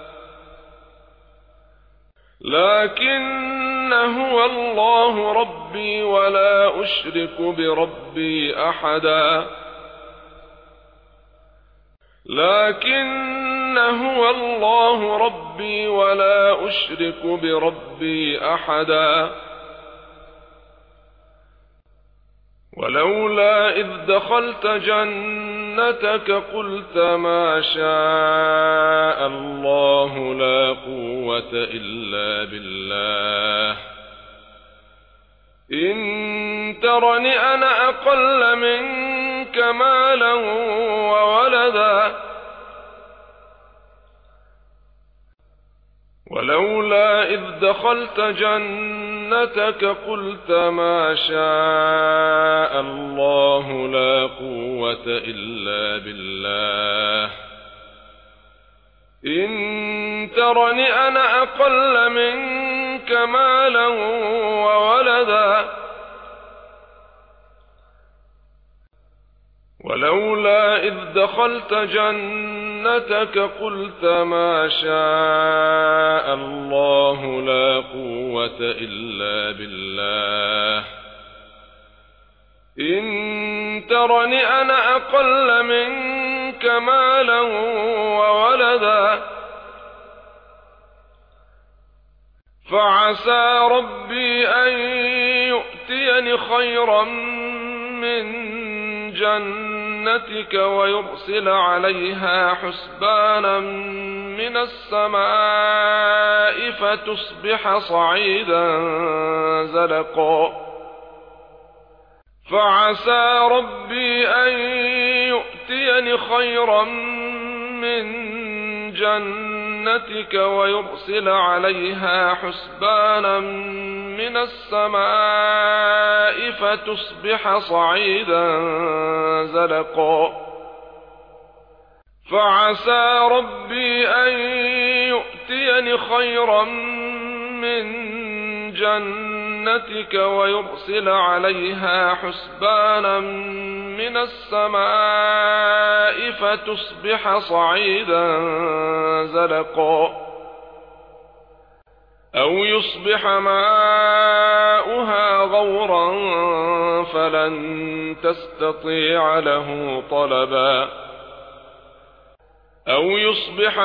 لكن هو الله ربي ولا أشرك بربي أحدا لكن هو الله ربي ولا أشرك بربي أحدا ولولا إذ دخلت جنتك قلت ما شاء الله لا قوة إلا بالله إن ترني أنا أقل منك مالا وولدا ولولا إذ دخلت جنتك قلت ما شاء الله لا قوة إلا بالله إن ترني أنا أقل منك مالا وولدا ولولا إذ دخلت جنتك جنتك قلت ما شاء الله لا قوة إلا بالله إن ترني أنا أقل منك مالا وولدا فعسى ربي أن يؤتيني خيرا من جنتك ويرسل عليها حسبانا من السماء فتصبح صعيدا زلقا فعسى ربي أن يؤتيني خيرا من جنتك ويرسل عليها حسبانا من السماء فتصبح صعيدا زلقا فعسى ربي أن يؤتيني خيرا من جنتك ويرسل عليها حسبانا من السماء فتصبح صعيدا زلقا أو يصبح ماؤها غورا فلن تستطيع له طلبا أو يصبح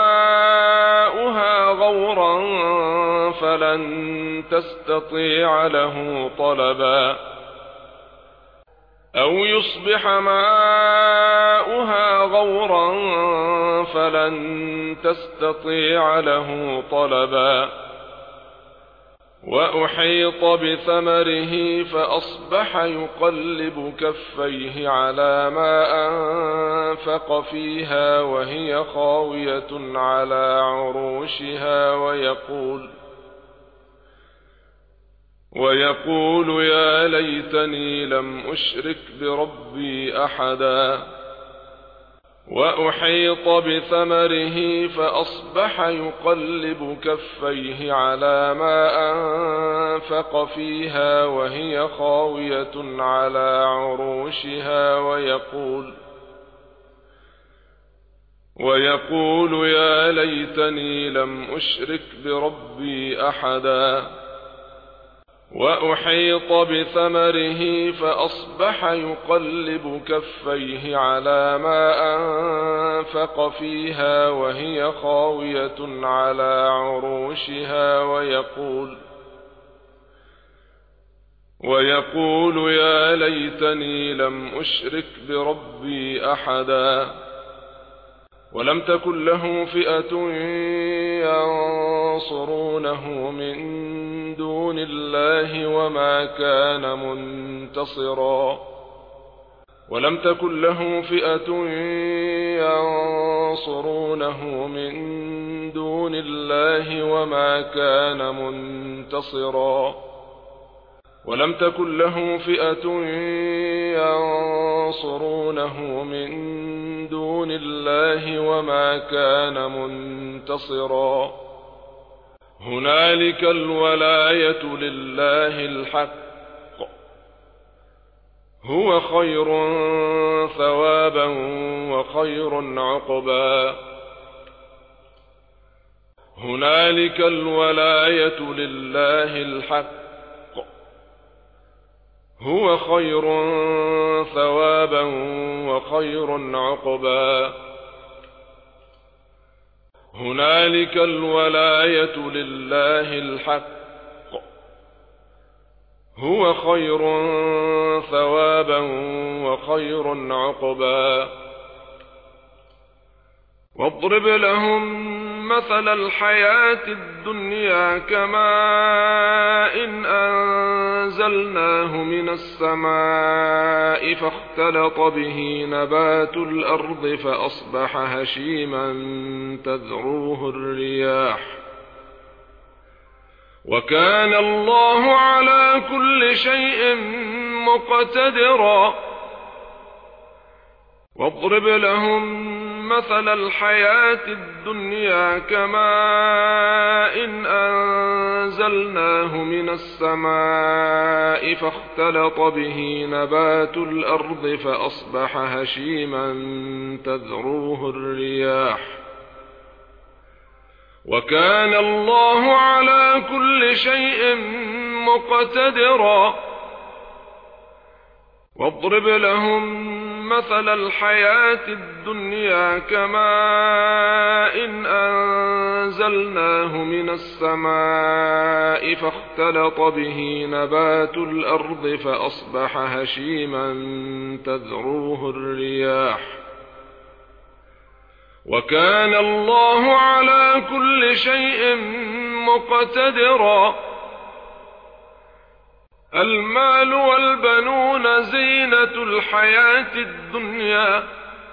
ماؤها غورا فلن تستطيع له طلبا أو يصبح ماؤها غورا فلن تستطيع له طلبا وأحيط بثمره فأصبح يقلب كفيه على ما أنفق فيها وهي خاوية على عروشها ويقول ويقول يا ليتني لم أشرك بربي أحدا وأحيط بثمره فأصبح يقلب كفيه على ما أنفق فيها وهي خاوية على عروشها ويقول ويقول يا ليتني لم أشرك بربي أحدا وأحيط بثمره فأصبح يقلب كفيه على ما أنفق فيها وهي خاوية على عروشها ويقول ويقول يا ليتني لم أشرك بربي أحدا ولم تكن له فئة ينصرونه من دون الله وما كان منتصرا ولم تكن له فئة ينصرونه من دون الله وما كان منتصرا ولم تكن له فئة ينصرونه من دون الله وما كان منتصرا هنالك الولاية لله الحق هو خير ثوابا وخير عقبا هنالك الولاية لله الحق هو خير ثوابا وخير عقبا هنالك الولاية لله الحق هو خير ثوابا وخير عقبا واضرب لهم مثل الحياة الدنيا كماء إن أنزلناه من السماء فاختلط به نبات الأرض فأصبح هشيما تذروه الرياح وكان الله على كل شيء مقتدرا واضرب لهم مثل الحياة الدنيا كماء إن أنزلناه أنزلناه من السماء فاختلط به نبات الأرض فأصبح هشيما تذروه الرياح وكان الله على كل شيء مقتدرا واضرب لهم مثل الحياة الدنيا كماء إن أنزلناه من السماء فاختلط به نبات الأرض فأصبح هشيما تذروه الرياح وكان الله على كل شيء مقتدرا المال والبنون زينة الحياة الدنيا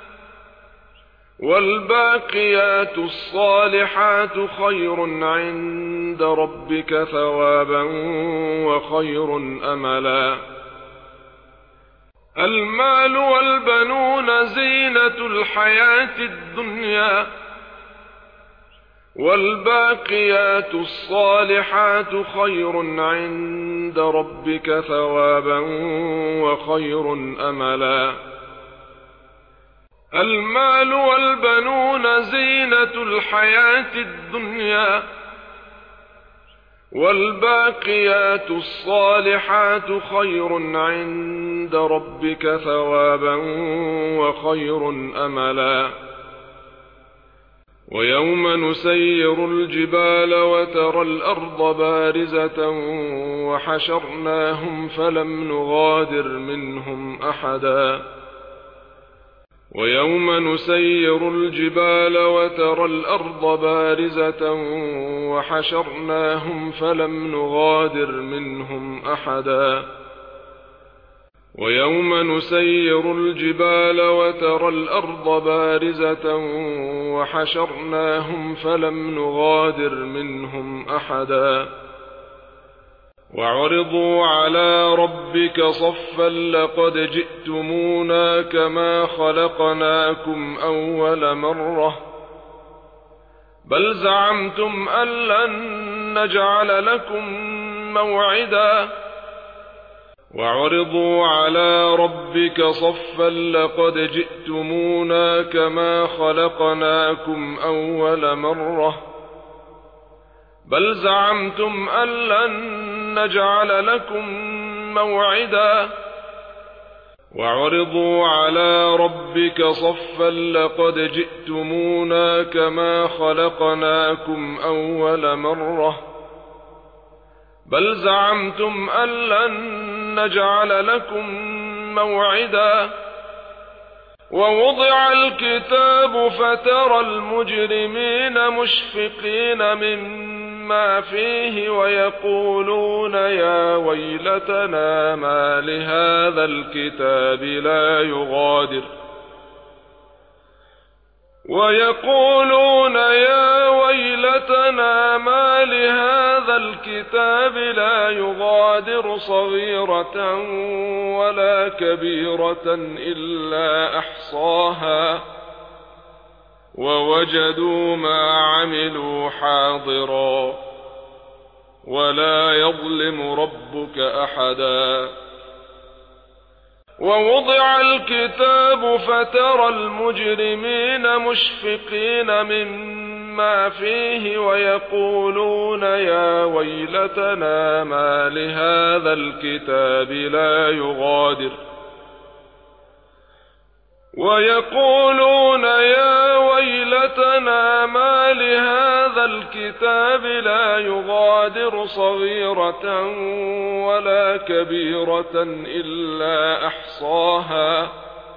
والباقيات الصالحات خير عند ربك ثوابا وخير أملا المال والبنون زينة الحياة الدنيا والباقيات الصالحات خير عند ربك ثوابا وخير أملا المال والبنون زينة الحياة الدنيا والباقيات الصالحات خير عند ربك ثوابا وخير أملا ويوم نسير الجبال وترى الأرض بارزة وحشرناهم فلم نغادر منهم أحدا ويوم نسير الجبال وترى الأرض بارزة وحشرناهم فلم نغادر منهم أحدا ويوم نسير الجبال وترى الأرض بارزة وحشرناهم فلم نغادر منهم أحدا وعرضوا على ربك صفا لقد جئتمونا كما خلقناكم أول مرة بل زعمتم أن لن نجعل لكم موعدا وعرضوا على ربك صفا لقد جئتمونا كما خلقناكم أول مرة بل زعمتم أن لن نجعل لكم موعدا وعرضوا على ربك صفا لقد جئتمونا كما خلقناكم أول مرة بل زعمتم أن لن نجعل لكم موعدا ووضع الكتاب فترى المجرمين مشفقين مما فيه ويقولون يا ويلتنا ما لهذا الكتاب لا يغادر ويقولون يا ويلتنا ما لهذا الكتاب لا يغادر صغيرة ولا كبيرة إلا أحصاها ووجدوا ما عملوا حاضرا ولا يظلم ربك أحدا ووضع الكتاب فترى المجرمين مشفقين مما فيه ويقولون يا ويلتنا ما لهذا الكتاب لا يغادر ويقولون يا ويلتنا ما لهذا الكتاب لا يغادر صغيرة ولا كبيرة إلا أحصاها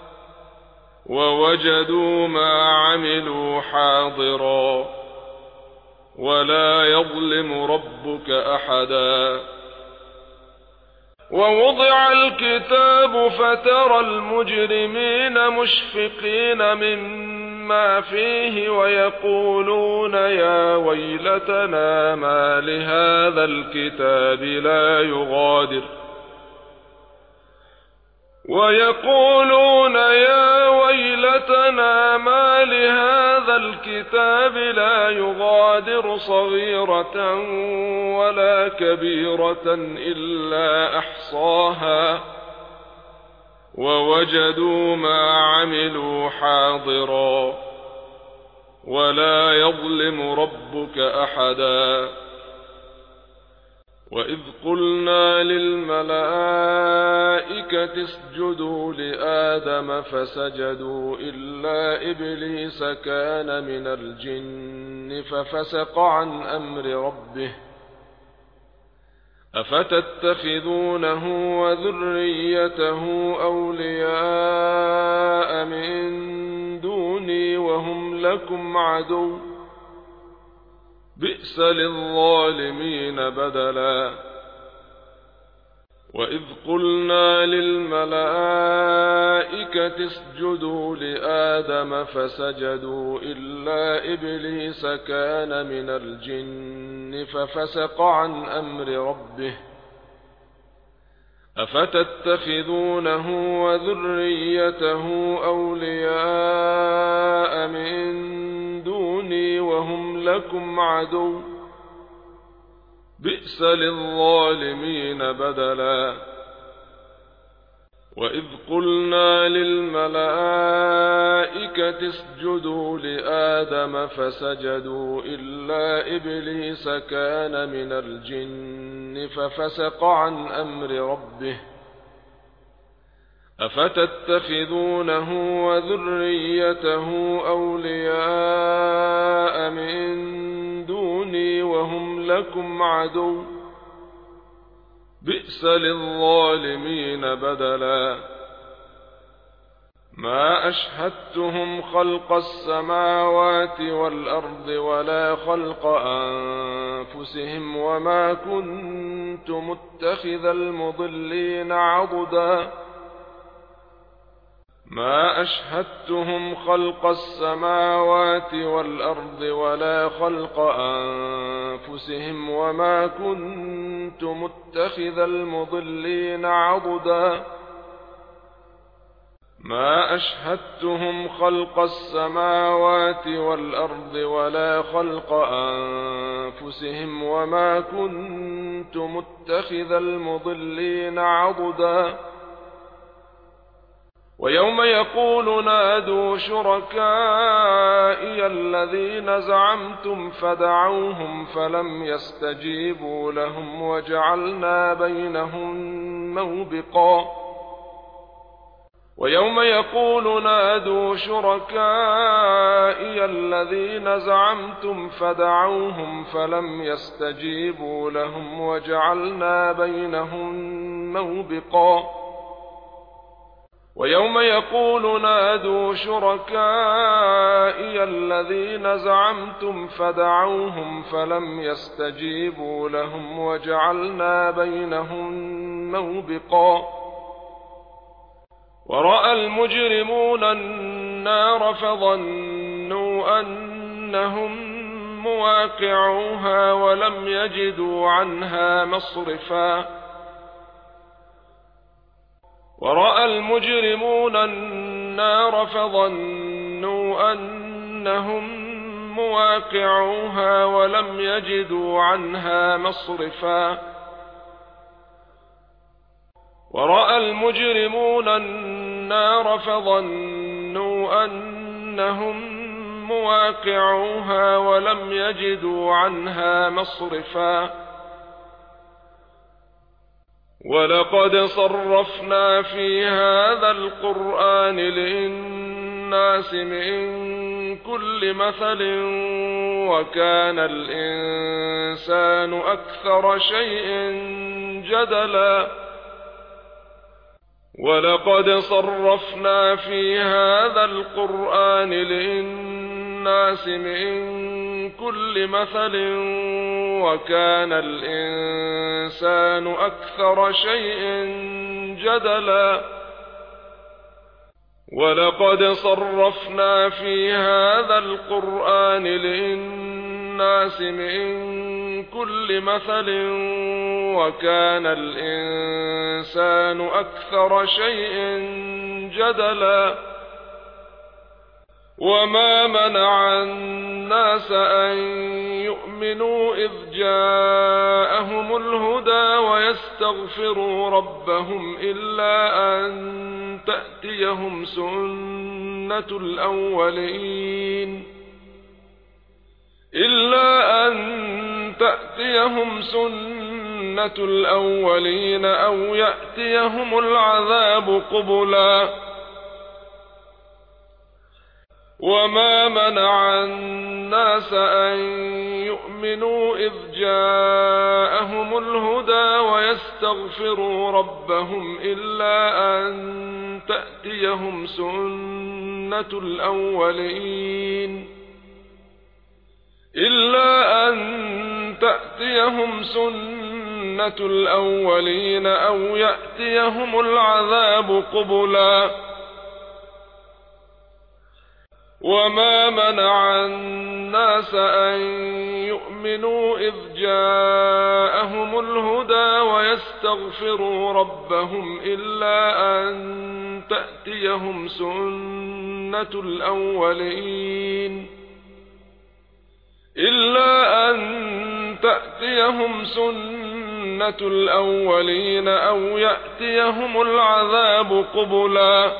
ووجدوا ما عملوا حاضرا ولا يظلم ربك أحدا ووضع الكتاب فترى المجرمين مشفقين مما فيه ويقولون يا ويلتنا ما لهذا الكتاب لا يغادر ويقولون يا ويلتنا ما لهذا الكتاب لا يغادر صغيرة ولا كبيرة إلا أحصاها ووجدوا ما عملوا حاضرا ولا يظلم ربك أحدا. وإذ قلنا للملائكة اسجدوا لآدم فسجدوا إلا إبليس كان من الجن ففسق عن أمر ربه أفتتخذونه وذريته أولياء من دوني وهم لكم عدو بئس للظالمين بدلا. وإذ قلنا للملائكة اسجدوا لآدم فسجدوا إلا إبليس كان من الجن ففسق عن أمر ربه أفتتخذونه وذريته أولياء من دوني وهم لكم عدو بئس للظالمين بدلا. وإذ قلنا للملائكة اسجدوا لآدم فسجدوا إلا إبليس كان من الجن ففسق عن أمر ربه أفتتخذونه وذريته أولياء من دوني وهم لكم عدو بئس للظالمين بدلا. ما أشهدتهم خلق السماوات والأرض ولا خلق أنفسهم وما كنت متخذ المضلين عضدا. ما أشهدتهم خلق السماوات والأرض ولا خلق أنفسهم وما كنت متخذ المضلين عضدا. ما أشهدتهم خلق السماوات والأرض ولا خلق أنفسهم وما كنت متخذ المضلين عضدا. ويوم يقول نادوا شركائي الذين زعمتم فدعوهم فلم يستجيبوا لهم وجعلنا بينهم موبقا. ويوم يقول نادوا شركائي الذين زعمتم فدعوهم فلم يستجيبوا لهم وجعلنا بينهم موبقا. ويوم يقول نادوا شركائي الذين زعمتم فدعوهم فلم يستجيبوا لهم وجعلنا بينهم موبقا. ورأى المجرمون النار فظنوا أنهم مواقعوها ولم يجدوا عنها مصرفا. ورأى المجرمون النار فظنوا أنهم مواقعوها ولم يجدوا عنها مصرفا. ورأى المجرمون النار فظنوا أنهم مواقعوها ولم يجدوا عنها مصرفا. ولقد صرفنا في هذا القرآن للناس من كل مثل وكان الإنسان أكثر شيء جدلا. ولقد صرفنا في هذا القرآن للناس من كل مثل وكان الإنسان أكثر شيء جدلا. ولقد صرفنا في هذا القرآن للناس الناس من كل مثل وكان الإنسان أكثر شيء جدلا وما منع الناس أن يؤمنوا إذ جاءهم الهدى ويستغفروا ربهم إلا أن تأتيهم سنة الأولين إلا أن تأتيهم سنة الأولين أو يأتيهم العذاب قبلا وما منع الناس أن يؤمنوا إذ جاءهم الهدى ويستغفروا ربهم إلا أن تأتيهم سنة الأولين إلا أن تأتيهم سنة الأولين أو يأتيهم العذاب قبلا وما منع الناس أن يؤمنوا إذ جاءهم الهدى ويستغفروا ربهم إلا أن تأتيهم سنة الأولين إلا أن تأتيهم سنة الأولين أو يأتيهم العذاب قبلا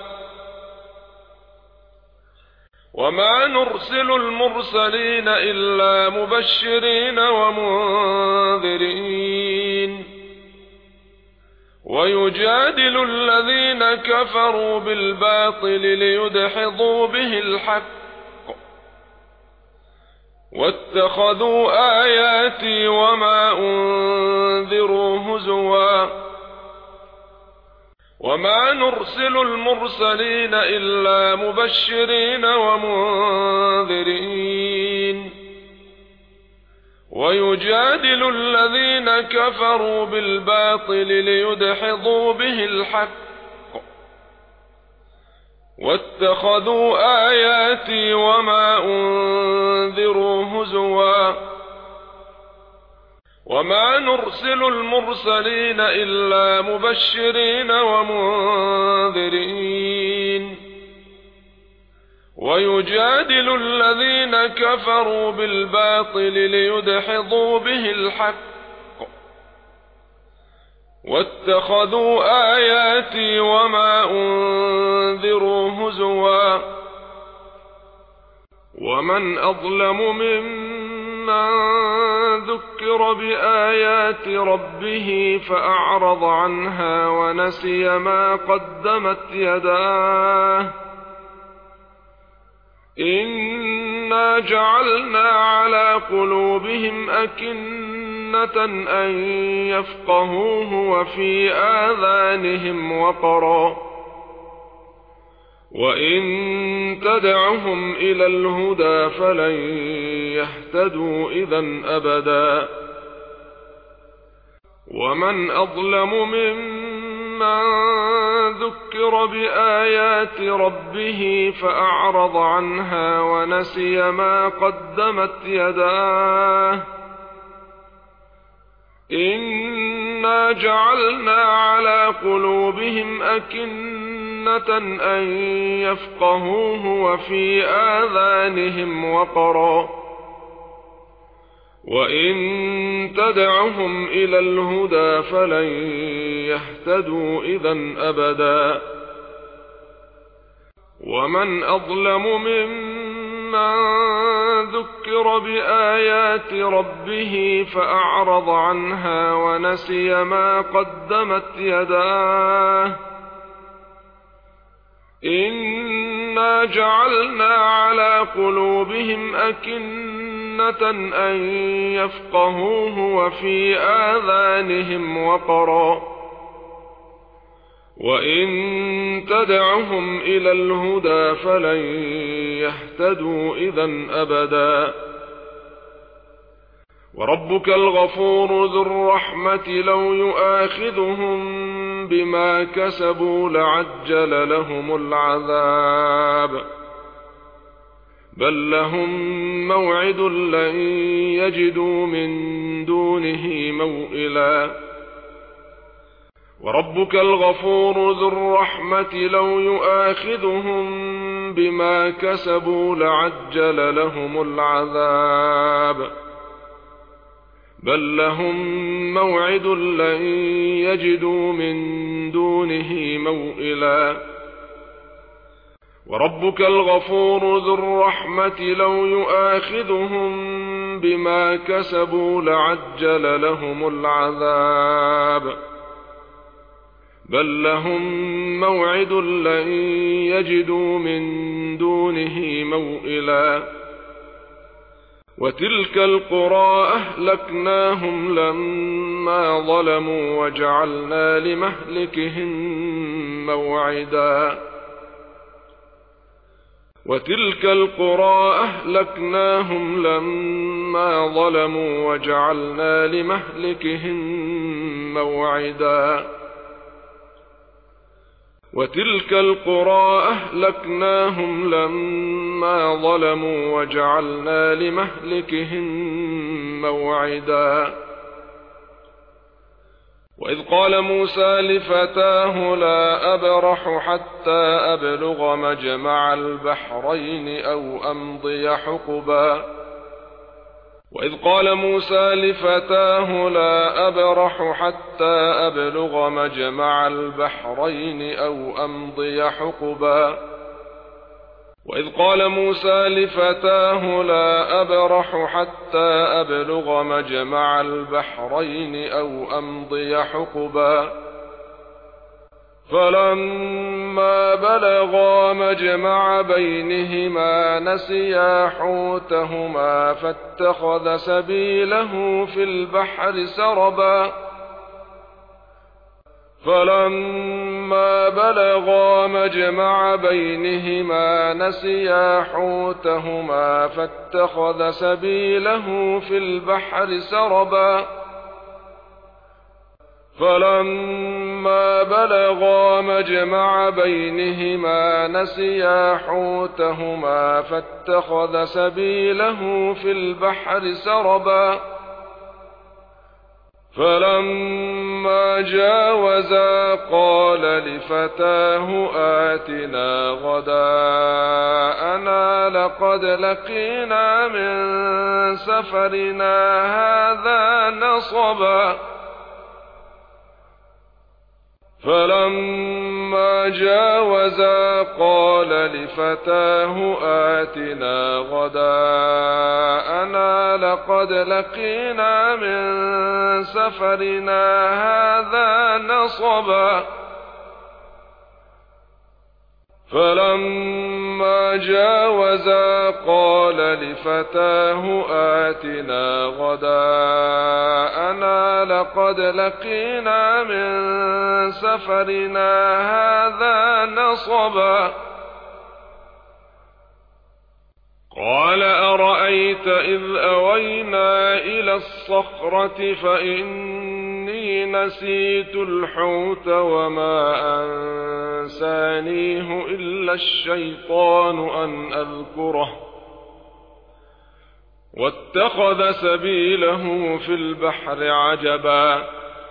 وما نرسل المرسلين إلا مبشرين ومنذرين ويجادل الذين كفروا بالباطل ليدحضوا به الحق واتخذوا آياتي وما أنذروا هزوا وما نرسل المرسلين إلا مبشرين ومنذرين ويجادل الذين كفروا بالباطل ليدحضوا به الحق واتخذوا آياتي وما أنذروا هزوا وما نرسل المرسلين إلا مبشرين ومنذرين ويجادل الذين كفروا بالباطل ليدحضوا به الحق واتخذوا آياتي وما أنذروا هزوا ومن أظلم ممن ذكر بآيات ربه فأعرض عنها ونسي ما قدمت يداه إنا جعلنا على قلوبهم أكنة أن يفقهوه وفي آذانهم وقرا وإن تدعهم إلى الهدى فلن يهتدوا إذا أبدا ومن أظلم ممن ذكر بآيات ربه فأعرض عنها ونسي ما قدمت يداه إنا جعلنا على قلوبهم أكنة أن يفقهوه وفي آذانهم وقرا وإن تدعهم إلى الهدى فلن يهتدوا إذا أبدا ومن أظلم ممن ذكر بآيات ربه فأعرض عنها ونسي ما قدمت يداه إنا جعلنا على قلوبهم أكنة أن يفقهوه وفي آذانهم وقرا وإن تدعهم إلى الهدى فلن يهتدوا إذا أبدا وربك الغفور ذو الرحمة لو يؤاخذهم بما كسبوا لعجل لهم العذاب بل لهم موعد لن يجدوا من دونه موئلا وربك الغفور ذو الرحمة لو يؤاخذهم بما كسبوا لعجل لهم العذاب بل لهم موعد لن يجدوا من دونه موئلا وربك الغفور ذو الرحمة لو يؤاخذهم بما كسبوا لعجل لهم العذاب بل لهم موعد لن يجدوا من دونه موئلا وتلك القرى أهلكناهم لما ظلموا وجعلنا لمهلكهم موعدا وتلك القرى أهلكناهم لما ظلموا وجعلنا لمهلكهم موعدا وتلك القرى أهلكناهم لما ظلموا وجعلنا لمهلكهم موعدا وإذ قال موسى لفتاه لا أبرح حتى أبلغ مجمع البحرين أو أمضي حقبا وإذ قال موسى لفتاه لا أبرح حتى أبلغ مجمع البحرين أو أمضي حقبا وإذ قال موسى لفتاه لا أبرح حتى أبلغ مجمع البحرين أو أمضي حقبا فلما بلغا مجمع بينهما نسيا حوتهما فاتخذ سبيله في البحر سربا فلما بلغا مجمع بينهما نسيا حوتهما فاتخذ سبيله في البحر سربا فلما بلغا مجمع بينهما نسيا حوتهما فاتخذ سبيله في البحر سربا فلما جاوزا قال لفتاه آتنا غداءنا لقد لقينا من سفرنا هذا نصبا فلما جاوزا قال لفتاه آتنا غداءنا لقد لقينا من سفرنا هذا نصبا فلما جاوزا قال لفتاه آتنا غداءنا لقد لقينا من سفرنا هذا نصبا قال أرأيت إذ أوينا إلى الصخرة فإني نسيت الحوت وما أنسانيه إلا الشيطان أن أذكره واتخذ سبيله في البحر عجبا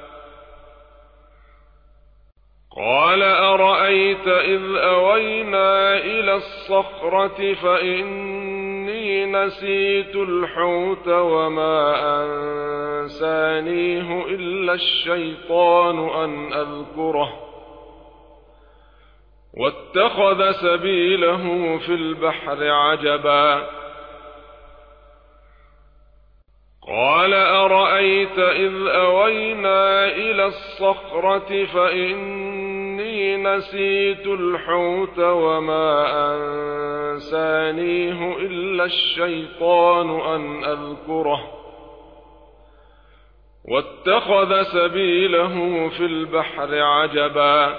قال أرأيت إذ أوينا إلى الصخرة فإني نسيت الحوت وما أنسانيه إلا الشيطان أن أذكره واتخذ سبيله في البحر عجبا قال أرأيت إذ أوينا إلى الصخرة فإني نسيت الحوت وما أنسانيه إلا الشيطان أن أذكره واتخذ سبيله في البحر عجبا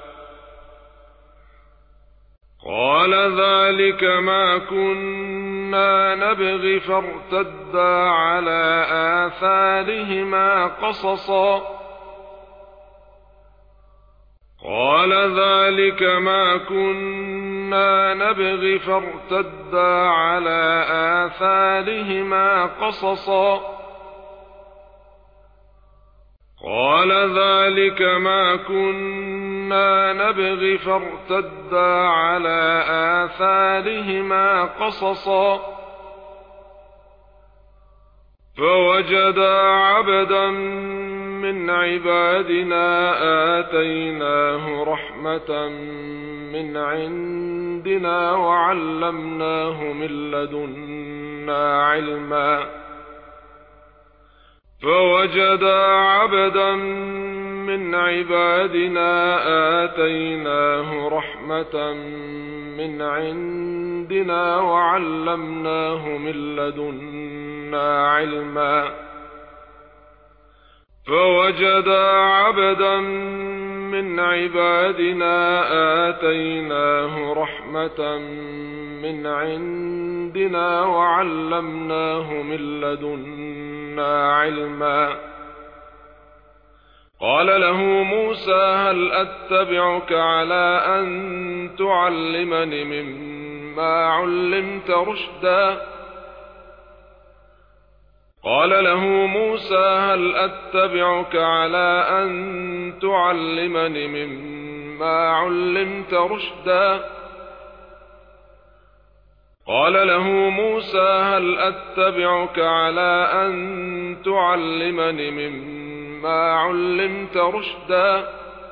قال ذلك ما كنا نبغي فارتدا على آثارهما قصصا قال ذلك ما كنا نبغي فارتدا على آثارهما قصصا قال ذلك ما كنا نبغي فارتدا على آثارهما قصصا فوجدا عبدا من عبادنا آتيناه رحمة من عندنا وعلمناه من لدنا علما فوجدا عبدا من عبادنا آتيناه رحمة من عندنا وعلمناه من لدنا علما فوجدا عبدا من عبادنا آتيناه رحمة من عندنا وعلمناه من لدنا علما قال له موسى هل أتبعك على أن تعلمني مما علمت رشدا قال له موسى هل أتبعك على أن تعلمني مما علمت رشدا قال له موسى هل أتبعك على أن تعلمني مما علمت رشدا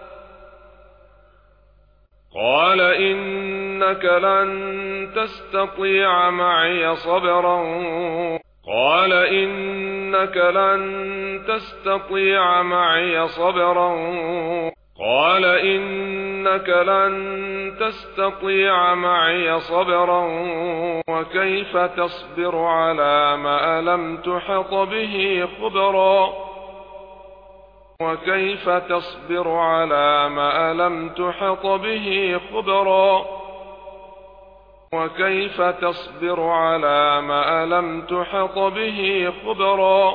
قال إنك لن تستطيع معي صبرا قال إنك لن تستطيع معي صبرا قال إنك لن تستطيع معي صبرا وكيف تصبر على ما لم تحط به خبرا وكيف تصبر على ما لم تحط به خبرا وكيف تصبر على ما لم تحط به خبرا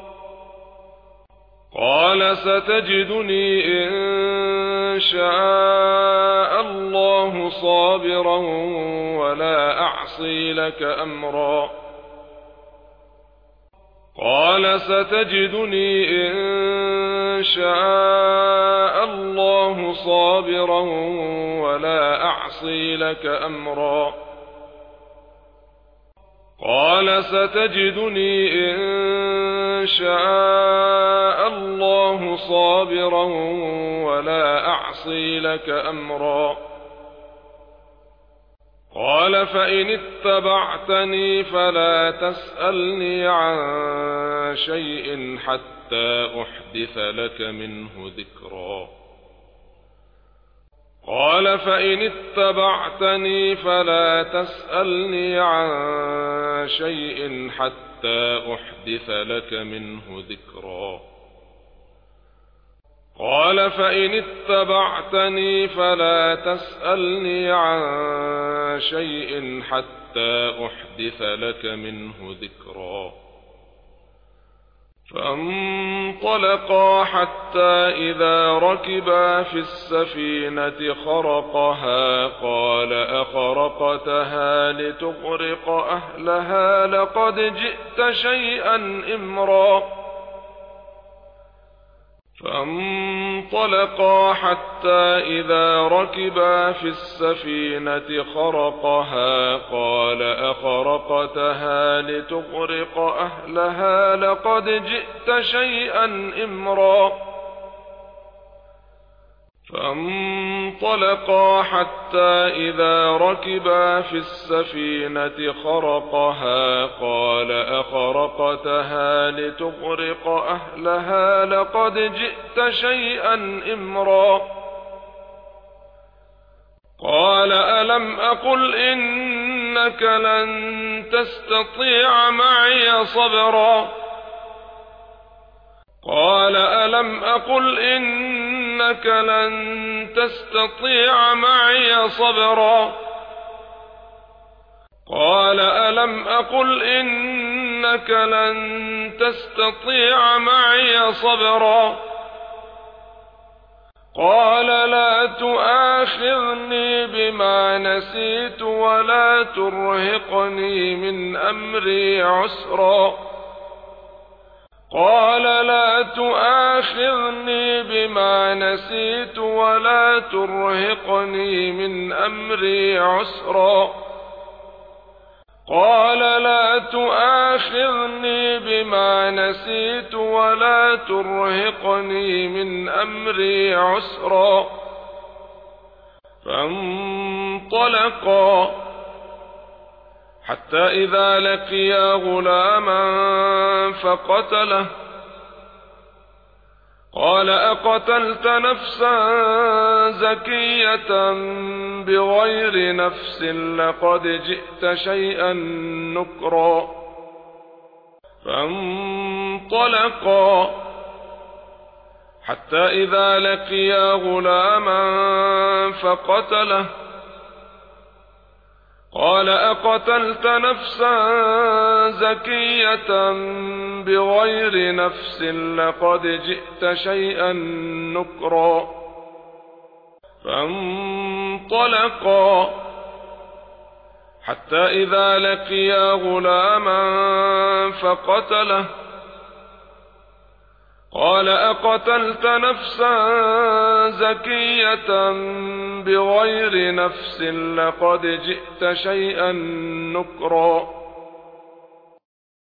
قال ستجدني إن شاء الله صابرا ولا أعصي لك أمرا قال ستجدني إن شاء الله صابرا ولا أعصي لك أمرا قال ستجدني إن شاء الله صابرا ولا أعصي لك أمرا قال فإن اتبعتني فلا تسألني عن شيء حتى أحدث لك منه ذكرا قال فإن اتبعتني فلا تسألني عن شيء حتى أحدث لك منه ذكرا قال فإن اتبعتني فلا تسألني عن شيء حتى أحدث لك منه ذكرا فانطلقا حتى إذا ركبا في السفينة خرقها قال أخرقتها لتغرق أهلها لقد جئت شيئا إمرا فانطلقا حتى إذا ركبا في السفينة خرقها قال أخرقتها لتغرق أهلها لقد جئت شيئا إمرا فانطلقا حتى إذا ركبا في السفينة خرقها قال أخرقتها لتغرق أهلها لقد جئت شيئا إمرا قال ألم أقل إنك لن تستطيع معي صبرا قال ألم أقل إنك لن تستطيع معي صبرا قال ألم أقل إنك لن تستطيع معي صبرا قال لا تؤاخذني بما نسيت ولا ترهقني من أمري عسرا قال لا تؤاخذني بما نسيت ولا ترهقني من أمري عسرا قال لا تؤاخذني بما نسيت ولا ترهقني من أمري عسرا فانطلقا حتى إذا لقيا غلاما فقتله قال أقتلت نفسا زكية بغير نفس لقد جئت شيئا نكرا فانطلقا حتى إذا لقيا غلاما فقتله قال أقتلت نفسا زكية بغير نفس لقد جئت شيئا نكرا فانطلقا حتى إذا لقيا غلاما فقتله قال أقتلت نفسا زكية بغير نفس لقد جئت شيئا نكرا